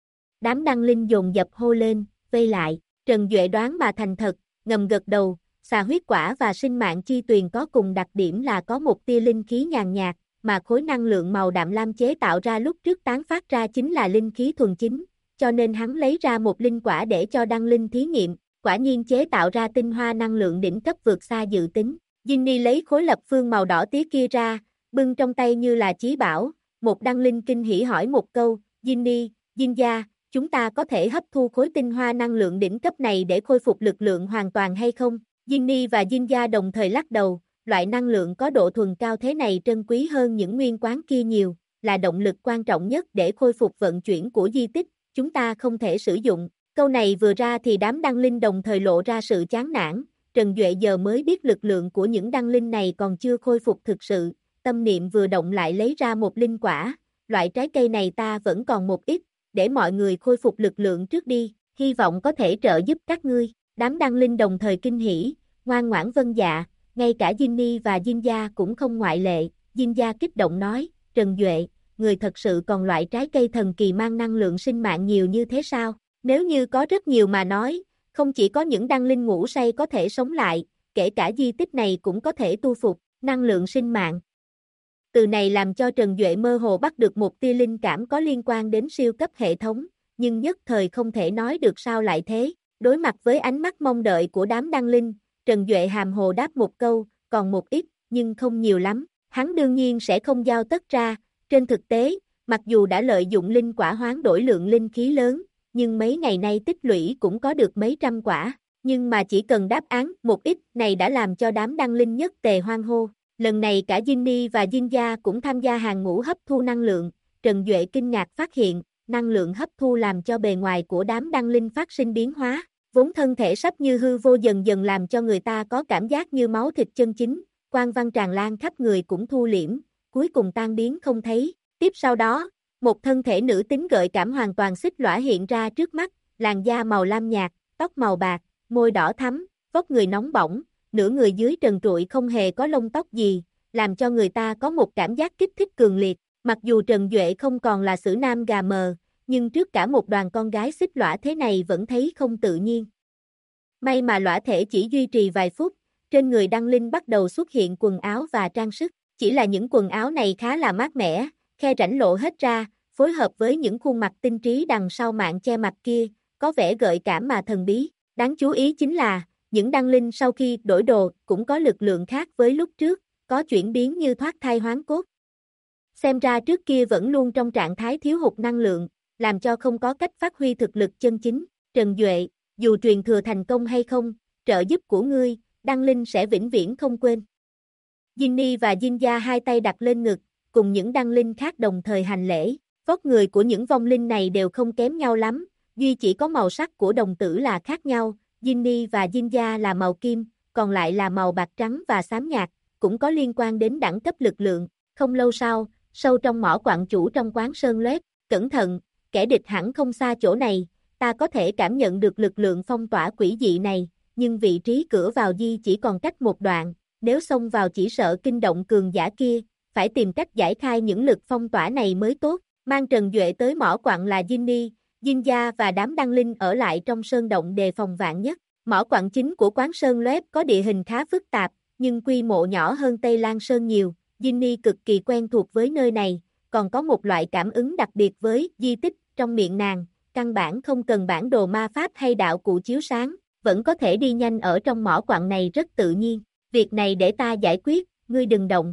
Đám đăng linh dồn dập hô lên, vây lại, Trần Duệ đoán mà thành thật, ngầm gật đầu, xà huyết quả và sinh mạng chi tuyền có cùng đặc điểm là có một tia linh khí nhàn nhạt, mà khối năng lượng màu đạm lam chế tạo ra lúc trước tán phát ra chính là linh khí thuần chính, cho nên hắn lấy ra một linh quả để cho đăng linh thí nghiệm, quả nhiên chế tạo ra tinh hoa năng lượng đỉnh cấp vượt xa dự tính. Ginny lấy khối lập phương màu đỏ tía kia ra, bưng trong tay như là chí bảo, một đăng linh kinh hỉ hỏi một câu, Ginny, Jinja, chúng ta có thể hấp thu khối tinh hoa năng lượng đỉnh cấp này để khôi phục lực lượng hoàn toàn hay không? Ginny và Jinja đồng thời lắc đầu, loại năng lượng có độ thuần cao thế này trân quý hơn những nguyên quán kia nhiều, là động lực quan trọng nhất để khôi phục vận chuyển của di tích, chúng ta không thể sử dụng. Câu này vừa ra thì đám đăng linh đồng thời lộ ra sự chán nản, Trần Duệ giờ mới biết lực lượng của những đăng linh này còn chưa khôi phục thực sự, tâm niệm vừa động lại lấy ra một linh quả, loại trái cây này ta vẫn còn một ít, để mọi người khôi phục lực lượng trước đi, hy vọng có thể trợ giúp các ngươi. Đám đăng linh đồng thời kinh hỉ, ngoan ngoãn vâng dạ, ngay cả Ginny và Jinja cũng không ngoại lệ. Jinja kích động nói, Trần Duệ, người thật sự còn loại trái cây thần kỳ mang năng lượng sinh mạng nhiều như thế sao? Nếu như có rất nhiều mà nói, không chỉ có những đăng linh ngủ say có thể sống lại, kể cả di tích này cũng có thể tu phục, năng lượng sinh mạng. Từ này làm cho Trần Duệ mơ hồ bắt được một tia linh cảm có liên quan đến siêu cấp hệ thống, nhưng nhất thời không thể nói được sao lại thế. Đối mặt với ánh mắt mong đợi của đám đăng linh, Trần Duệ hàm hồ đáp một câu, còn một ít, nhưng không nhiều lắm. Hắn đương nhiên sẽ không giao tất ra, trên thực tế, mặc dù đã lợi dụng linh quả hoán đổi lượng linh khí lớn, nhưng mấy ngày nay tích lũy cũng có được mấy trăm quả, nhưng mà chỉ cần đáp án một ít này đã làm cho đám đăng linh nhất tề hoan hô. Lần này cả Ginny và Jinja cũng tham gia hàng ngũ hấp thu năng lượng, Trần Duệ kinh ngạc phát hiện, năng lượng hấp thu làm cho bề ngoài của đám đăng linh phát sinh biến hóa, vốn thân thể sắp như hư vô dần dần làm cho người ta có cảm giác như máu thịt chân chính, quang văn tràn lan khắp người cũng thu liễm, cuối cùng tan biến không thấy. Tiếp sau đó, một thân thể nữ tính gợi cảm hoàn toàn xích lõa hiện ra trước mắt, làn da màu lam nhạt, tóc màu bạc, môi đỏ thắm, vóc người nóng bỏng, nửa người dưới trần trụi không hề có lông tóc gì, làm cho người ta có một cảm giác kích thích cường liệt. Mặc dù Trần Duệ không còn là sử nam gà mờ, nhưng trước cả một đoàn con gái xích lõa thế này vẫn thấy không tự nhiên. May mà lõa thể chỉ duy trì vài phút, trên người đăng linh bắt đầu xuất hiện quần áo và trang sức, chỉ là những quần áo này khá là mát mẻ, khe rãnh lộ hết ra, phối hợp với những khuôn mặt tinh trí đằng sau mạng che mặt kia, có vẻ gợi cảm mà thần bí. Đáng chú ý chính là, những đăng linh sau khi đổi đồ cũng có lực lượng khác với lúc trước, có chuyển biến như thoát thai hoán cốt. Xem ra trước kia vẫn luôn trong trạng thái thiếu hụt năng lượng, làm cho không có cách phát huy thực lực chân chính. Trần Duệ, dù truyền thừa thành công hay không, trợ giúp của ngươi, đăng linh sẽ vĩnh viễn không quên. Ginny và Jinja hai tay đặt lên ngực, cùng những đăng linh khác đồng thời hành lễ. Vóc người của những vong linh này đều không kém nhau lắm, duy chỉ có màu sắc của đồng tử là khác nhau. Ginny và Jinja là màu kim, còn lại là màu bạc trắng và xám nhạt, cũng có liên quan đến đẳng cấp lực lượng. Không lâu sau, sâu trong mỏ quặng chủ trong quán sơn loét, cẩn thận, kẻ địch hẳn không xa chỗ này, ta có thể cảm nhận được lực lượng phong tỏa quỷ dị này, nhưng vị trí cửa vào di chỉ còn cách một đoạn, nếu xông vào chỉ sợ kinh động cường giả kia, phải tìm cách giải khai những lực phong tỏa này mới tốt. Mang Trần Duệ tới mỏ quặng là Ginny, Jinja và đám đăng linh ở lại trong sơn động đề phòng vạn nhất. Mỏ quặng chính của quán Sơn Loép có địa hình khá phức tạp, nhưng quy mô nhỏ hơn Tây Lan Sơn nhiều. Ginny cực kỳ quen thuộc với nơi này, còn có một loại cảm ứng đặc biệt với di tích trong miệng nàng, căn bản không cần bản đồ ma pháp hay đạo cụ chiếu sáng, vẫn có thể đi nhanh ở trong mỏ quặng này rất tự nhiên. Việc này để ta giải quyết, ngươi đừng động.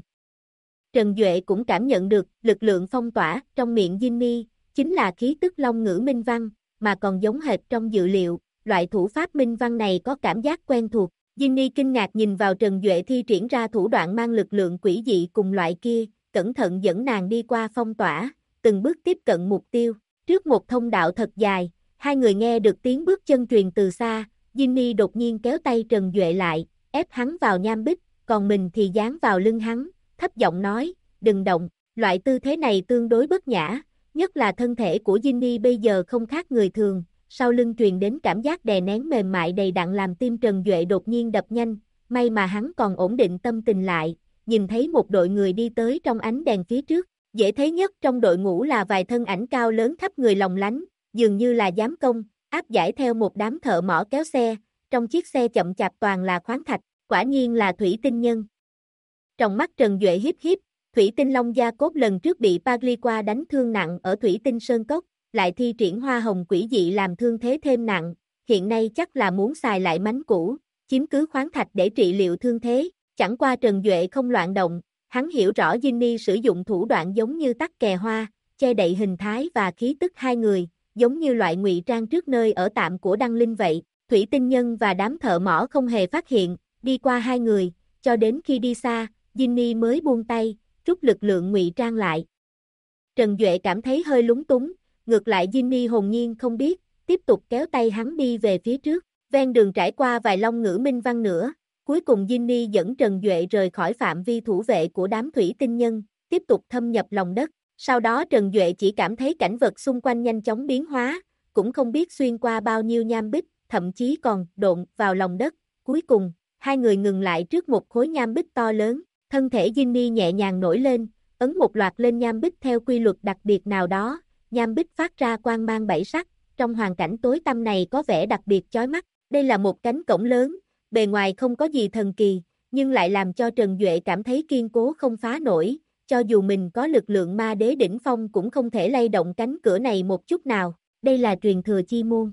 Trần Duệ cũng cảm nhận được lực lượng phong tỏa trong miệng Ginny, chính là khí tức long ngữ minh văn, mà còn giống hệt trong dự liệu, loại thủ pháp minh văn này có cảm giác quen thuộc. Ginny kinh ngạc nhìn vào Trần Duệ thi triển ra thủ đoạn mang lực lượng quỷ dị cùng loại kia, cẩn thận dẫn nàng đi qua phong tỏa, từng bước tiếp cận mục tiêu. Trước một thông đạo thật dài, hai người nghe được tiếng bước chân truyền từ xa, Ginny đột nhiên kéo tay Trần Duệ lại, ép hắn vào nham bích, còn mình thì dán vào lưng hắn, thấp giọng nói, đừng động. Loại tư thế này tương đối bất nhã, nhất là thân thể của Ginny bây giờ không khác người thường, sau lưng truyền đến cảm giác đè nén mềm mại đầy đặn làm tim Trần Duệ đột nhiên đập nhanh, may mà hắn còn ổn định tâm tình lại, nhìn thấy một đội người đi tới trong ánh đèn phía trước, dễ thấy nhất trong đội ngũ là vài thân ảnh cao lớn khắp người lồng lánh, dường như là giám công, áp giải theo một đám thợ mỏ kéo xe, trong chiếc xe chậm chạp toàn là khoáng thạch, quả nhiên là thủy tinh nhân. Trong mắt Trần Duệ híp híp, thủy tinh long gia cốt lần trước bị Pagliqua đánh thương nặng ở thủy tinh sơn cốc, lại thi triển hoa hồng quỷ dị làm thương thế thêm nặng, hiện nay chắc là muốn xài lại mánh cũ, chiếm cứ khoáng thạch để trị liệu thương thế, chẳng qua Trần Duệ không loạn động, hắn hiểu rõ Ginny sử dụng thủ đoạn giống như tắc kè hoa, che đậy hình thái và khí tức hai người, giống như loại ngụy trang trước nơi ở tạm của Đăng Linh vậy. Thủy tinh nhân và đám thợ mỏ không hề phát hiện, đi qua hai người, cho đến khi đi xa, Ginny mới buông tay, rút lực lượng ngụy trang lại. Trần Duệ cảm thấy hơi lúng túng, ngược lại Ginny hồn nhiên không biết, tiếp tục kéo tay hắn đi về phía trước, ven đường trải qua vài long ngữ minh văn nữa, cuối cùng Ginny dẫn Trần Duệ rời khỏi phạm vi thủ vệ của đám thủy tinh nhân, tiếp tục thâm nhập lòng đất, sau đó Trần Duệ chỉ cảm thấy cảnh vật xung quanh nhanh chóng biến hóa, cũng không biết xuyên qua bao nhiêu nham bích, thậm chí còn độn vào lòng đất, cuối cùng, hai người ngừng lại trước một khối nham bích to lớn, thân thể Ginny nhẹ nhàng nổi lên, ấn một loạt lên nham bích theo quy luật đặc biệt nào đó, nham bích phát ra quang mang bảy sắc, trong hoàn cảnh tối tăm này có vẻ đặc biệt chói mắt, đây là một cánh cổng lớn, bề ngoài không có gì thần kỳ, nhưng lại làm cho Trần Duệ cảm thấy kiên cố không phá nổi, cho dù mình có lực lượng ma đế đỉnh phong cũng không thể lay động cánh cửa này một chút nào, đây là truyền thừa chi môn.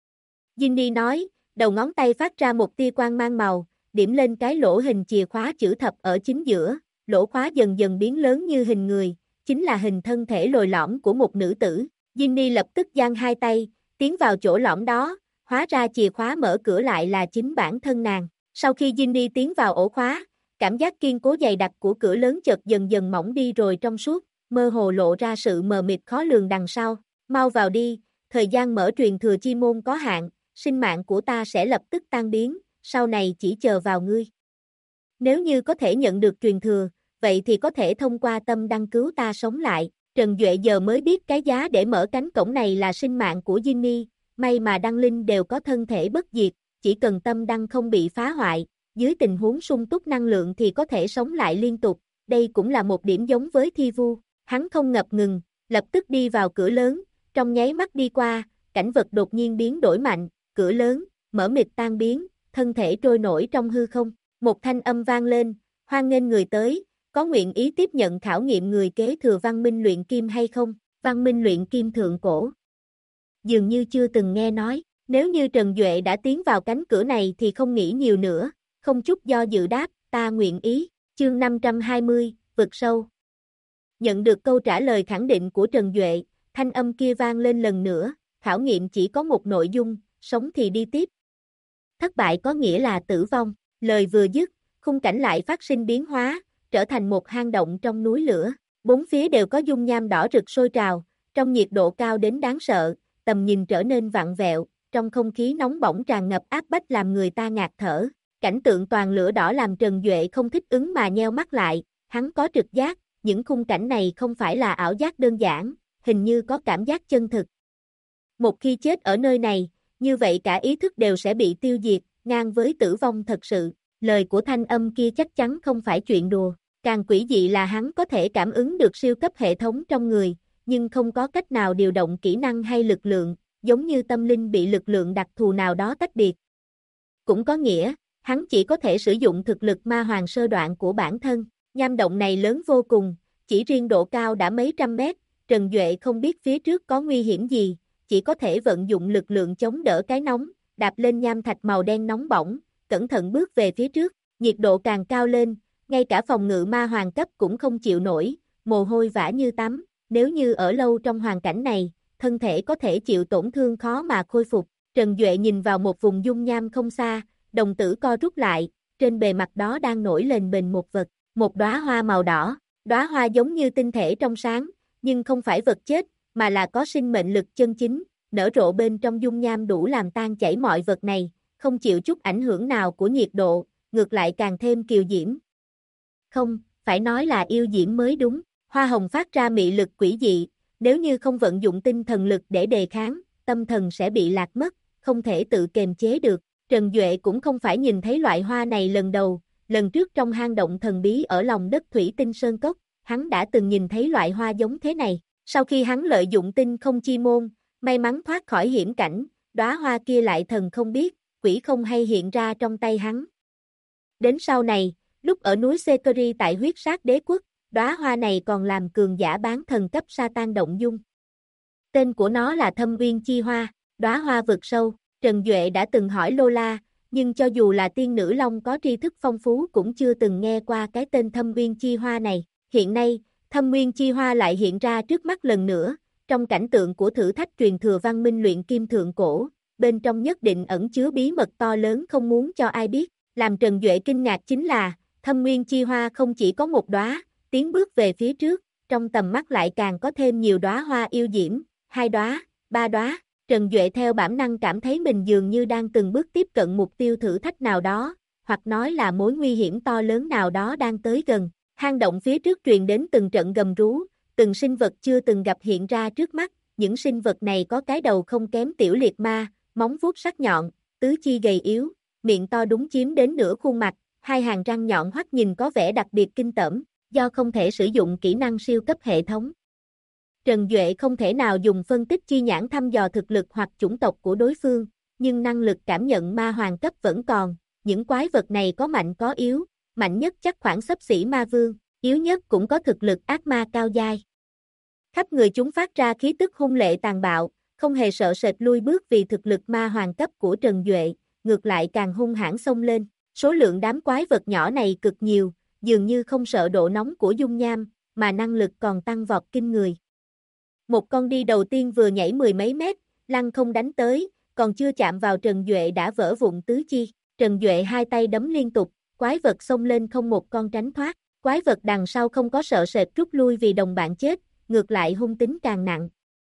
Ginny nói, đầu ngón tay phát ra một tia quang mang màu, điểm lên cái lỗ hình chìa khóa chữ thập ở chính giữa, lỗ khóa dần dần biến lớn như hình người, chính là hình thân thể lồi lõm của một nữ tử. Ginny lập tức giang hai tay, tiến vào chỗ lõm đó, hóa ra chìa khóa mở cửa lại là chính bản thân nàng. Sau khi Ginny tiến vào ổ khóa, cảm giác kiên cố dày đặc của cửa lớn chợt dần dần mỏng đi rồi trong suốt, mơ hồ lộ ra sự mờ mịt khó lường đằng sau. Mau vào đi, thời gian mở truyền thừa chi môn có hạn, sinh mạng của ta sẽ lập tức tan biến, sau này chỉ chờ vào ngươi. Nếu như có thể nhận được truyền thừa, vậy thì có thể thông qua tâm đăng cứu ta sống lại. Trần Duệ giờ mới biết cái giá để mở cánh cổng này là sinh mạng của Ginny, may mà đăng linh đều có thân thể bất diệt, chỉ cần tâm đăng không bị phá hoại, dưới tình huống sung túc năng lượng thì có thể sống lại liên tục, đây cũng là một điểm giống với Thi Vu. Hắn không ngập ngừng, lập tức đi vào cửa lớn, trong nháy mắt đi qua, cảnh vật đột nhiên biến đổi mạnh, cửa lớn, mở mịt tan biến, thân thể trôi nổi trong hư không, một thanh âm vang lên, hoan nghênh người tới, có nguyện ý tiếp nhận khảo nghiệm người kế thừa văn minh luyện kim hay không, văn minh luyện kim thượng cổ. Dường như chưa từng nghe nói, nếu như Trần Duệ đã tiến vào cánh cửa này thì không nghĩ nhiều nữa, không chút do dự đáp, ta nguyện ý, chương 520, vực sâu. Nhận được câu trả lời khẳng định của Trần Duệ, thanh âm kia vang lên lần nữa, khảo nghiệm chỉ có một nội dung, sống thì đi tiếp. Thất bại có nghĩa là tử vong, lời vừa dứt, khung cảnh lại phát sinh biến hóa, trở thành một hang động trong núi lửa, bốn phía đều có dung nham đỏ rực sôi trào, trong nhiệt độ cao đến đáng sợ, tầm nhìn trở nên vặn vẹo, trong không khí nóng bỏng tràn ngập áp bách làm người ta ngạt thở. Cảnh tượng toàn lửa đỏ làm Trần Duệ không thích ứng mà nheo mắt lại, hắn có trực giác, những khung cảnh này không phải là ảo giác đơn giản, hình như có cảm giác chân thực. Một khi chết ở nơi này, như vậy cả ý thức đều sẽ bị tiêu diệt, ngang với tử vong thật sự. Lời của thanh âm kia chắc chắn không phải chuyện đùa. Càng quỷ dị là hắn có thể cảm ứng được siêu cấp hệ thống trong người, nhưng không có cách nào điều động kỹ năng hay lực lượng, giống như tâm linh bị lực lượng đặc thù nào đó tách biệt. Cũng có nghĩa, hắn chỉ có thể sử dụng thực lực ma hoàng sơ đoạn của bản thân. Nham động này lớn vô cùng, chỉ riêng độ cao đã mấy trăm mét, Trần Duệ không biết phía trước có nguy hiểm gì, chỉ có thể vận dụng lực lượng chống đỡ cái nóng, đạp lên nham thạch màu đen nóng bỏng, cẩn thận bước về phía trước, nhiệt độ càng cao lên, ngay cả phòng ngự ma hoàng cấp cũng không chịu nổi, mồ hôi vã như tắm, nếu như ở lâu trong hoàn cảnh này, thân thể có thể chịu tổn thương khó mà khôi phục. Trần Duệ nhìn vào một vùng dung nham không xa, đồng tử co rút lại, trên bề mặt đó đang nổi lên bềnh một vật, một đóa hoa màu đỏ, đóa hoa giống như tinh thể trong sáng, nhưng không phải vật chết, mà là có sinh mệnh lực chân chính, nở rộ bên trong dung nham đủ làm tan chảy mọi vật này, không chịu chút ảnh hưởng nào của nhiệt độ, ngược lại càng thêm kiều diễm. Không, phải nói là yêu diễm mới đúng, hoa hồng phát ra mị lực quỷ dị, nếu như không vận dụng tinh thần lực để đề kháng, tâm thần sẽ bị lạc mất, không thể tự kiềm chế được. Trần Duệ cũng không phải nhìn thấy loại hoa này lần đầu, lần trước trong hang động thần bí ở lòng đất Thủy Tinh Sơn Cốc, hắn đã từng nhìn thấy loại hoa giống thế này. Sau khi hắn lợi dụng tinh không chi môn, may mắn thoát khỏi hiểm cảnh, đóa hoa kia lại thần không biết, quỷ không hay hiện ra trong tay hắn. Đến sau này, lúc ở núi Sekiri tại huyết sát đế quốc, đóa hoa này còn làm cường giả bán thần cấp Satan động dung. Tên của nó là Thâm Uyên Chi Hoa, đóa hoa vực sâu. Trần Duệ đã từng hỏi Lola, nhưng cho dù là tiên nữ long có tri thức phong phú cũng chưa từng nghe qua cái tên Thâm Uyên Chi Hoa này. Hiện nay, Thâm Uyên Chi Hoa lại hiện ra trước mắt lần nữa, trong cảnh tượng của thử thách truyền thừa văn minh luyện kim thượng cổ, bên trong nhất định ẩn chứa bí mật to lớn không muốn cho ai biết. Làm Trần Duệ kinh ngạc chính là, Thâm Uyên Chi Hoa không chỉ có một đóa, tiến bước về phía trước, trong tầm mắt lại càng có thêm nhiều đóa hoa yêu diễm, 2 đóa, 3 đóa. Trần Duệ theo bản năng cảm thấy mình dường như đang từng bước tiếp cận mục tiêu thử thách nào đó, hoặc nói là mối nguy hiểm to lớn nào đó đang tới gần. Hang động phía trước truyền đến từng trận gầm rú, từng sinh vật chưa từng gặp hiện ra trước mắt, những sinh vật này có cái đầu không kém tiểu liệt ma, móng vuốt sắc nhọn, tứ chi gầy yếu, miệng to đúng chiếm đến nửa khuôn mặt, 2 hàng răng nhọn hoắt nhìn có vẻ đặc biệt kinh tởm, do không thể sử dụng kỹ năng siêu cấp hệ thống. Trần Duệ không thể nào dùng phân tích chi nhãn thăm dò thực lực hoặc chủng tộc của đối phương, nhưng năng lực cảm nhận ma hoàng cấp vẫn còn, những quái vật này có mạnh có yếu, mạnh nhất chắc khoảng xấp xỉ ma vương, yếu nhất cũng có thực lực ác ma cao giai. Khắp người chúng phát ra khí tức hung lệ tàn bạo, không hề sợ sệt lui bước vì thực lực ma hoàng cấp của Trần Duệ, ngược lại càng hung hãn xông lên. Số lượng đám quái vật nhỏ này cực nhiều, dường như không sợ độ nóng của dung nham, mà năng lực còn tăng vọt kinh người. Một con đi đầu tiên vừa nhảy 10 mấy mét, lăng không đánh tới, còn chưa chạm vào Trần Duệ đã vỡ vụn tứ chi. Trần Duệ 2 tay đấm liên tục, quái vật xông lên không một con tránh thoát. Quái vật đằng sau không có sợ sệt rút lui vì đồng bạn chết, ngược lại hung tính càng nặng.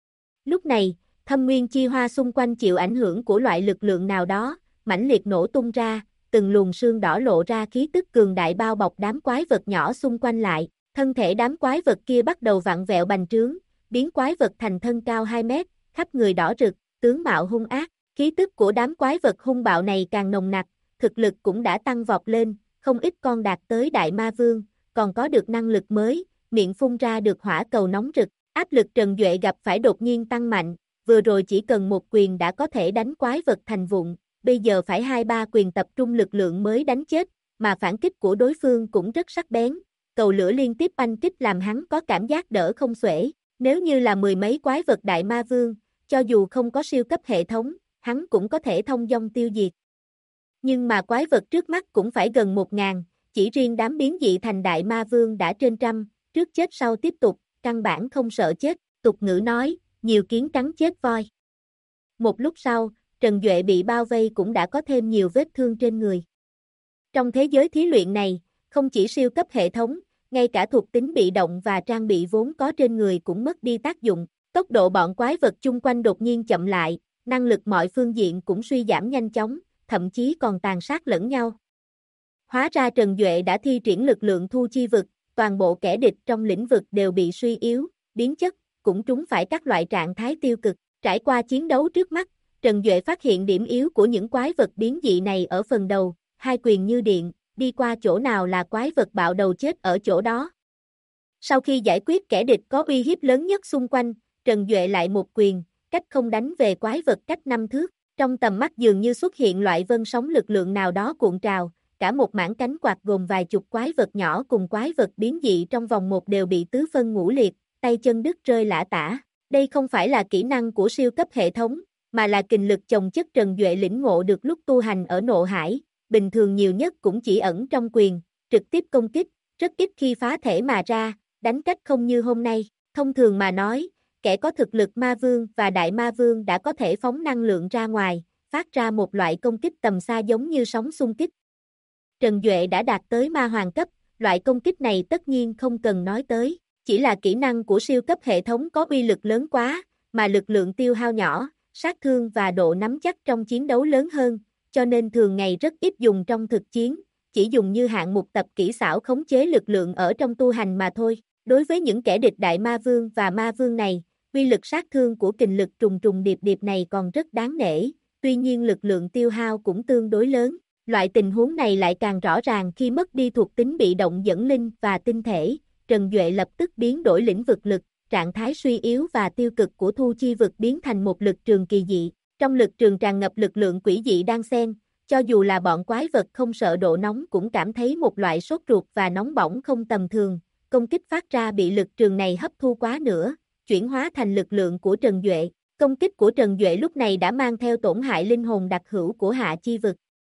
Lúc này, Thâm Nguyên Chi Hoa xung quanh chịu ảnh hưởng của loại lực lượng nào đó, mãnh liệt nổ tung ra, từng luồng sương đỏ lộ ra khí tức cường đại bao bọc đám quái vật nhỏ xung quanh lại. Thân thể đám quái vật kia bắt đầu vặn vẹo bành trướng, biến quái vật thành thân cao 2 mét, khắp người đỏ rực, tướng mạo hung ác. Khí tức của đám quái vật hung bạo này càng nồng nặc, thực lực cũng đã tăng vọt lên, không ít con đạt tới đại ma vương, còn có được năng lực mới, miệng phun ra được hỏa cầu nóng rực. Áp lực Trần Duệ gặp phải đột nhiên tăng mạnh, vừa rồi chỉ cần một quyền đã có thể đánh quái vật thành vụn, bây giờ phải 2-3 quyền tập trung lực lượng mới đánh chết, mà phản kích của đối phương cũng rất sắc bén. Cầu lửa liên tiếp oanh kích làm hắn có cảm giác đỡ không xuể. Nếu như là 10 mấy quái vật đại ma vương, cho dù không có siêu cấp hệ thống, hắn cũng có thể thông dong tiêu diệt. Nhưng mà quái vật trước mắt cũng phải gần 1000, chỉ riêng đám biến dị thành đại ma vương đã trên trăm, trước chết sau tiếp tục, căn bản không sợ chết, tục ngữ nói, nhiều kiến cắn chết voi. Một lúc sau, Trần Duệ bị bao vây cũng đã có thêm nhiều vết thương trên người. Trong thế giới thí luyện này, không chỉ siêu cấp hệ thống, ngay cả thuộc tính bị động và trang bị vốn có trên người cũng mất đi tác dụng, tốc độ bọn quái vật chung quanh đột nhiên chậm lại, năng lực mọi phương diện cũng suy giảm nhanh chóng, thậm chí còn tàn sát lẫn nhau. Hóa ra Trần Duệ đã thi triển lực lượng thu chi vực, toàn bộ kẻ địch trong lĩnh vực đều bị suy yếu, biến chất, cũng trúng phải các loại trạng thái tiêu cực. Trải qua chiến đấu trước mắt, Trần Duệ phát hiện điểm yếu của những quái vật biến dị này ở phần đầu, hai quyền như điện, đi qua chỗ nào là quái vật bạo đầu chết ở chỗ đó. Sau khi giải quyết kẻ địch có uy hiếp lớn nhất xung quanh, Trần Duệ lại một quyền, cách không đánh về quái vật cách 5 thước. Trong tầm mắt dường như xuất hiện loại vân sóng lực lượng nào đó cuộn trào, cả một mảng cánh quạt gồm vài chục quái vật nhỏ cùng quái vật biến dị trong vòng một đều bị tứ phân ngũ liệt, tay chân đứt rơi lả tả. Đây không phải là kỹ năng của siêu cấp hệ thống, mà là kình lực chồng chất Trần Duệ lĩnh ngộ được lúc tu hành ở Nộ Hải, bình thường nhiều nhất cũng chỉ ẩn trong quyền, trực tiếp công kích, rất ít khi phá thể mà ra, đánh cách không như hôm nay. Thông thường mà nói, kẻ có thực lực ma vương và đại ma vương đã có thể phóng năng lượng ra ngoài, phát ra một loại công kích tầm xa giống như sóng xung kích. Trần Duệ đã đạt tới ma hoàng cấp, loại công kích này tất nhiên không cần nói tới, chỉ là kỹ năng của siêu cấp hệ thống có uy lực lớn quá, mà lực lượng tiêu hao nhỏ, sát thương và độ nắm chắc trong chiến đấu lớn hơn, cho nên thường ngày rất ít dùng trong thực chiến, chỉ dùng như hạng mục tập kỹ xảo khống chế lực lượng ở trong tu hành mà thôi. Đối với những kẻ địch đại ma vương và ma vương này, uy lực sát thương của kình lực trùng trùng điệp điệp này còn rất đáng nể, tuy nhiên lực lượng tiêu hao cũng tương đối lớn. Loại tình huống này lại càng rõ ràng khi mất đi thuộc tính bị động dẫn linh và tinh thể. Trần Duệ lập tức biến đổi lĩnh vực lực, trạng thái suy yếu và tiêu cực của thu chi vực biến thành một lực trường kỳ dị. Trong lực trường tràn ngập lực lượng quỷ dị đan xen, cho dù là bọn quái vật không sợ độ nóng cũng cảm thấy một loại sốt ruột và nóng bỏng không tầm thường. Công kích phát ra bị lực trường này hấp thu quá nữa, chuyển hóa thành lực lượng của Trần Duệ. Công kích của Trần Duệ lúc này đã mang theo tổn hại linh hồn đặc hữu của hạ chi vực.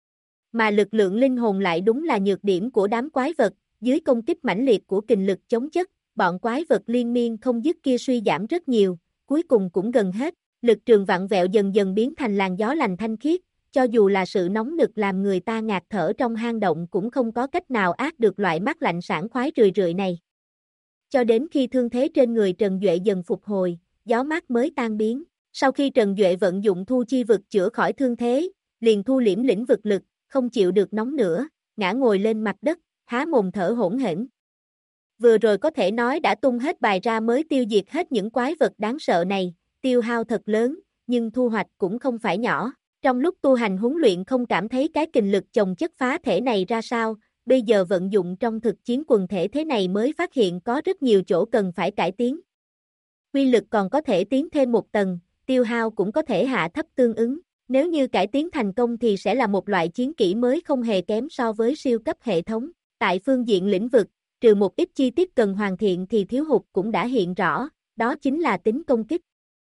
Mà lực lượng linh hồn lại đúng là nhược điểm của đám quái vật, dưới công kích mãnh liệt của kình lực chống chất, bọn quái vật liên miên không dứt kia suy giảm rất nhiều, cuối cùng cũng gần hết, lực trường vặn vẹo dần dần biến thành làn gió lành thanh khiết, cho dù là sự nóng nực làm người ta ngạt thở trong hang động cũng không có cách nào át được loại mát lạnh sảng khoái rười rượi này. Cho đến khi thương thế trên người Trần Duệ dần phục hồi, gió mát mới tan biến. Sau khi Trần Duệ vận dụng thu chi vực chữa khỏi thương thế, liền thu liễm lĩnh vực lực, không chịu được nóng nữa, ngã ngồi lên mặt đất, há mồm thở hổn hển. Vừa rồi có thể nói đã tung hết bài ra mới tiêu diệt hết những quái vật đáng sợ này, tiêu hao thật lớn, nhưng thu hoạch cũng không phải nhỏ. Trong lúc tu hành huấn luyện không cảm thấy cái kình lực chồng chất phá thể này ra sao, bây giờ vận dụng trong thực chiến quần thể thế này mới phát hiện có rất nhiều chỗ cần phải cải tiến. Quy lực còn có thể tiến thêm một tầng, tiêu hao cũng có thể hạ thấp tương ứng. Nếu như cải tiến thành công thì sẽ là một loại chiến kỹ mới không hề kém so với siêu cấp hệ thống. Tại phương diện lĩnh vực, trừ một ít chi tiết cần hoàn thiện thì thiếu hụt cũng đã hiện rõ, đó chính là tính công kích.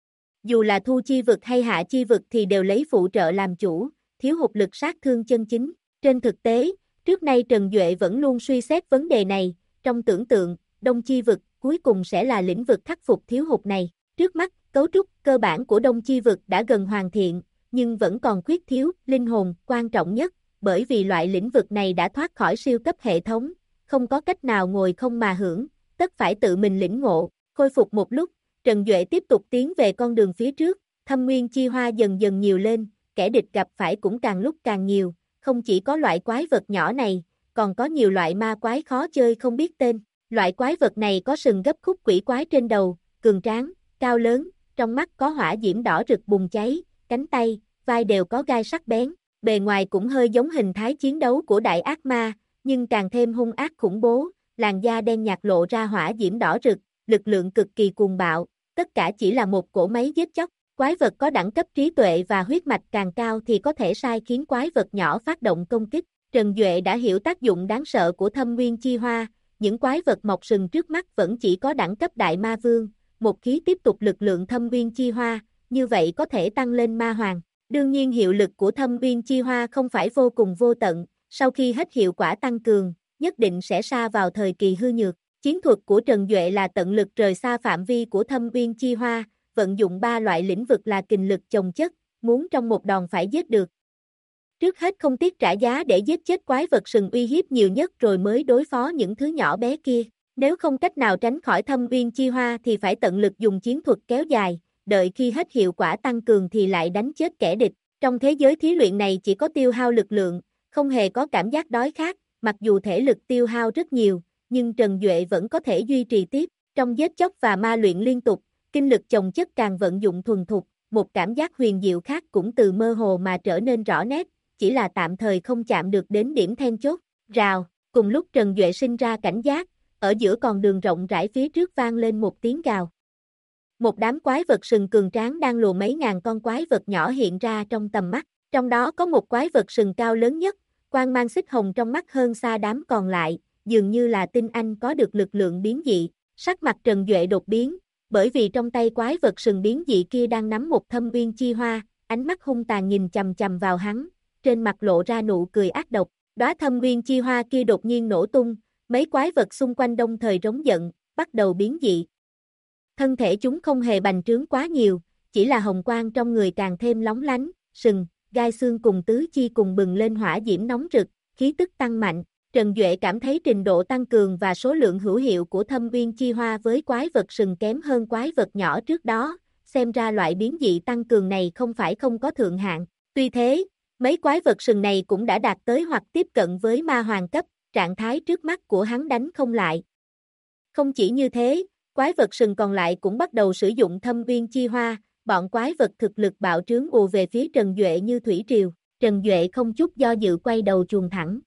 Dù là thu chi vực hay hạ chi vực thì đều lấy phụ trợ làm chủ, thiếu hụt lực sát thương chân chính. Trên thực tế, trước nay Trần Duệ vẫn luôn suy xét vấn đề này, trong tưởng tượng, đông chi vực cuối cùng sẽ là lĩnh vực khắc phục thiếu hụt này. Trước mắt, cấu trúc cơ bản của đông chi vực đã gần hoàn thiện, nhưng vẫn còn khuyết thiếu linh hồn quan trọng nhất, bởi vì loại lĩnh vực này đã thoát khỏi siêu cấp hệ thống, không có cách nào ngồi không mà hưởng, tất phải tự mình lĩnh ngộ. Khôi phục một lúc, Trần Duệ tiếp tục tiến về con đường phía trước, thâm nguyên chi hoa dần dần nhiều lên, kẻ địch gặp phải cũng càng lúc càng nhiều, không chỉ có loại quái vật nhỏ này, còn có nhiều loại ma quái khó chơi không biết tên. Loại quái vật này có sừng gấp khúc quỷ quái trên đầu, cường tráng, cao lớn, trong mắt có hỏa diễm đỏ rực bùng cháy, cánh tay, vai đều có gai sắc bén, bề ngoài cũng hơi giống hình thái chiến đấu của đại ác ma, nhưng càng thêm hung ác khủng bố, làn da đen nhạt lộ ra hỏa diễm đỏ rực, lực lượng cực kỳ cuồng bạo, tất cả chỉ là một cỗ máy giết chóc. Quái vật có đẳng cấp trí tuệ và huyết mạch càng cao thì có thể sai khiến quái vật nhỏ phát động công kích. Trần Duệ đã hiểu tác dụng đáng sợ của thâm nguyên chi hoa, những quái vật mọc sừng trước mắt vẫn chỉ có đẳng cấp đại ma vương, một khi tiếp tục lực lượng thâm nguyên chi hoa, như vậy có thể tăng lên ma hoàng. Đương nhiên hiệu lực của thâm nguyên chi hoa không phải vô cùng vô tận, sau khi hết hiệu quả tăng cường, nhất định sẽ sa vào thời kỳ hư nhược. Chiến thuật của Trần Duệ là tận lực rời xa phạm vi của thâm nguyên chi hoa, vận dụng 3 loại lĩnh vực là kình lực chồng chất, muốn trong một đòn phải giết được. Trước hết không tiếc trả giá để giết chết quái vật sừng uy hiếp nhiều nhất rồi mới đối phó những thứ nhỏ bé kia. Nếu không cách nào tránh khỏi thâm nguyên chi hoa thì phải tận lực dùng chiến thuật kéo dài, đợi khi hết hiệu quả tăng cường thì lại đánh chết kẻ địch. Trong thế giới thí luyện này chỉ có tiêu hao lực lượng, không hề có cảm giác đói khát, mặc dù thể lực tiêu hao rất nhiều, nhưng Trần Duệ vẫn có thể duy trì tiếp. Trong giết chóc và ma luyện liên tục, kinh lực chồng chất càng vận dụng thuần thục, một cảm giác huyền diệu khác cũng từ mơ hồ mà trở nên rõ nét, chỉ là tạm thời không chạm được đến điểm then chốt. Rào, cùng lúc Trần Duệ sinh ra cảnh giác, ở giữa con đường rộng rãi phía trước vang lên một tiếng gào. Một đám quái vật sừng cường tráng đang lùa mấy ngàn con quái vật nhỏ hiện ra trong tầm mắt, trong đó có một quái vật sừng cao lớn nhất, quang mang xích hồng trong mắt hơn xa đám còn lại, dường như là tinh anh có được lực lượng biến dị. Sắc mặt Trần Duệ đột biến, bởi vì trong tay quái vật sừng biến dị kia đang nắm một thâm uyên chi hoa, ánh mắt hung tàn nhìn chằm chằm vào hắn, trên mặt lộ ra nụ cười ác độc. Đóa thâm uyên chi hoa kia đột nhiên nổ tung, mấy quái vật xung quanh đồng thời rống giận, bắt đầu biến dị. Thân thể chúng không hề bành trướng quá nhiều, chỉ là hồng quang trong người càng thêm lóng lánh, sừng, gai xương cùng tứ chi cùng bừng lên hỏa diễm nóng rực, khí tức tăng mạnh. Trần Duệ cảm thấy trình độ tăng cường và số lượng hữu hiệu của thâm uyên chi hoa với quái vật sừng kém hơn quái vật nhỏ trước đó, xem ra loại biến dị tăng cường này không phải không có thượng hạn. Tuy thế, mấy quái vật sừng này cũng đã đạt tới hoặc tiếp cận với ma hoàng cấp, trạng thái trước mắt của hắn đánh không lại. Không chỉ như thế, quái vật sừng còn lại cũng bắt đầu sử dụng thâm uyên chi hoa, bọn quái vật thực lực bạo trướng ùa về phía Trần Duệ như thủy triều. Trần Duệ không chút do dự quay đầu chuồn thẳng.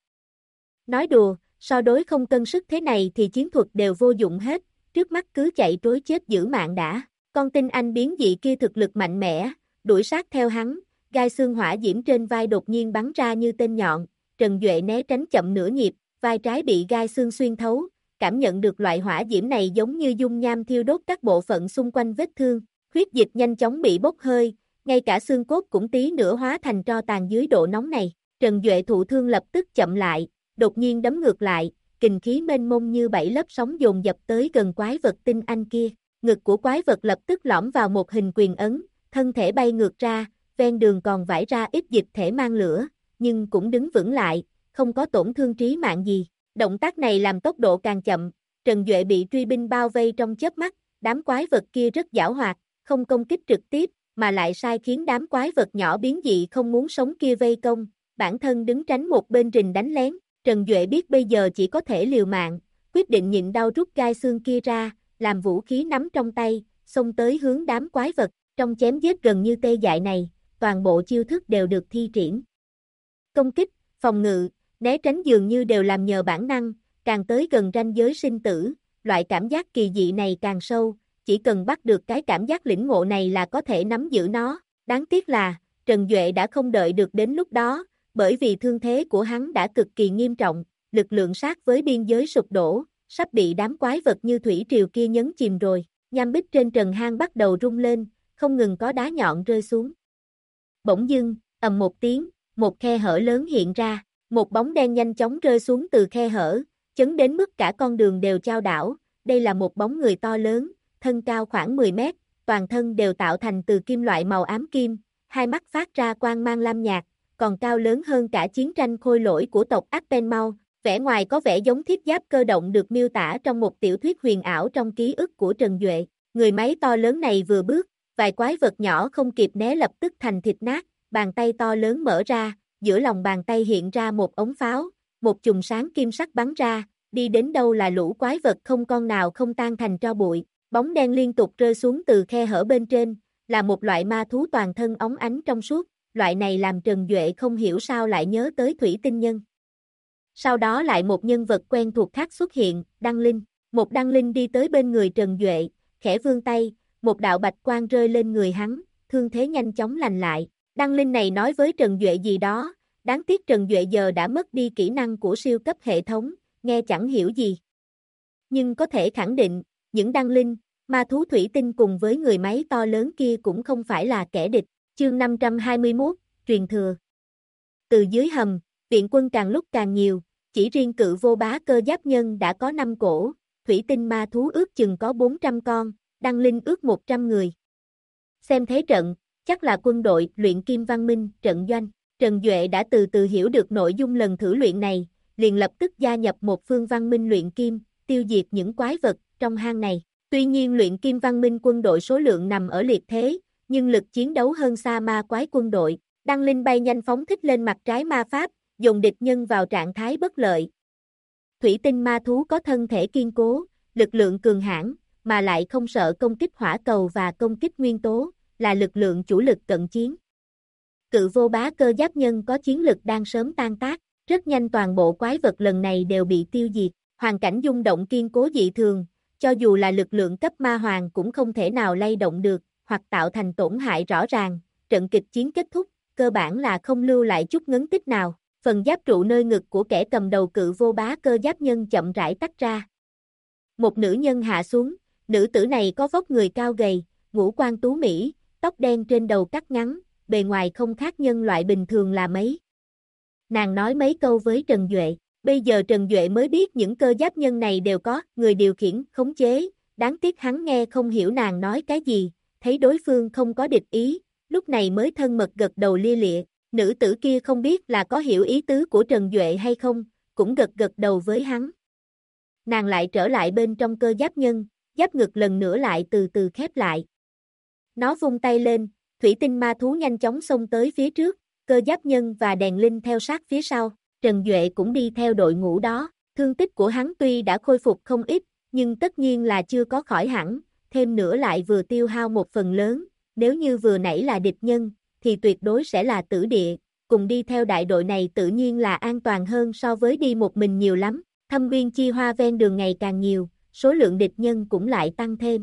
Nói đùa, so đối không cân sức thế này thì chiến thuật đều vô dụng hết, trước mắt cứ chạy trối chết giữ mạng đã. Con tinh anh biến dị kia thực lực mạnh mẽ, đuổi sát theo hắn, gai xương hỏa diễm trên vai đột nhiên bắn ra như tên nhọn, Trần Duệ né tránh chậm nửa nhịp, vai trái bị gai xương xuyên thấu, cảm nhận được loại hỏa diễm này giống như dung nham thiêu đốt các bộ phận xung quanh vết thương, huyết dịch nhanh chóng bị bốc hơi, ngay cả xương cốt cũng tí nữa hóa thành tro tàn dưới độ nóng này. Trần Duệ thụ thương lập tức chậm lại, đột nhiên đấm ngược lại, kình khí mênh mông như bảy lớp sóng dồn dập tới gần quái vật tinh anh kia. Ngực của quái vật lập tức lõm vào một hình quyền ấn, thân thể bay ngược ra, ven đường còn vãi ra ít dịch thể mang lửa, nhưng cũng đứng vững lại, không có tổn thương trí mạng gì. Động tác này làm tốc độ càng chậm, Trần Duệ bị truy binh bao vây trong chớp mắt, đám quái vật kia rất giảo hoạt, không công kích trực tiếp, mà lại sai khiến đám quái vật nhỏ biến dị không muốn sống kia vây công, bản thân đứng tránh một bên rình đánh lén. Trần Duệ biết bây giờ chỉ có thể liều mạng, quyết định nhịn đau rút gai xương kia ra, làm vũ khí nắm trong tay, xông tới hướng đám quái vật. Trong chém giết gần như tê dại này, toàn bộ chiêu thức đều được thi triển. Công kích, phòng ngự, né tránh dường như đều làm nhờ bản năng, càng tới gần ranh giới sinh tử, loại cảm giác kỳ dị này càng sâu, chỉ cần bắt được cái cảm giác lĩnh ngộ này là có thể nắm giữ nó. Đáng tiếc là, Trần Duệ đã không đợi được đến lúc đó, bởi vì thương thế của hắn đã cực kỳ nghiêm trọng, lực lượng sát với biên giới sụp đổ, sắp bị đám quái vật như thủy triều kia nhấn chìm rồi. Nham bích trên trần hang bắt đầu rung lên, không ngừng có đá nhọn rơi xuống. Bỗng dưng, ầm một tiếng, một khe hở lớn hiện ra, một bóng đen nhanh chóng rơi xuống từ khe hở, chấn đến mức cả con đường đều chao đảo. Đây là một bóng người to lớn, thân cao khoảng 10 mét, toàn thân đều tạo thành từ kim loại màu ám kim, hai mắt phát ra quang mang lam nhạt, còn cao lớn hơn cả chiến tranh khôi lỗi của tộc Apenmau, vẻ ngoài có vẻ giống thiết giáp cơ động được miêu tả trong một tiểu thuyết huyền ảo trong ký ức của Trần Duệ. Người máy to lớn này vừa bước, vài quái vật nhỏ không kịp né lập tức thành thịt nát, bàn tay to lớn mở ra, giữa lòng bàn tay hiện ra một ống pháo, một chùm sáng kim sắc bắn ra, đi đến đâu là lũ quái vật không con nào không tan thành tro bụi. Bóng đen liên tục rơi xuống từ khe hở bên trên, là một loại ma thú toàn thân óng ánh trong suốt, loại này làm Trần Duệ không hiểu sao lại nhớ tới Thủy Tinh Nhân. Sau đó lại một nhân vật quen thuộc khác xuất hiện, Đăng Linh. Một Đăng Linh đi tới bên người Trần Duệ, khẽ vươn tay, một đạo bạch quang rơi lên người hắn, thương thế nhanh chóng lành lại. Đăng Linh này nói với Trần Duệ gì đó, đáng tiếc Trần Duệ giờ đã mất đi kỹ năng của siêu cấp hệ thống, nghe chẳng hiểu gì. Nhưng có thể khẳng định, những Đăng Linh, ma thú thủy tinh cùng với người máy to lớn kia cũng không phải là kẻ địch. Chương 521, truyền thừa. Từ dưới hầm, viện quân càng lúc càng nhiều, chỉ riêng cự vô bá cơ giáp nhân đã có 5 cổ, thủy tinh ma thú ước chừng có 400 con, Đăng Linh ước 100 người. Xem thế trận, chắc là quân đội luyện kim văn minh trận doanh. Trần Duệ đã từ từ hiểu được nội dung lần thử luyện này, liền lập tức gia nhập một phương văn minh luyện kim, tiêu diệt những quái vật trong hang này. Tuy nhiên luyện kim văn minh quân đội số lượng nằm ở liệt thế, nhưng lực chiến đấu hơn xa ma quái quân đội. Đăng Linh bay nhanh phóng thích lên mặt trái ma pháp, dồn địch nhân vào trạng thái bất lợi. Thủy tinh ma thú có thân thể kiên cố, lực lượng cường hãn, mà lại không sợ công kích hỏa cầu và công kích nguyên tố, là lực lượng chủ lực cận chiến. Cự vô bá cơ giáp nhân có chiến lực đang sớm tan tác, rất nhanh toàn bộ quái vật lần này đều bị tiêu diệt, hoàn cảnh rung động kiên cố dị thường, cho dù là lực lượng cấp ma hoàng cũng không thể nào lay động được, hoặc tạo thành tổn hại rõ ràng, trận kịch chiến kết thúc, cơ bản là không lưu lại chút ngấn tích nào, phần giáp trụ nơi ngực của kẻ cầm đầu cự vô bá cơ giáp nhân chậm rãi tách ra. Một nữ nhân hạ xuống, nữ tử này có vóc người cao gầy, ngũ quan tú mỹ, tóc đen trên đầu cắt ngắn, bề ngoài không khác nhân loại bình thường là mấy. Nàng nói mấy câu với Trần Duệ, bây giờ Trần Duệ mới biết những cơ giáp nhân này đều có người điều khiển, khống chế, đáng tiếc hắn nghe không hiểu nàng nói cái gì, thấy đối phương không có địch ý, lúc này mới thân mật gật đầu lia lịa, nữ tử kia không biết là có hiểu ý tứ của Trần Duệ hay không, cũng gật gật đầu với hắn. Nàng lại trở lại bên trong cơ giáp nhân, giáp ngực lần nữa lại từ từ khép lại. Nó vung tay lên, thủy tinh ma thú nhanh chóng xông tới phía trước, cơ giáp nhân và đèn linh theo sát phía sau, Trần Duệ cũng đi theo đội ngũ đó, thương tích của hắn tuy đã khôi phục không ít, nhưng tất nhiên là chưa có khỏi hẳn, thêm nữa lại vừa tiêu hao một phần lớn, nếu như vừa nãy là địch nhân, thì tuyệt đối sẽ là tử địa, cùng đi theo đại đội này tự nhiên là an toàn hơn so với đi một mình nhiều lắm, thâm uyên chi hoa ven đường ngày càng nhiều, số lượng địch nhân cũng lại tăng thêm.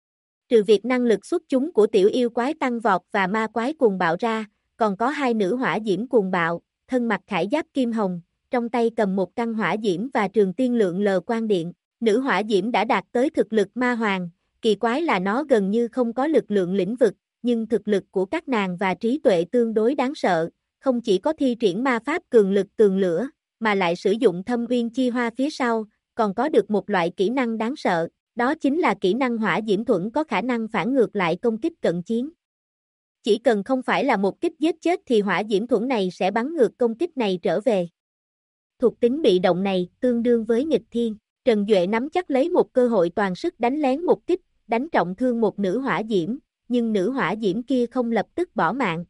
Trừ việc năng lực xuất chúng của tiểu yêu quái tăng vọt và ma quái cuồng bạo ra, còn có hai nữ hỏa diễm cuồng bạo, thân mặc khải giáp kim hồng, trong tay cầm một căn hỏa diễm và trường tiên lượng lờ quang điện, nữ hỏa diễm đã đạt tới thực lực ma hoàng, kỳ quái là nó gần như không có lực lượng lĩnh vực, nhưng thực lực của các nàng và trí tuệ tương đối đáng sợ, không chỉ có thi triển ma pháp cường lực tường lửa, mà lại sử dụng thâm uyên chi hoa phía sau, còn có được một loại kỹ năng đáng sợ, đó chính là kỹ năng hỏa diễm thuẫn có khả năng phản ngược lại công kích cận chiến. Chỉ cần không phải là một kích giết chết thì hỏa diễm thuẫn này sẽ bắn ngược công kích này trở về. Thuộc tính bị động này tương đương với nghịch thiên, Trần Duệ nắm chắc lấy một cơ hội toàn sức đánh lén một kích, đánh trọng thương một nữ hỏa diễm, nhưng nữ hỏa diễm kia không lập tức bỏ mạng.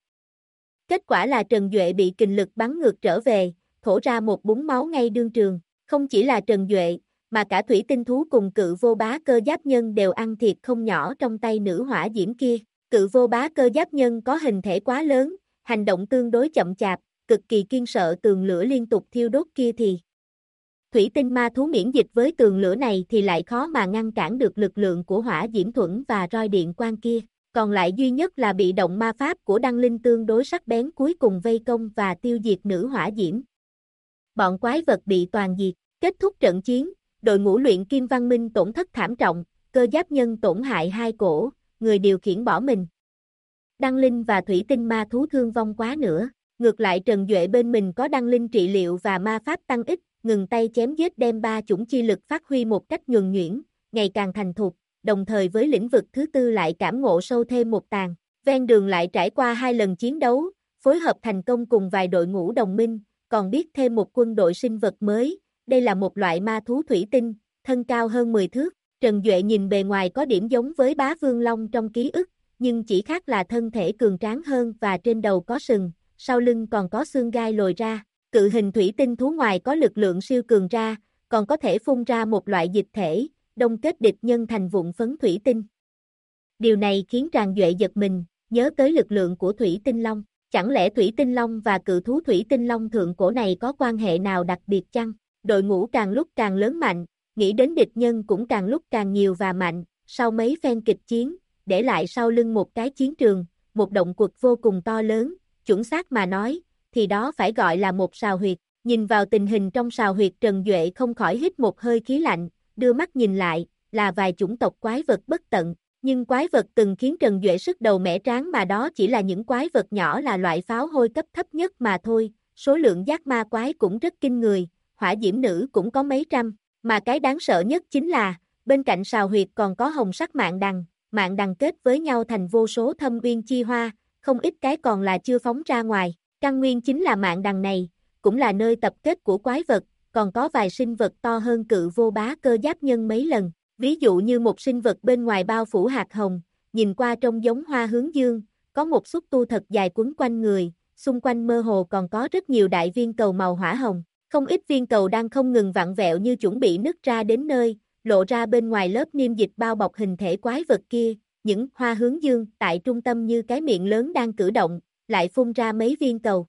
Kết quả là Trần Duệ bị kình lực bắn ngược trở về, thổ ra một búng máu ngay đương trường, không chỉ là Trần Duệ, mà cả thủy tinh thú cùng cự vô bá cơ giáp nhân đều ăn thiệt không nhỏ trong tay nữ hỏa diễm kia. Cự vô bá cơ giáp nhân có hình thể quá lớn, hành động tương đối chậm chạp, cực kỳ kiên sợ tường lửa liên tục thiêu đốt kia thì. Thủy tinh ma thú miễn dịch với tường lửa này thì lại khó mà ngăn cản được lực lượng của hỏa diễm thuẫn và roi điện quang kia. Còn lại duy nhất là bị động ma pháp của đăng linh tương đối sắc bén cuối cùng vây công và tiêu diệt nữ hỏa diễm. Bọn quái vật bị toàn diệt, kết thúc trận chiến, đội ngũ luyện kim văn minh tổn thất thảm trọng, cơ giáp nhân tổn hại hai cổ, người điều khiển bỏ mình. Đăng linh và thủy tinh ma thú thương vong quá nữa, ngược lại Trần Duệ bên mình có đăng linh trị liệu và ma pháp tăng ích, ngừng tay chém giết đem ba chủng chi lực phát huy một cách nhuần nhuyễn, ngày càng thành thục, đồng thời với lĩnh vực thứ tư lại cảm ngộ sâu thêm một tàng. Ven đường lại trải qua 2 lần chiến đấu, phối hợp thành công cùng vài đội ngũ đồng minh, còn biết thêm một quân đội sinh vật mới, đây là một loại ma thú thủy tinh, thân cao hơn 10 thước. Trần Duệ nhìn bề ngoài có điểm giống với bá vương long trong ký ức, nhưng chỉ khác là thân thể cường tráng hơn và trên đầu có sừng, sau lưng còn có xương gai lồi ra. Cự hình thủy tinh thú ngoài có lực lượng siêu cường ra, còn có thể phun ra một loại dịch thể, đông kết địch nhân thành vụn phấn thủy tinh. Điều này khiến Tràng Duệ giật mình, nhớ tới lực lượng của thủy tinh long. Chẳng lẽ thủy tinh long và cự thú thủy tinh long thượng cổ này có quan hệ nào đặc biệt chăng? Đội ngũ càng lúc càng lớn mạnh, nghĩ đến địch nhân cũng càng lúc càng nhiều và mạnh, sau mấy phen kịch chiến, để lại sau lưng một cái chiến trường, một động quật vô cùng to lớn, chuẩn xác mà nói, thì đó phải gọi là một sào huyệt. Nhìn vào tình hình trong sào huyệt Trần Duệ không khỏi hít một hơi khí lạnh, đưa mắt nhìn lại, là vài chủng tộc quái vật bất tận, nhưng quái vật từng khiến Trần Duệ sức đầu mẻ trán mà đó chỉ là những quái vật nhỏ là loại pháo hôi cấp thấp nhất mà thôi, số lượng giác ma quái cũng rất kinh người, hỏa diễm nữ cũng có mấy trăm, mà cái đáng sợ nhất chính là, bên cạnh sào huyệt còn có hồng sắc mạng đằng kết với nhau thành vô số thâm uyên chi hoa, không ít cái còn là chưa phóng ra ngoài, căn nguyên chính là mạng đằng này, cũng là nơi tập kết của quái vật, còn có vài sinh vật to hơn cự vô bá cơ giáp nhân mấy lần, ví dụ như một sinh vật bên ngoài bao phủ hạt hồng, nhìn qua trông giống hoa hướng dương, có một xúc tu thật dài quấn quanh người, xung quanh mơ hồ còn có rất nhiều đại viên cầu màu hỏa hồng, không ít viên cầu đang không ngừng vặn vẹo như chuẩn bị nứt ra đến nơi, lộ ra bên ngoài lớp niêm dịch bao bọc hình thể quái vật kia, những hoa hướng dương tại trung tâm như cái miệng lớn đang cử động, lại phun ra mấy viên cầu.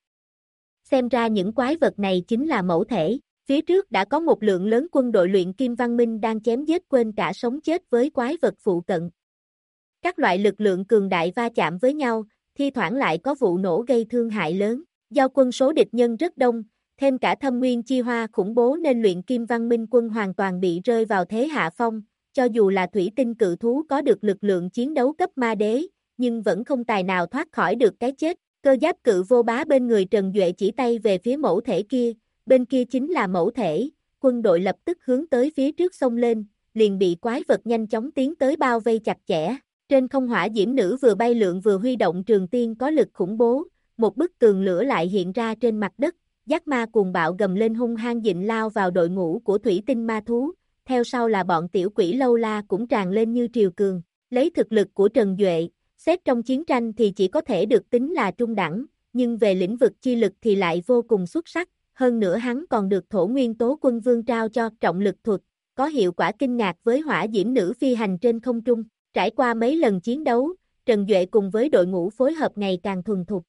Xem ra những quái vật này chính là mẫu thể, phía trước đã có một lượng lớn quân đội luyện kim văn minh đang chém giết quên cả sống chết với quái vật phụ cận. Các loại lực lượng cường đại va chạm với nhau, thi thoảng lại có vụ nổ gây thương hại lớn, do quân số địch nhân rất đông, thêm cả thâm nguyên chi hoa khủng bố nên luyện kim văn minh quân hoàn toàn bị rơi vào thế hạ phong, cho dù là thủy tinh cự thú có được lực lượng chiến đấu cấp ma đế, nhưng vẫn không tài nào thoát khỏi được cái chết. Cơ giáp cự vô bá bên người Trần Duệ chỉ tay về phía mẫu thể kia, bên kia chính là mẫu thể, quân đội lập tức hướng tới phía trước xông lên, liền bị quái vật nhanh chóng tiến tới bao vây chặt chẽ. Trên không hỏa diễm nữ vừa bay lượn vừa huy động trường tiên có lực khủng bố, một bức tường lửa lại hiện ra trên mặt đất, giác ma cuồng bạo gầm lên hung hăng dịnh lao vào đội ngũ của thủy tinh ma thú, theo sau là bọn tiểu quỷ lâu la cũng tràn lên như triều cường, lấy thực lực của Trần Duệ. Xét trong chiến tranh thì chỉ có thể được tính là trung đẳng, nhưng về lĩnh vực chi lực thì lại vô cùng xuất sắc, hơn nữa hắn còn được Thổ Nguyên Tố Quân Vương trao cho trọng lực thuật, có hiệu quả kinh ngạc với hỏa diễm nữ phi hành trên không trung. Trải qua mấy lần chiến đấu, Trần Duệ cùng với đội ngũ phối hợp ngày càng thuần thục.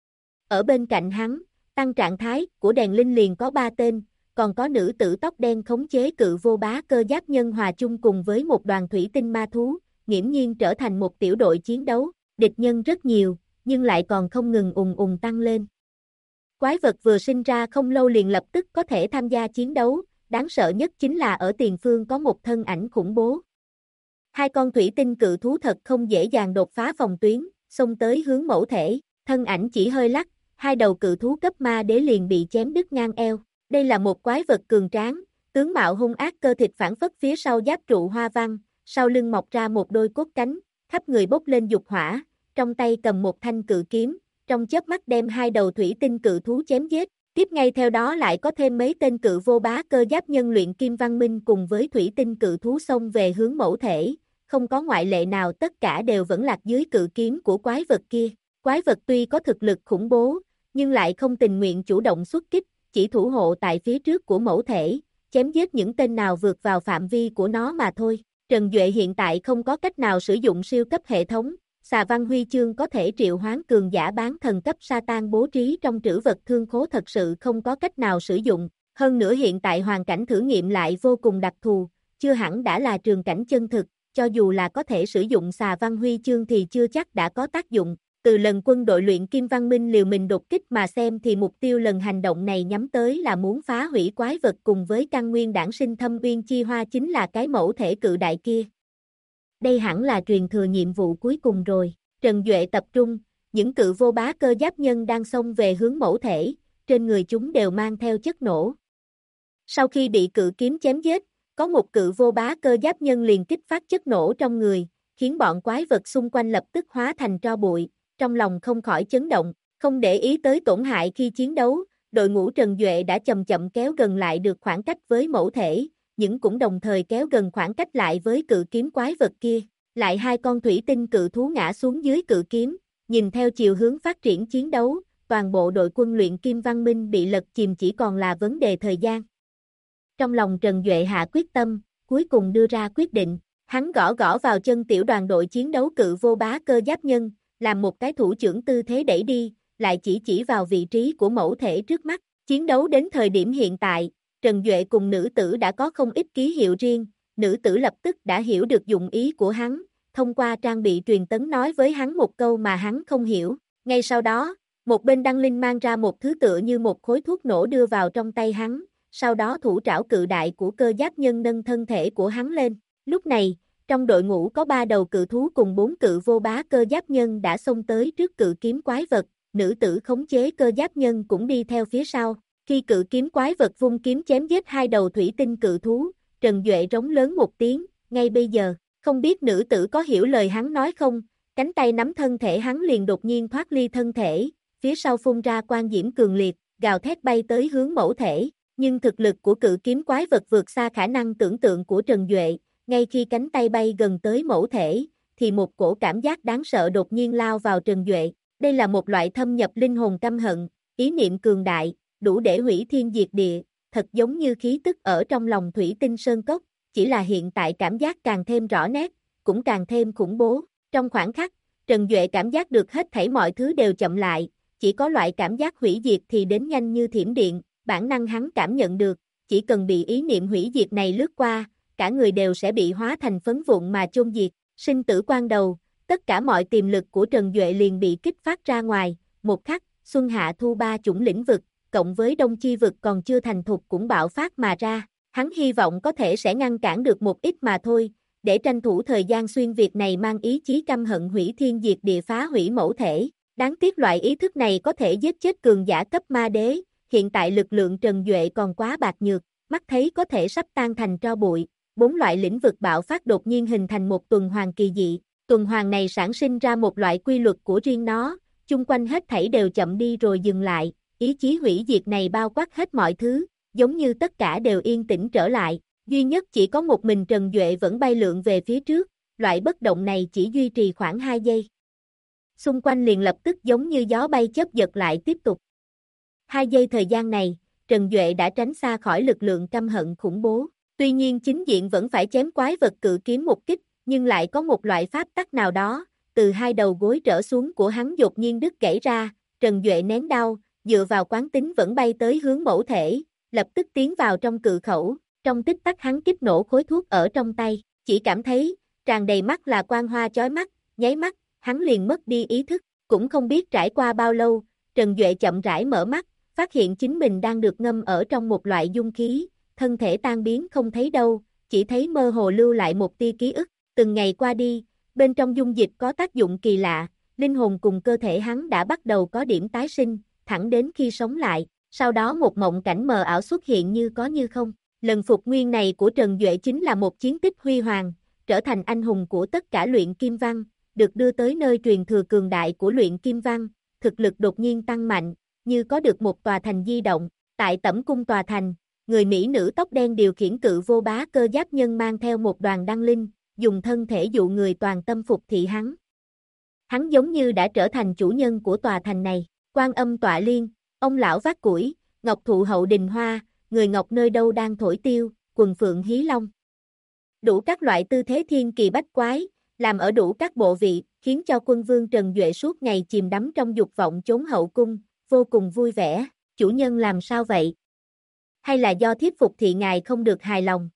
Ở bên cạnh hắn, tăng trạng thái của đèn linh liền có 3 tên, còn có nữ tử tóc đen khống chế cự vô bá cơ giáp nhân hòa chung cùng với một đoàn thủy tinh ma thú, nghiễm nhiên trở thành một tiểu đội chiến đấu, địch nhân rất nhiều, nhưng lại còn không ngừng tăng lên. Quái vật vừa sinh ra không lâu liền lập tức có thể tham gia chiến đấu, đáng sợ nhất chính là ở tiền phương có một thân ảnh khủng bố. Hai con thủy tinh cự thú thật không dễ dàng đột phá phòng tuyến, xông tới hướng mẫu thể, thân ảnh chỉ hơi lắc, hai đầu cự thú cấp ma đế liền bị chém đứt ngang eo. Đây là một quái vật cường tráng, tướng mạo hung ác, cơ thịt phản phất phía sau giáp trụ hoa văn, sau lưng mọc ra một đôi cốt cánh, khắp người bốc lên dục hỏa, trong tay cầm một thanh cự kiếm, trong chớp mắt đem hai đầu thủy tinh cự thú chém giết. Tiếp ngay theo đó lại có thêm mấy tên cự vô bá cơ giáp nhân luyện kim văn minh cùng với thủy tinh cự thú xông về hướng mẫu thể, không có ngoại lệ nào, tất cả đều vẫn lạc dưới cự kiếm của quái vật kia. Quái vật tuy có thực lực khủng bố, nhưng lại không tình nguyện chủ động xuất kích, chỉ thủ hộ tại phía trước của mẫu thể, chém giết những tên nào vượt vào phạm vi của nó mà thôi. Trần Duệ hiện tại không có cách nào sử dụng siêu cấp hệ thống, xà văn huy chương có thể triệu hoán cường giả bán thần cấp Satan bố trí trong trữ vật thương khố thật sự không có cách nào sử dụng, hơn nữa hiện tại hoàn cảnh thử nghiệm lại vô cùng đặc thù, chưa hẳn đã là trường cảnh chân thực, cho dù là có thể sử dụng xà văn huy chương thì chưa chắc đã có tác dụng. Từ lần quân đội luyện kim văn minh liều mình đột kích mà xem thì mục tiêu lần hành động này nhắm tới là muốn phá hủy quái vật cùng với căn nguyên đản sinh thâm uyên chi hoa chính là cái mẫu thể cự đại kia. Đây hẳn là truyền thừa nhiệm vụ cuối cùng rồi. Trần Duệ tập trung, những cự vô bá cơ giáp nhân đang xông về hướng mẫu thể, trên người chúng đều mang theo chất nổ. Sau khi bị cự kiếm chém giết, có một cự vô bá cơ giáp nhân liền kích phát chất nổ trong người, khiến bọn quái vật xung quanh lập tức hóa thành tro bụi, trong lòng không khỏi chấn động, không để ý tới tổn hại khi chiến đấu, đội ngũ Trần Duệ đã chậm chậm kéo gần lại được khoảng cách với mẫu thể, nhưng cũng đồng thời kéo gần khoảng cách lại với cự kiếm quái vật kia. Lại hai con thủy tinh cự thú ngã xuống dưới cự kiếm, nhìn theo chiều hướng phát triển chiến đấu, toàn bộ đội quân luyện kim văn minh bị lật chìm chỉ còn là vấn đề thời gian. Trong lòng Trần Duệ hạ quyết tâm, cuối cùng đưa ra quyết định, hắn gõ gõ vào chân tiểu đoàn đội chiến đấu cự vô bá cơ giáp nhân, làm một cái thủ trưởng tư thế đẩy đi, lại chỉ vào vị trí của mẫu thể trước mắt. Chiến đấu đến thời điểm hiện tại, Trần Duệ cùng nữ tử đã có không ít ký hiệu riêng, nữ tử lập tức đã hiểu được dụng ý của hắn, thông qua trang bị truyền tấn nói với hắn một câu mà hắn không hiểu. Ngay sau đó, một bên đăng linh mang ra một thứ tựa như một khối thuốc nổ đưa vào trong tay hắn, sau đó thủ trảo cự đại của cơ giáp nhân nâng thân thể của hắn lên. Lúc này, trong đội ngũ có 3 đầu cự thú cùng 4 cự vô bá cơ giáp nhân đã xông tới trước cự kiếm quái vật, nữ tử khống chế cơ giáp nhân cũng đi theo phía sau. Khi cự kiếm quái vật vung kiếm chém giết hai đầu thủy tinh cự thú, Trần Duệ rống lớn một tiếng, ngay bây giờ, không biết nữ tử có hiểu lời hắn nói không, cánh tay nắm thân thể hắn liền đột nhiên thoát ly thân thể, phía sau phun ra quang diễm cường liệt, gào thét bay tới hướng mẫu thể, nhưng thực lực của cự kiếm quái vật vượt xa khả năng tưởng tượng của Trần Duệ, ngay khi cánh tay bay gần tới mẫu thể, thì một cổ cảm giác đáng sợ đột nhiên lao vào Trần Duệ, đây là một loại thâm nhập linh hồn căm hận, ý niệm cường đại, đủ để hủy thiên diệt địa, thật giống như khí tức ở trong lòng thủy tinh sơn cốc, chỉ là hiện tại cảm giác càng thêm rõ nét, cũng càng thêm khủng bố. Trong khoảnh khắc, Trần Duệ cảm giác được hết thảy mọi thứ đều chậm lại, chỉ có loại cảm giác hủy diệt thì đến nhanh như thiểm điện, bản năng hắn cảm nhận được, chỉ cần bị ý niệm hủy diệt này lướt qua, cả người đều sẽ bị hóa thành phấn vụn mà chôn diệt, sinh tử quan đầu, tất cả mọi tiềm lực của Trần Duệ liền bị kích phát ra ngoài, một khắc, Xuân Hạ Thu ba chủng lĩnh vực, cộng với Đông Chi vực còn chưa thành thục cũng bạo phát mà ra, hắn hy vọng có thể sẽ ngăn cản được một ít mà thôi, để tranh thủ thời gian xuyên Việt này mang ý chí căm hận hủy thiên diệt địa phá hủy mẫu thể, đáng tiếc loại ý thức này có thể giết chết cường giả cấp ma đế, hiện tại lực lượng Trần Duệ còn quá bạc nhược, mắt thấy có thể sắp tan thành tro bụi, 4 loại lĩnh vực bạo phát đột nhiên hình thành một tuần hoàn kỳ dị, tuần hoàn này sản sinh ra một loại quy luật của riêng nó, chung quanh hết thảy đều chậm đi rồi dừng lại, ý chí hủy diệt này bao quát hết mọi thứ, giống như tất cả đều yên tĩnh trở lại, duy nhất chỉ có một mình Trần Duệ vẫn bay lượn về phía trước, loại bất động này chỉ duy trì khoảng 2 giây. Xung quanh liền lập tức giống như gió bay chớp giật lại tiếp tục. 2 giây thời gian này, Trần Duệ đã tránh xa khỏi lực lượng căm hận khủng bố. Tuy nhiên chính diện vẫn phải chém quái vật cự kiếm một kích, nhưng lại có một loại pháp tắc nào đó, từ hai đầu gối trở xuống của hắn đột nhiên đứt gãy ra, Trần Duệ nén đau, dựa vào quán tính vẫn bay tới hướng mẫu thể, lập tức tiến vào trong cự khẩu, trong tích tắc hắn kích nổ khối thuốc ở trong tay, chỉ cảm thấy, tràn đầy mắt là quang hoa chói mắt, nháy mắt, hắn liền mất đi ý thức, cũng không biết trải qua bao lâu, Trần Duệ chậm rãi mở mắt, phát hiện chính mình đang được ngâm ở trong một loại dung khí, thân thể tan biến không thấy đâu, chỉ thấy mơ hồ lưu lại một tia ký ức, từng ngày qua đi, bên trong dung dịch có tác dụng kỳ lạ, linh hồn cùng cơ thể hắn đã bắt đầu có điểm tái sinh, thẳng đến khi sống lại, sau đó một mộng cảnh mờ ảo xuất hiện như có như không, lần phục nguyên này của Trần Duệ chính là một chiến tích huy hoàng, trở thành anh hùng của tất cả luyện kim văn, được đưa tới nơi truyền thừa cường đại của luyện kim văn, thực lực đột nhiên tăng mạnh, như có được một tòa thành di động, tại Tẩm cung tòa thành, người Mỹ nữ tóc đen điều khiển cự vô bá cơ giáp nhân mang theo một đoàn đăng linh, dùng thân thể dụ người toàn tâm phục thị hắn. Hắn giống như đã trở thành chủ nhân của tòa thành này, Quan Âm tọa liên, ông lão vác củi, ngọc thụ hậu đình hoa, người ngọc nơi đâu đang thổi tiêu, quần phượng hí long. Đủ các loại tư thế thiên kỳ bách quái, làm ở đủ các bộ vị, khiến cho quân vương Trần Duệ suốt ngày chìm đắm trong dục vọng trốn hậu cung, vô cùng vui vẻ, chủ nhân làm sao vậy? Hay là do thiếp phục thị ngài không được hài lòng?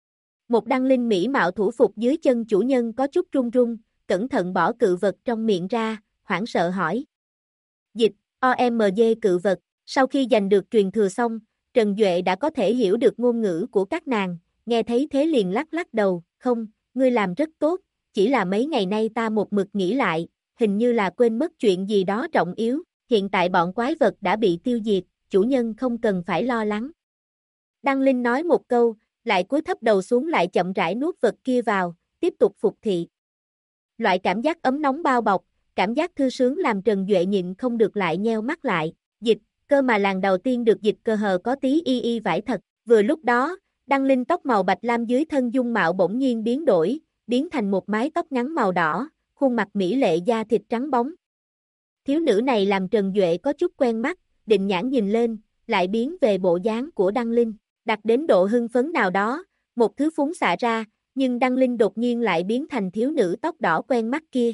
Một đăng linh mỹ mạo thủ phục dưới chân chủ nhân có chút run run, cẩn thận bỏ cự vật trong miệng ra, hoảng sợ hỏi. Dịch, OMG cự vật, sau khi giành được truyền thừa xong, Trần Duệ đã có thể hiểu được ngôn ngữ của các nàng, nghe thấy thế liền lắc lắc đầu, không, ngươi làm rất tốt, chỉ là mấy ngày nay ta một mực nghĩ lại, hình như là quên mất chuyện gì đó trọng yếu, hiện tại bọn quái vật đã bị tiêu diệt, chủ nhân không cần phải lo lắng. Đăng Linh nói một câu, lại cúi thấp đầu xuống lại chậm rãi nuốt vật kia vào, tiếp tục phục thị. Loại cảm giác ấm nóng bao bọc, cảm giác thư sướng làm Trần Duệ nhịn không được lại nheo mắt lại, dịch, cơ mà làn đầu tiên được dịch cơ hờ có tí y vải thật, vừa lúc đó, Đăng Linh tóc màu bạch lam dưới thân dung mạo bỗng nhiên biến đổi, biến thành một mái tóc ngắn màu đỏ, khuôn mặt mỹ lệ da thịt trắng bóng. Thiếu nữ này làm Trần Duệ có chút quen mắt, định nhãn nhìn lên, lại biến về bộ dáng của Đăng Linh, đặt đến độ hưng phấn nào đó, một thứ phúng xạ ra, nhưng Đăng Linh đột nhiên lại biến thành thiếu nữ tóc đỏ quen mắt kia.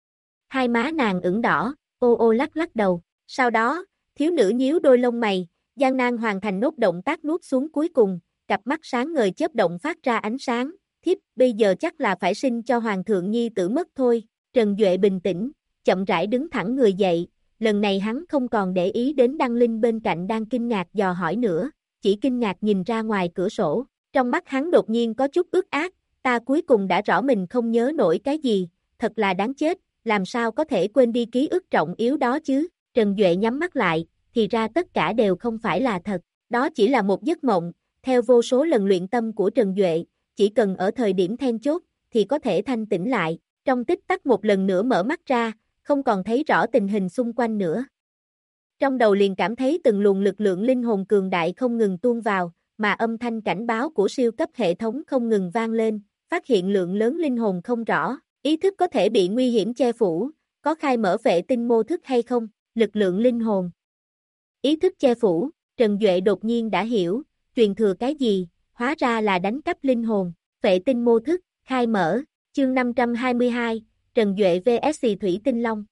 Hai má nàng ửng đỏ, ô ô lắc lắc đầu, sau đó, thiếu nữ nhíu đôi lông mày, gian nan hoàn thành nốt động tác nuốt xuống cuối cùng, cặp mắt sáng ngời chớp động phát ra ánh sáng, thiếp bây giờ chắc là phải sinh cho hoàng thượng nhi tử mất thôi, Trần Duệ bình tĩnh, chậm rãi đứng thẳng người dậy, lần này hắn không còn để ý đến Đăng Linh bên cạnh đang kinh ngạc dò hỏi nữa, chỉ kinh ngạc nhìn ra ngoài cửa sổ, trong mắt hắn đột nhiên có chút ướt át, ta cuối cùng đã rõ mình không nhớ nổi cái gì, thật là đáng chết, làm sao có thể quên đi ký ức trọng yếu đó chứ, Trần Duệ nhắm mắt lại, thì ra tất cả đều không phải là thật, đó chỉ là một giấc mộng, theo vô số lần luyện tâm của Trần Duệ, chỉ cần ở thời điểm then chốt, thì có thể thanh tĩnh lại, trong tích tắc một lần nữa mở mắt ra, không còn thấy rõ tình hình xung quanh nữa. Trong đầu liền cảm thấy từng luồng lực lượng linh hồn cường đại không ngừng tuôn vào, mà âm thanh cảnh báo của siêu cấp hệ thống không ngừng vang lên, phát hiện lượng lớn linh hồn không rõ, ý thức có thể bị nguy hiểm che phủ, có khai mở vệ tinh mô thức hay không, lực lượng linh hồn. Ý thức che phủ, Trần Duệ đột nhiên đã hiểu, truyền thừa cái gì, hóa ra là đánh cắp linh hồn, vệ tinh mô thức, khai mở, chương 522, Trần Duệ vs Thủy Tinh Long.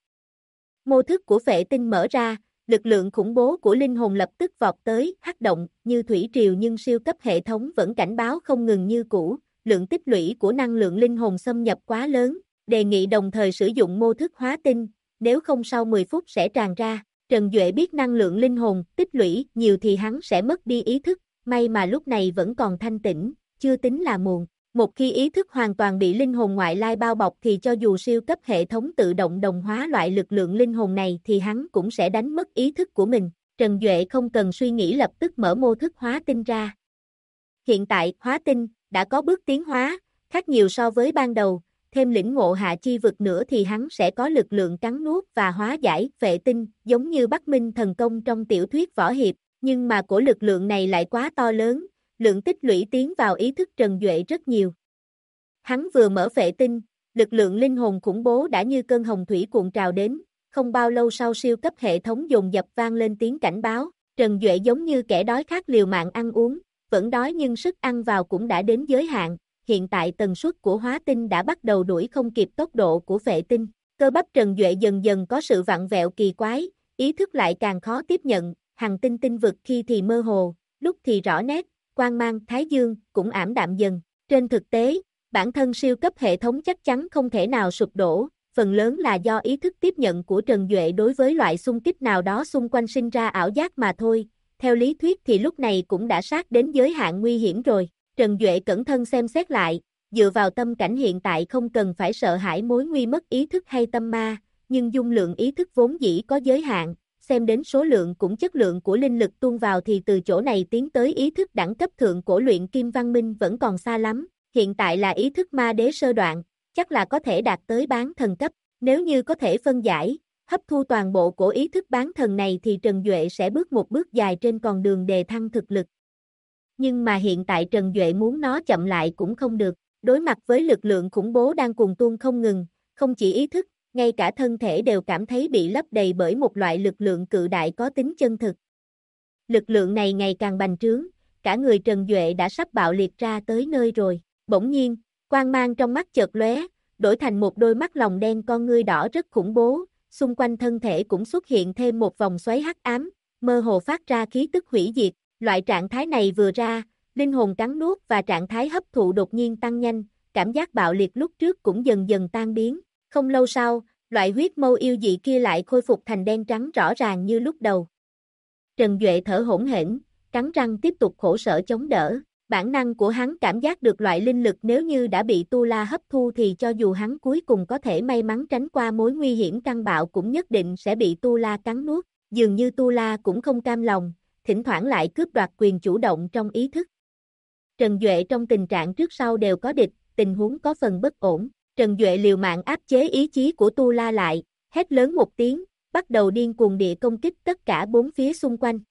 Mô thức của phệ tinh mở ra, lực lượng khủng bố của linh hồn lập tức vọt tới, hắc động như thủy triều nhưng siêu cấp hệ thống vẫn cảnh báo không ngừng như cũ, lượng tích lũy của năng lượng linh hồn xâm nhập quá lớn, đề nghị đồng thời sử dụng mô thức hóa tinh, nếu không sau 10 phút sẽ tràn ra. Trần Duệ biết năng lượng linh hồn tích lũy nhiều thì hắn sẽ mất đi ý thức, may mà lúc này vẫn còn thanh tĩnh, chưa tính là muộn. Một khi ý thức hoàn toàn bị linh hồn ngoại lai bao bọc thì cho dù siêu cấp hệ thống tự động đồng hóa loại lực lượng linh hồn này thì hắn cũng sẽ đánh mất ý thức của mình. Trần Duệ không cần suy nghĩ lập tức mở mô thức hóa tinh ra. Hiện tại, hóa tinh đã có bước tiến hóa, khác nhiều so với ban đầu, thêm lĩnh ngộ hạ chi vực nữa thì hắn sẽ có lực lượng cắn nuốt và hóa giải phệ tinh, giống như Bắc Minh thần công trong tiểu thuyết võ hiệp, nhưng mà của lực lượng này lại quá to lớn, lượng tích lũy tiến vào ý thức Trần Duệ rất nhiều. Hắn vừa mở phệ tinh, lực lượng linh hồn khủng bố đã như cơn hồng thủy cuộn trào đến, không bao lâu sau siêu cấp hệ thống dồn dập vang lên tiếng cảnh báo, Trần Duệ giống như kẻ đói khát liều mạng ăn uống, vẫn đói nhưng sức ăn vào cũng đã đến giới hạn, hiện tại tần suất của hóa tinh đã bắt đầu đuổi không kịp tốc độ của phệ tinh, cơ bắp Trần Duệ dần dần có sự vặn vẹo kỳ quái, ý thức lại càng khó tiếp nhận, hằng tinh tinh vực khi thì mơ hồ, lúc thì rõ nét, quang mang thái dương cũng ảm đạm dần, trên thực tế, bản thân siêu cấp hệ thống chắc chắn không thể nào sụp đổ, phần lớn là do ý thức tiếp nhận của Trần Duệ đối với loại xung kích nào đó xung quanh sinh ra ảo giác mà thôi, theo lý thuyết thì lúc này cũng đã sát đến giới hạn nguy hiểm rồi, Trần Duệ cẩn thận xem xét lại, dựa vào tâm cảnh hiện tại không cần phải sợ hãi mối nguy mất ý thức hay tâm ma, nhưng dung lượng ý thức vốn dĩ có giới hạn, xem đến số lượng cũng chất lượng của linh lực tuôn vào thì từ chỗ này tiến tới ý thức đẳng cấp thượng cổ luyện kim văn minh vẫn còn xa lắm, hiện tại là ý thức ma đế sơ đoạn, chắc là có thể đạt tới bán thần cấp, nếu như có thể phân giải, hấp thu toàn bộ của ý thức bán thần này thì Trần Duệ sẽ bước một bước dài trên con đường đề thăng thực lực. Nhưng mà hiện tại Trần Duệ muốn nó chậm lại cũng không được, đối mặt với lực lượng khủng bố đang cuồn tuôn không ngừng, không chỉ ý thức, ngay cả thân thể đều cảm thấy bị lấp đầy bởi một loại lực lượng cự đại có tính chân thực. Lực lượng này ngày càng bành trướng, cả người Trần Duệ đã sắp bạo liệt ra tới nơi rồi, bỗng nhiên, quang mang trong mắt chợt lóe, đổi thành một đôi mắt lòng đen con ngươi đỏ rất khủng bố, xung quanh thân thể cũng xuất hiện thêm một vòng xoáy hắc ám, mơ hồ phát ra khí tức hủy diệt, loại trạng thái này vừa ra, linh hồn cắn nuốt và trạng thái hấp thụ đột nhiên tăng nhanh, cảm giác bạo liệt lúc trước cũng dần dần tan biến, không lâu sau, loại huyết mâu yêu dị kia lại khôi phục thành đen trắng rõ ràng như lúc đầu. Trần Duệ thở hổn hển, cắn răng tiếp tục khổ sở chống đỡ. Bản năng của hắn cảm giác được loại linh lực nếu như đã bị Tu La hấp thu thì cho dù hắn cuối cùng có thể may mắn tránh qua mối nguy hiểm căn bạo cũng nhất định sẽ bị Tu La cắn nuốt. Dường như Tu La cũng không cam lòng, thỉnh thoảng lại cướp đoạt quyền chủ động trong ý thức. Trần Duệ trong tình trạng trước sau đều có địch, tình huống có phần bất ổn. Trần Duệ liều mạng áp chế ý chí của Tu La lại, hét lớn một tiếng, bắt đầu điên cuồng địa công kích tất cả bốn phía xung quanh.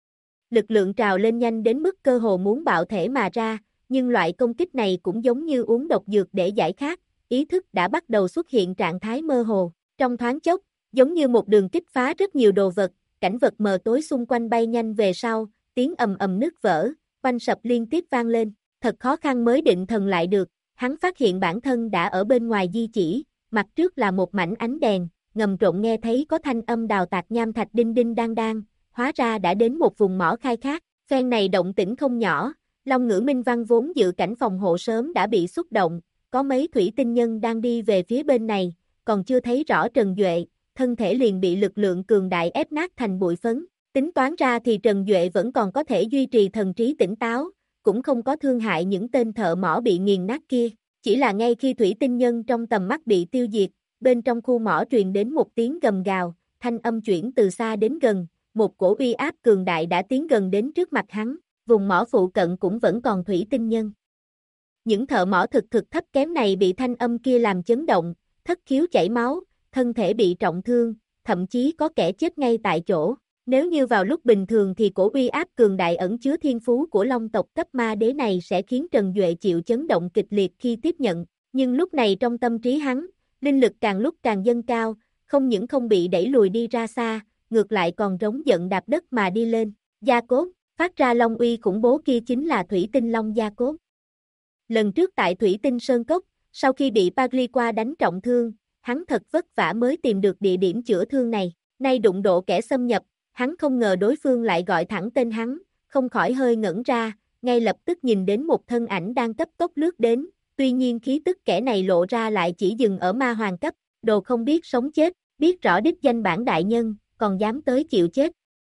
Lực lượng trào lên nhanh đến mức cơ hồ muốn bạo thể mà ra, nhưng loại công kích này cũng giống như uống độc dược để giải khát, ý thức đã bắt đầu xuất hiện trạng thái mơ hồ. Trong thoáng chốc, giống như một đường kích phá rất nhiều đồ vật, cảnh vật mờ tối xung quanh bay nhanh về sau, tiếng ầm ầm nứt vỡ, quanh sập liên tiếp vang lên, thật khó khăn mới định thần lại được, hắn phát hiện bản thân đã ở bên ngoài di chỉ, mặt trước là một mảnh ánh đèn, ngầm trộn nghe thấy có thanh âm đào tạc nham thạch đinh đinh đang đang, hóa ra đã đến một vùng mỏ khai thác, phen này động tĩnh không nhỏ, Long Ngữ Minh Văn vốn dự cảnh phòng hộ sớm đã bị xúc động, có mấy thủy tinh nhân đang đi về phía bên này, còn chưa thấy rõ Trần Duệ, thân thể liền bị lực lượng cường đại ép nát thành bụi phấn, tính toán ra thì Trần Duệ vẫn còn có thể duy trì thần trí tỉnh táo, cũng không có thương hại những tên thợ mỏ bị nghiền nát kia, chỉ là ngay khi thủy tinh nhân trong tầm mắt bị tiêu diệt, bên trong khu mỏ truyền đến một tiếng gầm gào, thanh âm chuyển từ xa đến gần, một cổ uy áp cường đại đã tiến gần đến trước mặt hắn, vùng mỏ phụ cận cũng vẫn còn thủy tinh nhân. Những thợ mỏ thực thấp kém này bị thanh âm kia làm chấn động, thất khiếu chảy máu, thân thể bị trọng thương, thậm chí có kẻ chết ngay tại chỗ. Nếu như vào lúc bình thường thì cổ uy áp cường đại ẩn chứa thiên phú của Long tộc cấp ma đế này sẽ khiến Trần Duệ chịu chấn động kịch liệt khi tiếp nhận, nhưng lúc này trong tâm trí hắn, linh lực càng lúc càng dâng cao, không những không bị đẩy lùi đi ra xa, ngược lại còn rống giận đạp đất mà đi lên. Gia cốt, phát ra long uy khủng bố kia chính là Thủy Tinh Long Gia cốt. Lần trước tại Thủy Tinh Sơn Cốc, sau khi bị Pagliqua đánh trọng thương, hắn thật vất vả mới tìm được địa điểm chữa thương này, nay đụng độ kẻ xâm nhập, hắn không ngờ đối phương lại gọi thẳng tên hắn, không khỏi hơi ngẩn ra, ngay lập tức nhìn đến một thân ảnh đang cấp tốc lướt đến, tuy nhiên khí tức kẻ này lộ ra lại chỉ dừng ở ma hoàng cấp, đồ không biết sống chết, biết rõ đích danh bản đại nhân, còn dám tới chịu chết.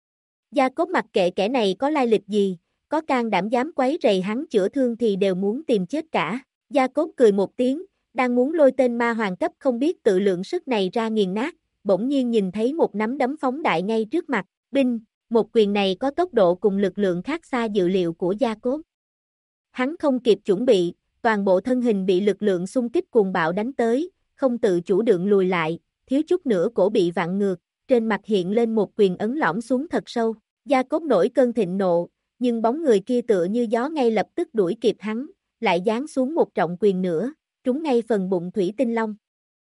Gia Cốt mặc kệ kẻ này có lai lịch gì, có can đảm dám quấy rầy hắn chữa thương thì đều muốn tìm chết cả. Gia Cốt cười một tiếng, đang muốn lôi tên ma hoàng cấp không biết tự lượng sức này ra nghiền nát, bỗng nhiên nhìn thấy một nắm đấm phóng đại ngay trước mặt, binh, một quyền này có tốc độ cùng lực lượng khác xa dự liệu của Gia Cốt. Hắn không kịp chuẩn bị, toàn bộ thân hình bị lực lượng xung kích cuồng bạo đánh tới, không tự chủ được lùi lại, thiếu chút nữa cổ bị vặn ngược, trên mặt hiện lên một quyền ấn lõm xuống thật sâu. Gia Cốt nổi cơn thịnh nộ, nhưng bóng người kia tựa như gió ngay lập tức đuổi kịp hắn, lại giáng xuống một trọng quyền nữa, trúng ngay phần bụng thủy tinh long.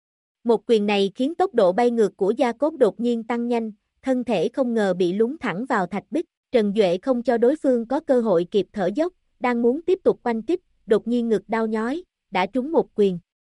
Một quyền này khiến tốc độ bay ngược của Gia Cốt đột nhiên tăng nhanh, thân thể không ngờ bị lún thẳng vào thạch bích, Trần Duệ không cho đối phương có cơ hội kịp thở dốc, đang muốn tiếp tục oanh kích, đột nhiên ngực đau nhói, đã trúng một quyền.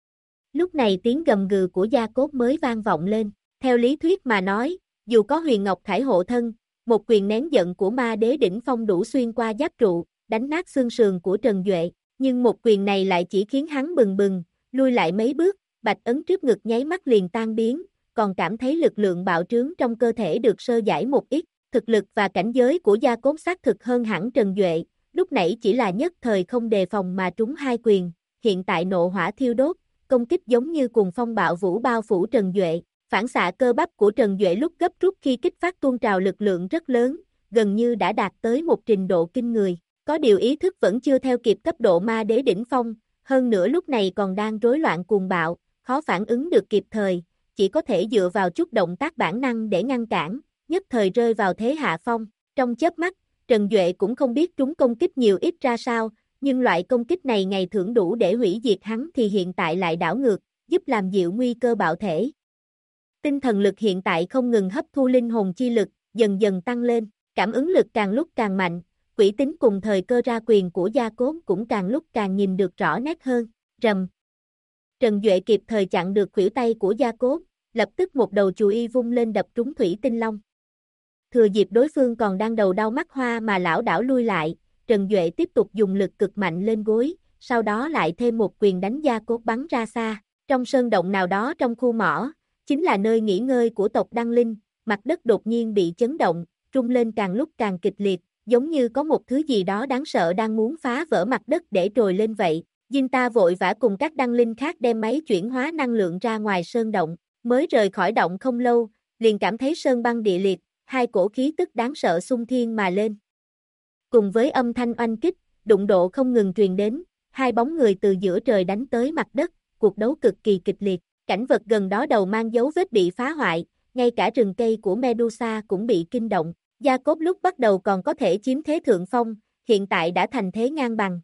Lúc này tiếng gầm gừ của Gia Cốt mới vang vọng lên, theo lý thuyết mà nói, dù có Huyền Ngọc Khải hộ thân, một quyền nén giận của ma đế đỉnh phong đủ xuyên qua giáp trụ, đánh nát xương sườn của Trần Duệ, nhưng một quyền này lại chỉ khiến hắn bừng bừng, lui lại mấy bước, bạch ấn trước ngực nháy mắt liền tan biến, còn cảm thấy lực lượng bạo trướng trong cơ thể được sơ giải một ít, thực lực và cảnh giới của Gia Cốt xác thực hơn hẳn Trần Duệ, lúc nãy chỉ là nhất thời không đề phòng mà trúng hai quyền, hiện tại nộ hỏa thiêu đốt, công kích giống như cùng phong bạo vũ bao phủ Trần Duệ. Phản xạ cơ bắp của Trần Duệ lúc gấp rút khi kích phát tuôn trào lực lượng rất lớn, gần như đã đạt tới một trình độ kinh người. Có điều ý thức vẫn chưa theo kịp cấp độ ma đế đỉnh phong, hơn nữa lúc này còn đang rối loạn cuồng bạo, khó phản ứng được kịp thời, chỉ có thể dựa vào chút động tác bản năng để ngăn cản, nhất thời rơi vào thế hạ phong. Trong chớp mắt, Trần Duệ cũng không biết trúng công kích nhiều ít ra sao, nhưng loại công kích này ngày thường đủ để hủy diệt hắn thì hiện tại lại đảo ngược, giúp làm dịu nguy cơ bạo thể. Tinh thần lực hiện tại không ngừng hấp thu linh hồn chi lực, dần dần tăng lên, cảm ứng lực càng lúc càng mạnh, quỷ tính cùng thời cơ ra quyền của Gia Cốt cũng càng lúc càng nhìn được rõ nét hơn, rầm. Trần Duệ kịp thời chặn được khuỷu tay của Gia Cốt, lập tức một đầu chùy y vung lên đập trúng thủy tinh long. Thừa dịp đối phương còn đang đầu đau mắt hoa mà lảo đảo lui lại, Trần Duệ tiếp tục dùng lực cực mạnh lên gối, sau đó lại thêm một quyền đánh Gia Cốt bắn ra xa, trong sơn động nào đó trong khu mỏ, chính là nơi nghỉ ngơi của tộc Đăng Linh, mặt đất đột nhiên bị chấn động, rung lên càng lúc càng kịch liệt, giống như có một thứ gì đó đáng sợ đang muốn phá vỡ mặt đất để trồi lên vậy. Jinta vội vã cùng các Đăng Linh khác đem máy chuyển hóa năng lượng ra ngoài sơn động, mới rời khỏi động không lâu, liền cảm thấy sơn băng địa liệt, hai cổ khí tức đáng sợ xung thiên mà lên. Cùng với âm thanh oanh kích, đụng độ không ngừng truyền đến, hai bóng người từ giữa trời đánh tới mặt đất, cuộc đấu cực kỳ kịch liệt. Cảnh vật gần đó đầu mang dấu vết bị phá hoại, ngay cả rừng cây của Medusa cũng bị kinh động. Gia Cốt lúc bắt đầu còn có thể chiếm thế thượng phong, hiện tại đã thành thế ngang bằng.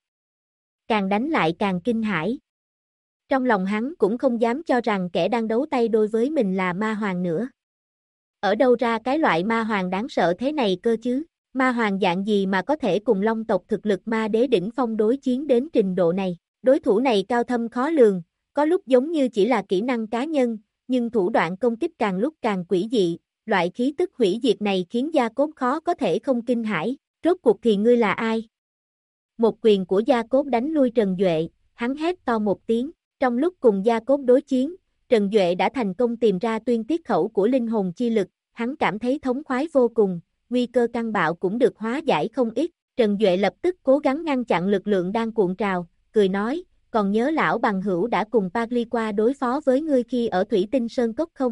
Càng đánh lại càng kinh hãi. Trong lòng hắn cũng không dám cho rằng kẻ đang đấu tay đôi với mình là ma hoàng nữa. Ở đâu ra cái loại ma hoàng đáng sợ thế này cơ chứ? Ma hoàng dạng gì mà có thể cùng Long tộc thực lực ma đế đỉnh phong đối chiến đến trình độ này? Đối thủ này cao thâm khó lường. Có lúc giống như chỉ là kỹ năng cá nhân, nhưng thủ đoạn công kích càng lúc càng quỷ dị, loại khí tức hủy diệt này khiến Gia Cốt khó có thể không kinh hãi, rốt cuộc thì ngươi là ai? Một quyền của Gia Cốt đánh lui Trần Duệ, hắn hét to một tiếng, trong lúc cùng Gia Cốt đối chiến, Trần Duệ đã thành công tìm ra tuyên tiết khẩu của linh hồn chi lực, hắn cảm thấy thống khoái vô cùng, nguy cơ căn bạo cũng được hóa giải không ít, Trần Duệ lập tức cố gắng ngăn chặn lực lượng đang cuộn trào, cười nói, còn nhớ lão bằng hữu đã cùng Pagli qua đối phó với ngươi khi ở Thủy Tinh Sơn Cốc không?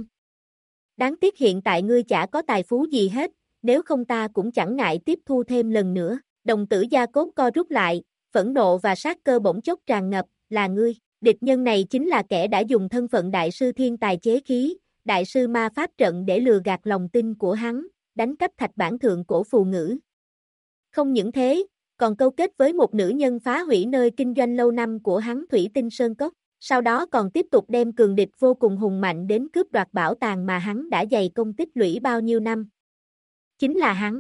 Đáng tiếc hiện tại ngươi chả có tài phú gì hết, nếu không ta cũng chẳng ngại tiếp thu thêm lần nữa. Đồng tử Gia Cốt co rút lại, phẫn nộ và sát cơ bỗng chốc tràn ngập, là ngươi. Địch nhân này chính là kẻ đã dùng thân phận đại sư thiên tài chế khí, đại sư ma pháp trận để lừa gạt lòng tin của hắn, đánh cắp thạch bản thượng cổ phù ngữ. Không những thế, còn câu kết với một nữ nhân phá hủy nơi kinh doanh lâu năm của hắn Thủy Tinh Sơn Cốc, sau đó còn tiếp tục đem cường địch vô cùng hùng mạnh đến cướp đoạt bảo tàng mà hắn đã dày công tích lũy bao nhiêu năm. Chính là hắn.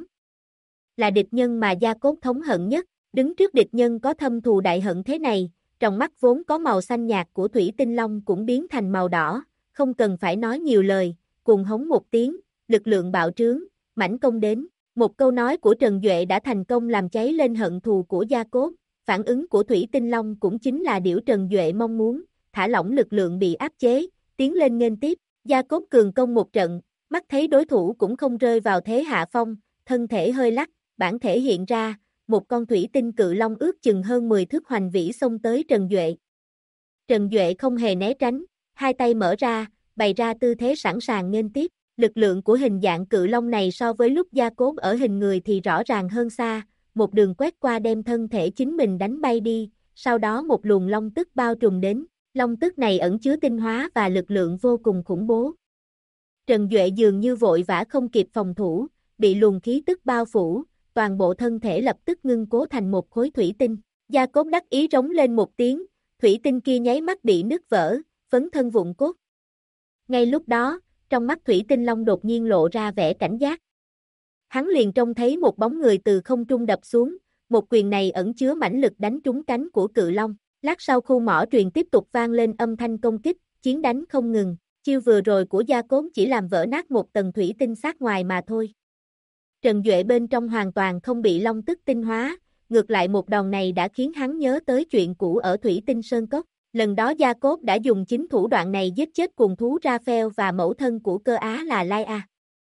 Là địch nhân mà Gia Cốt thống hận nhất, đứng trước địch nhân có thâm thù đại hận thế này, trong mắt vốn có màu xanh nhạt của Thủy Tinh Long cũng biến thành màu đỏ, không cần phải nói nhiều lời, cuồng hống một tiếng, lực lượng bạo trướng, mãnh công đến. Một câu nói của Trần Duệ đã thành công làm cháy lên hận thù của Gia Cốt, phản ứng của Thủy Tinh Long cũng chính là điều Trần Duệ mong muốn, thả lỏng lực lượng bị áp chế, tiến lên nghênh tiếp. Gia Cốt cường công một trận, mắt thấy đối thủ cũng không rơi vào thế hạ phong, thân thể hơi lắc, bản thể hiện ra, một con thủy tinh cự long ước chừng hơn 10 thước hoành vĩ xông tới Trần Duệ. Trần Duệ không hề né tránh, hai tay mở ra, bày ra tư thế sẵn sàng nghênh tiếp. Lực lượng của hình dạng cự long này so với lúc Gia Cốt ở hình người thì rõ ràng hơn xa, một đường quét qua đem thân thể chính mình đánh bay đi, sau đó một luồng long tức bao trùm đến, long tức này ẩn chứa tinh hóa và lực lượng vô cùng khủng bố. Trần Duệ dường như vội vã không kịp phòng thủ, bị luồng khí tức bao phủ, toàn bộ thân thể lập tức ngưng cố thành một khối thủy tinh. Gia Cốt đắc ý rống lên một tiếng, thủy tinh kia nháy mắt bị nứt vỡ, phấn thân vụn cốt. Ngay lúc đó, trong mắt Thủy Tinh Long đột nhiên lộ ra vẻ cảnh giác. Hắn liền trông thấy một bóng người từ không trung đập xuống, một quyền này ẩn chứa mãnh lực đánh trúng cánh của cự long. Lát sau khu mỏ truyền tiếp tục vang lên âm thanh công kích, chiến đánh không ngừng. Chiêu vừa rồi của Gia Cốt chỉ làm vỡ nát một tầng thủy tinh sát ngoài mà thôi. Trần Duệ bên trong hoàn toàn không bị long tức tinh hóa, ngược lại một đòn này đã khiến hắn nhớ tới chuyện cũ ở Thủy Tinh Sơn Cốc. Lần đó Gia Cốt đã dùng chính thủ đoạn này giết chết cuồng thú Raphael và mẫu thân của Cơ Á là Lai A.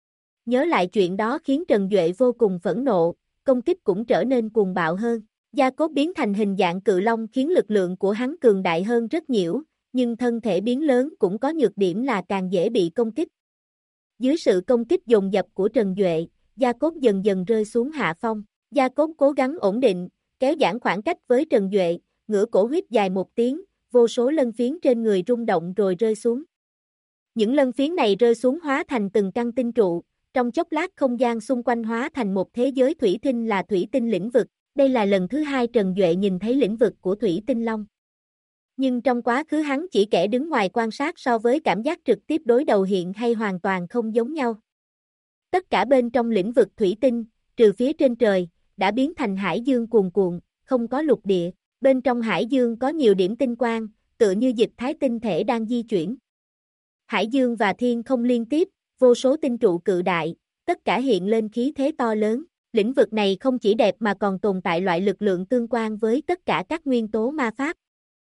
Nhớ lại chuyện đó khiến Trần Duệ vô cùng phẫn nộ, công kích cũng trở nên cuồng bạo hơn. Gia Cốt biến thành hình dạng cự long khiến lực lượng của hắn cường đại hơn rất nhiều, nhưng thân thể biến lớn cũng có nhược điểm là càng dễ bị công kích. Dưới sự công kích dồn dập của Trần Duệ, Gia Cốt dần dần rơi xuống hạ phong. Gia Cốt cố gắng ổn định, kéo giãn khoảng cách với Trần Duệ, ngửa cổ hít dài một tiếng, vô số lân phiến trên người rung động rồi rơi xuống. Những lân phiến này rơi xuống hóa thành từng căn tinh trụ, trong chốc lát không gian xung quanh hóa thành một thế giới thủy tinh là thủy tinh lĩnh vực. Đây là lần thứ hai Trần Duệ nhìn thấy lĩnh vực của Thủy Tinh Long. Nhưng trong quá khứ hắn chỉ kẻ đứng ngoài quan sát so với cảm giác trực tiếp đối đầu hiện hay hoàn toàn không giống nhau. Tất cả bên trong lĩnh vực thủy tinh, trừ phía trên trời, đã biến thành hải dương cuồn cuộn, không có lục địa. Bên trong hải dương có nhiều điểm tinh quang, tựa như dịch thái tinh thể đang di chuyển. Hải dương và thiên không liên tiếp, vô số tinh trụ cự đại, tất cả hiện lên khí thế to lớn. Lĩnh vực này không chỉ đẹp mà còn tồn tại loại lực lượng tương quan với tất cả các nguyên tố ma pháp.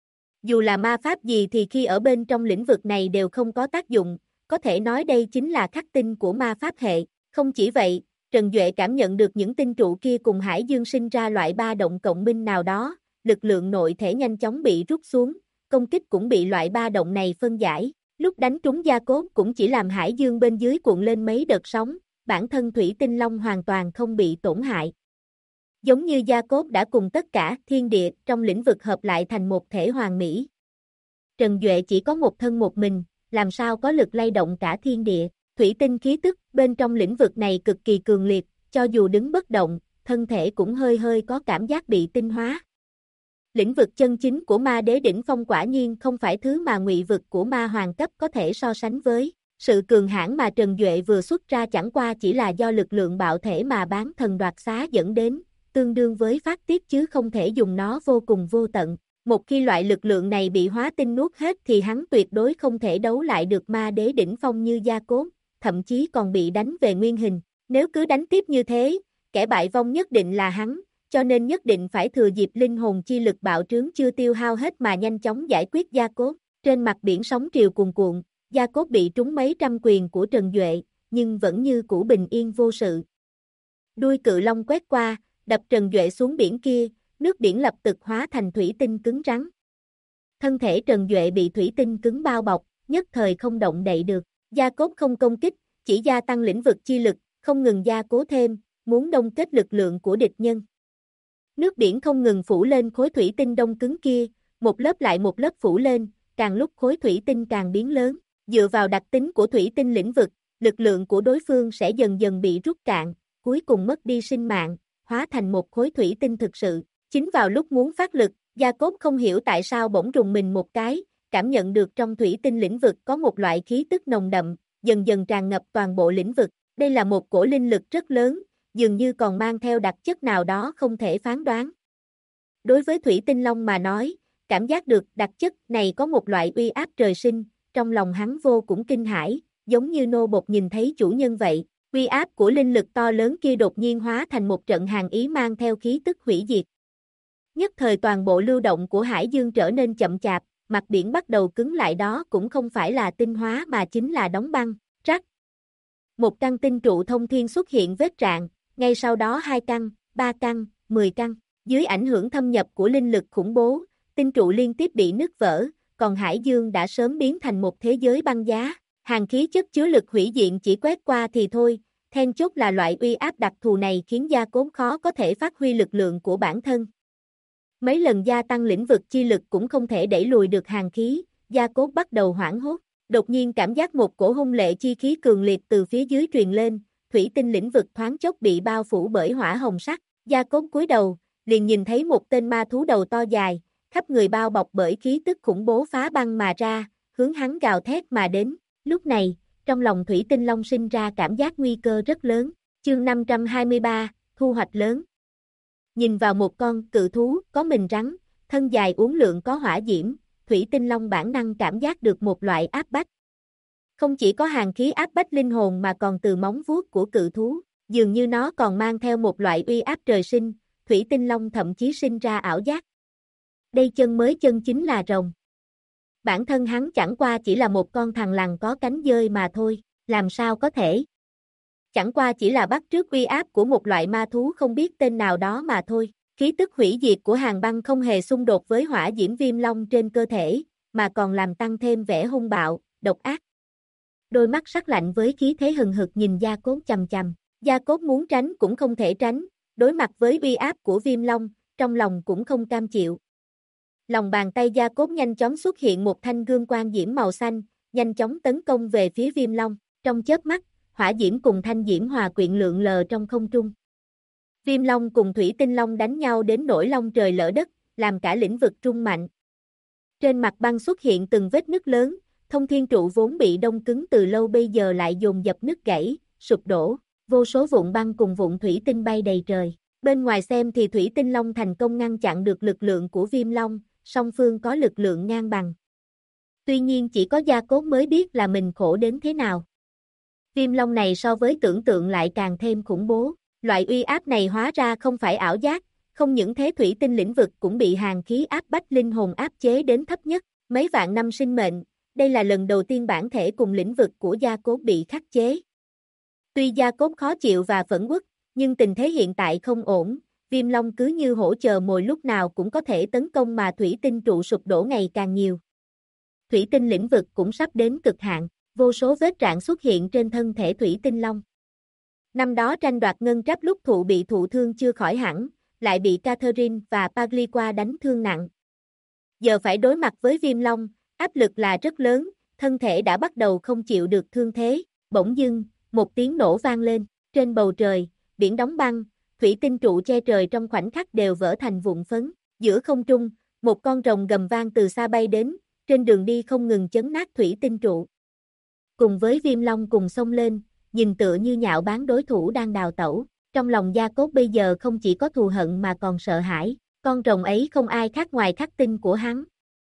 Dù là ma pháp gì thì khi ở bên trong lĩnh vực này đều không có tác dụng, có thể nói đây chính là khắc tinh của ma pháp hệ. Không chỉ vậy, Trần Duệ cảm nhận được những tinh trụ kia cùng hải dương sinh ra loại ba động cộng minh nào đó, lực lượng nội thể nhanh chóng bị rút xuống, công kích cũng bị loại ba động này phân giải. Lúc đánh trúng Gia Cốt cũng chỉ làm hải dương bên dưới cuộn lên mấy đợt sóng, bản thân Thủy Tinh Long hoàn toàn không bị tổn hại. Giống như Gia Cốt đã cùng tất cả thiên địa trong lĩnh vực hợp lại thành một thể hoàn mỹ. Trần Duệ chỉ có một thân một mình, làm sao có lực lay động cả thiên địa. Thủy tinh khí tức bên trong lĩnh vực này cực kỳ cường liệt, cho dù đứng bất động, thân thể cũng hơi hơi có cảm giác bị tinh hóa. Lĩnh vực chân chính của ma đế đỉnh phong quả nhiên không phải thứ mà ngụy vực của ma hoàng cấp có thể so sánh với. Sự cường hãn mà Trần Duệ vừa xuất ra chẳng qua chỉ là do lực lượng bạo thể mà bán thần đoạt xá dẫn đến, tương đương với phát tiết chứ không thể dùng nó vô cùng vô tận. Một khi loại lực lượng này bị hóa tinh nuốt hết thì hắn tuyệt đối không thể đấu lại được ma đế đỉnh phong như Gia Cốt, thậm chí còn bị đánh về nguyên hình. Nếu cứ đánh tiếp như thế, kẻ bại vong nhất định là hắn, cho nên nhất định phải thừa dịp linh hồn chi lực bạo trướng chưa tiêu hao hết mà nhanh chóng giải quyết Gia Cốt. Trên mặt biển sóng triều cuồn cuộn, Gia Cốt bị trúng mấy trăm quyền của Trần Duệ, nhưng vẫn như cũ bình yên vô sự. Đuôi cự long quét qua, đập Trần Duệ xuống biển kia, nước biển lập tức hóa thành thủy tinh cứng rắn. Thân thể Trần Duệ bị thủy tinh cứng bao bọc, nhất thời không động đậy được. Gia Cốt không công kích, chỉ gia tăng lĩnh vực chi lực, không ngừng gia cố thêm, muốn đông kết lực lượng của địch nhân. Nước biển không ngừng phủ lên khối thủy tinh đông cứng kia, một lớp lại một lớp phủ lên, càng lúc khối thủy tinh càng biến lớn. Dựa vào đặc tính của thủy tinh lĩnh vực, lực lượng của đối phương sẽ dần dần bị rút cạn, cuối cùng mất đi sinh mạng, hóa thành một khối thủy tinh thực sự. Chính vào lúc muốn phát lực, Gia Cốt không hiểu tại sao bỗng rùng mình một cái, cảm nhận được trong thủy tinh lĩnh vực có một loại khí tức nồng đậm, dần dần tràn ngập toàn bộ lĩnh vực. Đây là một cổ linh lực rất lớn, dường như còn mang theo đặc chất nào đó không thể phán đoán. Đối với Thủy Tinh Long mà nói, cảm giác được đặc chất này có một loại uy áp trời sinh, trong lòng hắn vô cùng kinh hãi, giống như nô bộc nhìn thấy chủ nhân vậy. Uy áp của linh lực to lớn kia đột nhiên hóa thành một trận hàn ý mang theo khí tức hủy diệt. Nhất thời toàn bộ lưu động của hải dương trở nên chậm chạp, mặt biển bắt đầu cứng lại, đó cũng không phải là tinh hóa mà chính là đóng băng. Rắc. Một căn tinh trụ thông thiên xuất hiện vết rạn, ngay sau đó 2 căn, 3 căn, 10 căn. Dưới ảnh hưởng thâm nhập của linh lực khủng bố, tinh trụ liên tiếp bị nứt vỡ, còn hải dương đã sớm biến thành một thế giới băng giá. Hàn khí chất chứa lực hủy diệt chỉ quét qua thì thôi, then chốt là loại uy áp đặc thù này khiến Gia Cốt khó có thể phát huy lực lượng của bản thân. Mấy lần gia tăng lĩnh vực chi lực cũng không thể đẩy lùi được hàn khí, Gia Cốt bắt đầu hoảng hốt. Đột nhiên cảm giác một cổ hung lệ chi khí cường liệt từ phía dưới truyền lên, thủy tinh lĩnh vực thoáng chốc bị bao phủ bởi hỏa hồng sắc. Gia Cốt cúi đầu, liền nhìn thấy một tên ma thú đầu to dài, khắp người bao bọc bởi khí tức khủng bố phá băng mà ra, hướng hắn gào thét mà đến. Lúc này, trong lòng Thủy Tinh Long sinh ra cảm giác nguy cơ rất lớn. Chương 523, thu hoạch lớn. Nhìn vào một con cự thú có mình rắn, thân dài uốn lượn có hỏa diễm, Thủy Tinh Long bản năng cảm giác được một loại áp bách. Không chỉ có hàn khí áp bách linh hồn mà còn từ móng vuốt của cự thú, dường như nó còn mang theo một loại uy áp trời sinh, Thủy Tinh Long thậm chí sinh ra ảo giác. Đây chân chính là rồng. Bản thân hắn chẳng qua chỉ là một con thằn lằn có cánh dơi mà thôi, làm sao có thể? Chẳng qua chỉ là bắt chước uy áp của một loại ma thú không biết tên nào đó mà thôi. Khí tức hủy diệt của Hàn Băng không hề xung đột với hỏa diễm viêm long trên cơ thể, mà còn làm tăng thêm vẻ hung bạo, độc ác. Đôi mắt sắc lạnh với khí thế hừng hực nhìn Gia Cốt chằm chằm. Gia Cốt muốn tránh cũng không thể tránh, đối mặt với uy áp của viêm long, trong lòng cũng không cam chịu. Lòng bàn tay Gia Cốt nhanh chóng xuất hiện một thanh gương quang diễm màu xanh, nhanh chóng tấn công về phía viêm long. Trong chớp mắt, hỏa diễm cùng thanh diễm hòa quyện lượn lờ trong không trung. Viêm long cùng thủy tinh long đánh nhau đến nỗi long trời lở đất, làm cả lĩnh vực rung mạnh. Trên mặt băng xuất hiện từng vết nứt lớn, thông thiên trụ vốn bị đông cứng từ lâu bây giờ lại dồn dập nứt gãy, sụp đổ, vô số vụn băng cùng vụn thủy tinh bay đầy trời. Bên ngoài xem thì thủy tinh long thành công ngăn chặn được lực lượng của viêm long, song phương có lực lượng ngang bằng. Tuy nhiên chỉ có Gia Cốt mới biết là mình khổ đến thế nào. Viêm long này so với tưởng tượng lại càng thêm khủng bố. Loại uy áp này hóa ra không phải ảo giác, không những thế thủy tinh lĩnh vực cũng bị hàn khí áp bách linh hồn áp chế đến thấp nhất, mấy vạn năm sinh mệnh, đây là lần đầu tiên bản thể cùng lĩnh vực của Gia Cốt bị khắc chế. Tuy Gia Cốt khó chịu và phẫn uất, nhưng tình thế hiện tại không ổn, viêm long cứ như hổ chờ mồi lúc nào cũng có thể tấn công mà thủy tinh trụ sụp đổ ngày càng nhiều. Thủy tinh lĩnh vực cũng sắp đến cực hạn, vô số vết rạn xuất hiện trên thân thể thủy tinh long. Năm đó tranh đoạt ngân tráp lúc thụ bị thụ thương chưa khỏi hẳn, lại bị Catherine và Pagliqua đánh thương nặng. Giờ phải đối mặt với viêm long, áp lực là rất lớn, thân thể đã bắt đầu không chịu được thương thế. Bỗng dưng, một tiếng nổ vang lên, trên bầu trời, biển đóng băng, thủy tinh trụ che trời trong khoảnh khắc đều vỡ thành vụn phấn. Giữa không trung, một con rồng gầm vang từ xa bay đến, trên đường đi không ngừng chấn nát thủy tinh trụ. Cùng với viêm long cùng xông lên, nhìn tựa như nhạo báng đối thủ đang đào tẩu. Trong lòng Gia Cốt bây giờ không chỉ có thù hận mà còn sợ hãi, con rồng ấy không ai khác ngoài khắc tinh của hắn.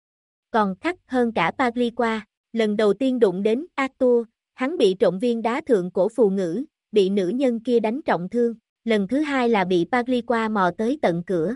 Còn khắc hơn cả Pagliqua, lần đầu tiên đụng đến Arthur, hắn bị trộm viên đá thượng cổ phù ngữ, bị nữ nhân kia đánh trọng thương, lần thứ hai là bị Pagliqua mò tới tận cửa.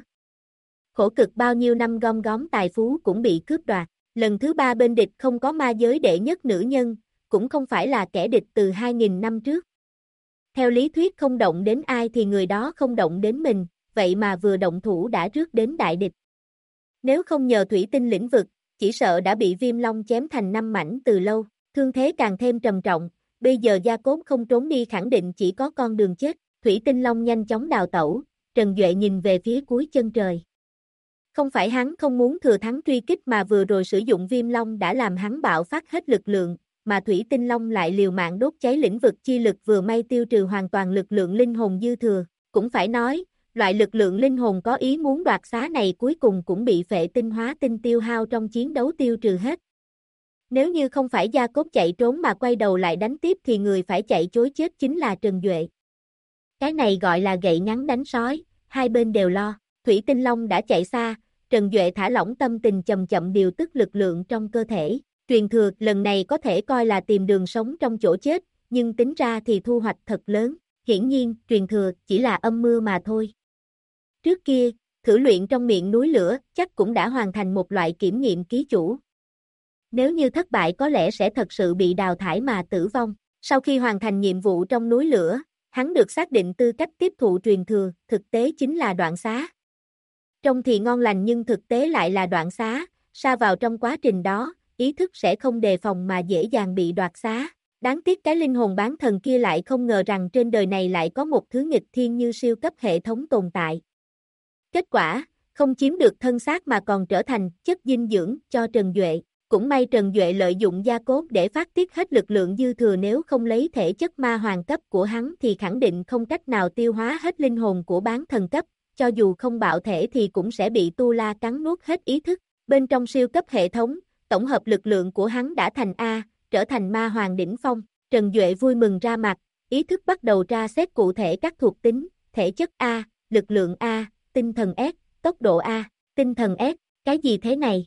Khổ cực bao nhiêu năm gom góp tài phú cũng bị cướp đoạt, lần thứ ba bên địch không có ma giới đệ nhất nữ nhân, cũng không phải là kẻ địch từ 2000 năm trước. Theo lý thuyết không động đến ai thì người đó không động đến mình, vậy mà vừa động thủ đã rước đến đại địch. Nếu không nhờ thủy tinh lĩnh vực, chỉ sợ đã bị viêm long chém thành 5 mảnh từ lâu, thương thế càng thêm trầm trọng, bây giờ Gia Cốt không trốn đi khẳng định chỉ có con đường chết. Thủy tinh long nhanh chóng đào tẩu, Trần Duệ nhìn về phía cuối chân trời. Không phải hắn không muốn thừa thắng truy kích mà vừa rồi sử dụng viêm long đã làm hắn bạo phát hết lực lượng, mà thủy tinh long lại liều mạng đốt cháy lĩnh vực chi lực vừa may tiêu trừ hoàn toàn lực lượng linh hồn dư thừa. Cũng phải nói, loại lực lượng linh hồn có ý muốn đoạt xá này cuối cùng cũng bị phệ tinh hóa tinh tiêu hao trong chiến đấu tiêu trừ hết. Nếu như không phải Gia Cốt chạy trốn mà quay đầu lại đánh tiếp thì người phải chạy chối chết chính là Trần Duệ. Cái này gọi là gậy ngắn đánh sói, hai bên đều lo. Thủy tinh long đã chạy xa, Trần Duệ thả lỏng tâm tình chậm chậm điều tức lực lượng trong cơ thể. Truyền thừa lần này có thể coi là tìm đường sống trong chỗ chết, nhưng tính ra thì thu hoạch thật lớn. Hiển nhiên, truyền thừa chỉ là âm mưu mà thôi. Trước kia, thử luyện trong miệng núi lửa chắc cũng đã hoàn thành một loại kiểm nghiệm ký chủ. Nếu như thất bại có lẽ sẽ thật sự bị đào thải mà tử vong. Sau khi hoàn thành nhiệm vụ trong núi lửa, hắn được xác định tư cách tiếp thụ truyền thừa, thực tế chính là đoạn xá. Trông thì ngon lành nhưng thực tế lại là đoạn xá, sa vào trong quá trình đó, ý thức sẽ không đề phòng mà dễ dàng bị đoạt xá. Đáng tiếc cái linh hồn bán thần kia lại không ngờ rằng trên đời này lại có một thứ nghịch thiên như siêu cấp hệ thống tồn tại. Kết quả, không chiếm được thân xác mà còn trở thành chất dinh dưỡng cho Trần Duệ. Cũng may Trần Duệ lợi dụng gia cốt để phát tiết hết lực lượng dư thừa, nếu không lấy thể chất ma hoàng cấp của hắn thì khẳng định không cách nào tiêu hóa hết linh hồn của bán thần cấp, cho dù không bạo thể thì cũng sẽ bị Tu La cắn nuốt hết ý thức. Bên trong siêu cấp hệ thống, tổng hợp lực lượng của hắn đã thành A, trở thành ma hoàng đỉnh phong. Trần Duệ vui mừng ra mặt, ý thức bắt đầu tra xét cụ thể các thuộc tính, thể chất A, lực lượng A, tinh thần S, tốc độ A, tinh thần S, cái gì thế này?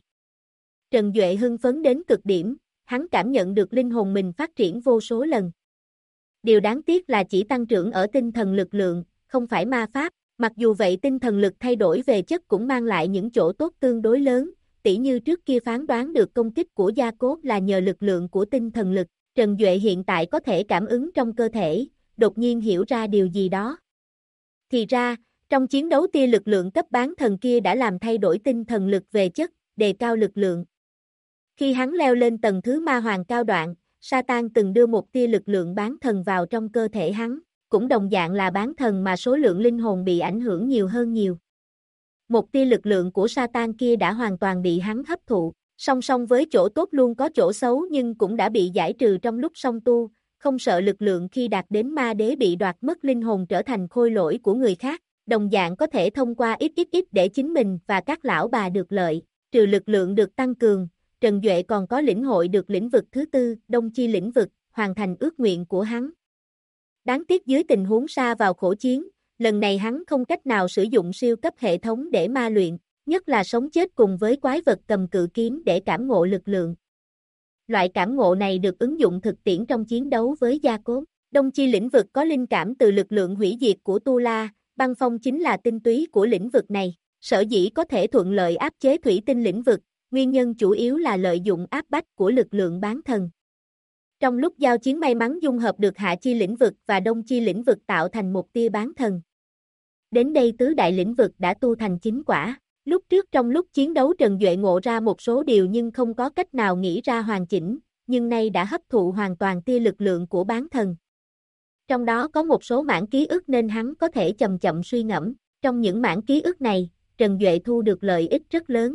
Trần Duệ hưng phấn đến cực điểm, hắn cảm nhận được linh hồn mình phát triển vô số lần. Điều đáng tiếc là chỉ tăng trưởng ở tinh thần lực lượng, không phải ma pháp. Mặc dù vậy tinh thần lực thay đổi về chất cũng mang lại những chỗ tốt tương đối lớn, tỉ như trước kia phán đoán được công kích của gia cốt là nhờ lực lượng của tinh thần lực. Trần Duệ hiện tại có thể cảm ứng trong cơ thể, đột nhiên hiểu ra điều gì đó. Thì ra, trong chiến đấu tia lực lượng cấp bán thần kia đã làm thay đổi tinh thần lực về chất, đề cao lực lượng. Khi hắn leo lên tầng thứ ma hoàng cao đoạn, Satan từng đưa một tia lực lượng bán thần vào trong cơ thể hắn, cũng đồng dạng là bán thần mà số lượng linh hồn bị ảnh hưởng nhiều hơn nhiều. Một tia lực lượng của Satan kia đã hoàn toàn bị hắn hấp thụ, song song với chỗ tốt luôn có chỗ xấu nhưng cũng đã bị giải trừ trong lúc song tu, không sợ lực lượng khi đạt đến ma đế bị đoạt mất linh hồn trở thành khôi lỗi của người khác, đồng dạng có thể thông qua ít để chính mình và các lão bà được lợi. Trừ lực lượng được tăng cường, Trần Duệ còn có lĩnh hội được lĩnh vực thứ tư, Đông Chi lĩnh vực, hoàn thành ước nguyện của hắn. Đáng tiếc dưới tình huống sa vào khổ chiến, lần này hắn không cách nào sử dụng siêu cấp hệ thống để ma luyện, nhất là sống chết cùng với quái vật cầm cự kiếm để cảm ngộ lực lượng. Loại cảm ngộ này được ứng dụng thực tiễn trong chiến đấu với gia cốt. Đông Chi lĩnh vực có linh cảm từ lực lượng hủy diệt của Tu La, băng phong chính là tinh túy của lĩnh vực này. Sở dĩ có thể thuận lợi áp chế thủy tinh lĩnh vực, nguyên nhân chủ yếu là lợi dụng áp bách của lực lượng bán thần. Trong lúc giao chiến may mắn dung hợp được Hạ Chi lĩnh vực và Đông Chi lĩnh vực tạo thành một tia bán thần. Đến đây tứ đại lĩnh vực đã tu thành chính quả. Lúc trước trong lúc chiến đấu Trần Duệ ngộ ra một số điều nhưng không có cách nào nghĩ ra hoàn chỉnh, nhưng nay đã hấp thụ hoàn toàn tia lực lượng của bán thần. Trong đó có một số mảng ký ức nên hắn có thể chậm chậm suy ngẫm. Trong những mảng ký ức này, Trần Duệ thu được lợi ích rất lớn.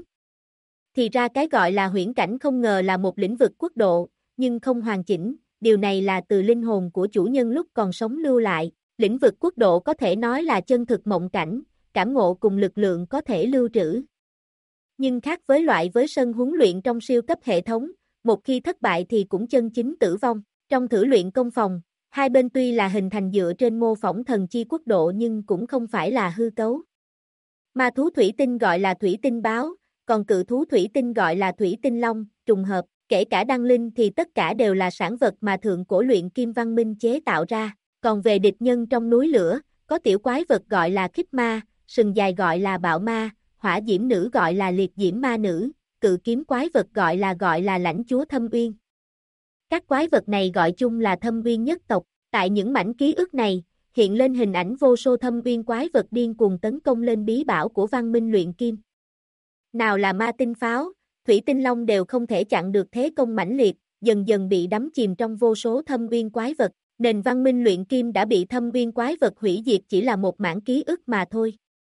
Thì ra cái gọi là huyễn cảnh không ngờ là một lĩnh vực quốc độ, nhưng không hoàn chỉnh, điều này là từ linh hồn của chủ nhân lúc còn sống lưu lại. Lĩnh vực quốc độ có thể nói là chân thực mộng cảnh, cảm ngộ cùng lực lượng có thể lưu trữ. Nhưng khác với loại với sân huấn luyện trong siêu cấp hệ thống, một khi thất bại thì cũng chân chính tử vong. Trong thử luyện công phòng, hai bên tuy là hình thành dựa trên mô phỏng thần chi quốc độ nhưng cũng không phải là hư cấu. Ma thú thủy tinh gọi là thủy tinh báo, còn cự thú thủy tinh gọi là thủy tinh long, trùng hợp, kể cả đăng linh thì tất cả đều là sản vật mà thượng cổ luyện kim văn minh chế tạo ra. Còn về địch nhân trong núi lửa, có tiểu quái vật gọi là khích ma, sừng dài gọi là bạo ma, hỏa diễm nữ gọi là liệt diễm ma nữ, cự kiếm quái vật gọi là lãnh chúa thâm uyên. Các quái vật này gọi chung là thâm uyên nhất tộc. Tại những mảnh ký ức này, hiện lên hình ảnh vô số thâm uyên quái vật điên cuồng tấn công lên bí bảo của văn minh luyện kim. Nào là ma tinh pháo, thủy tinh long đều không thể chặn được thế công mãnh liệt, dần dần bị đắm chìm trong vô số thâm uyên quái vật. Nền văn minh luyện kim đã bị thâm uyên quái vật hủy diệt chỉ là một mảng ký ức mà thôi.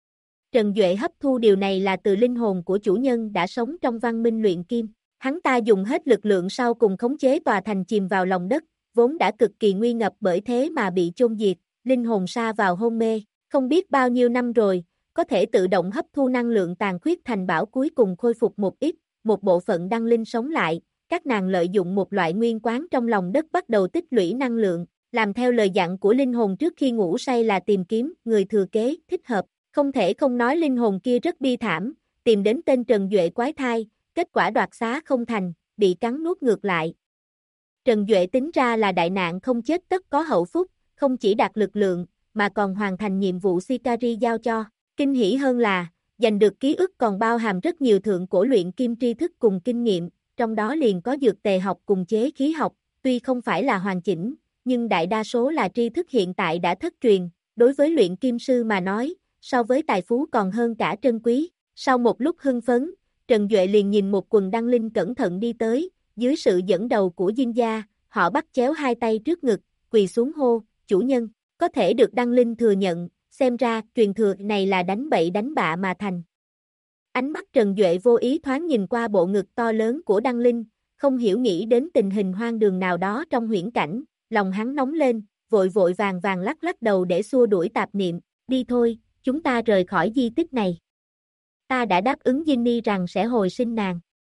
Trần Duệ hấp thu điều này là từ linh hồn của chủ nhân đã sống trong văn minh luyện kim. Hắn ta dùng hết lực lượng sau cùng khống chế tòa thành chìm vào lòng đất, vốn đã cực kỳ nguy ngập bởi thế mà bị chôn diệt, linh hồn sa vào hôn mê. Không biết bao nhiêu năm rồi, có thể tự động hấp thu năng lượng tàn khuyết thành bảo cuối cùng khôi phục một ít, một bộ phận đăng linh sống lại. Các nàng lợi dụng một loại nguyên quán trong lòng đất bắt đầu tích lũy năng lượng, làm theo lời dặn của linh hồn trước khi ngủ say là tìm kiếm người thừa kế thích hợp. Không thể không nói linh hồn kia rất bi thảm, tìm đến tên Trần Duệ quái thai, kết quả đoạt xá không thành, bị cắn nuốt ngược lại. Trần Duệ tính ra là đại nạn không chết tất có hậu phúc, không chỉ đạt lực lượng, mà còn hoàn thành nhiệm vụ Shikari giao cho. Kinh hỉ hơn là, giành được ký ức còn bao hàm rất nhiều thượng cổ luyện kim tri thức cùng kinh nghiệm, trong đó liền có dược tề học cùng chế khí học, tuy không phải là hoàn chỉnh, nhưng đại đa số là tri thức hiện tại đã thất truyền, đối với luyện kim sư mà nói, so với tài phú còn hơn cả trân quý. Sau một lúc hưng phấn, Trần Duệ liền nhìn một quần đăng linh cẩn thận đi tới, dưới sự dẫn đầu của Dinh Gia, họ bắt chéo hai tay trước ngực, quỳ xuống hô, chủ nhân, có thể được đăng linh thừa nhận, xem ra truyền thừa này là đánh bậy đánh bạ mà thành. Ánh mắt Trần Duệ vô ý thoáng nhìn qua bộ ngực to lớn của đăng linh, không hiểu nghĩ đến tình hình hoang đường nào đó trong huyễn cảnh, lòng hắn nóng lên, vội vội vàng vàng lắc lắc đầu để xua đuổi tạp niệm, đi thôi, chúng ta rời khỏi di tích này. Ta đã đáp ứng Ginny rằng sẽ hồi sinh nàng.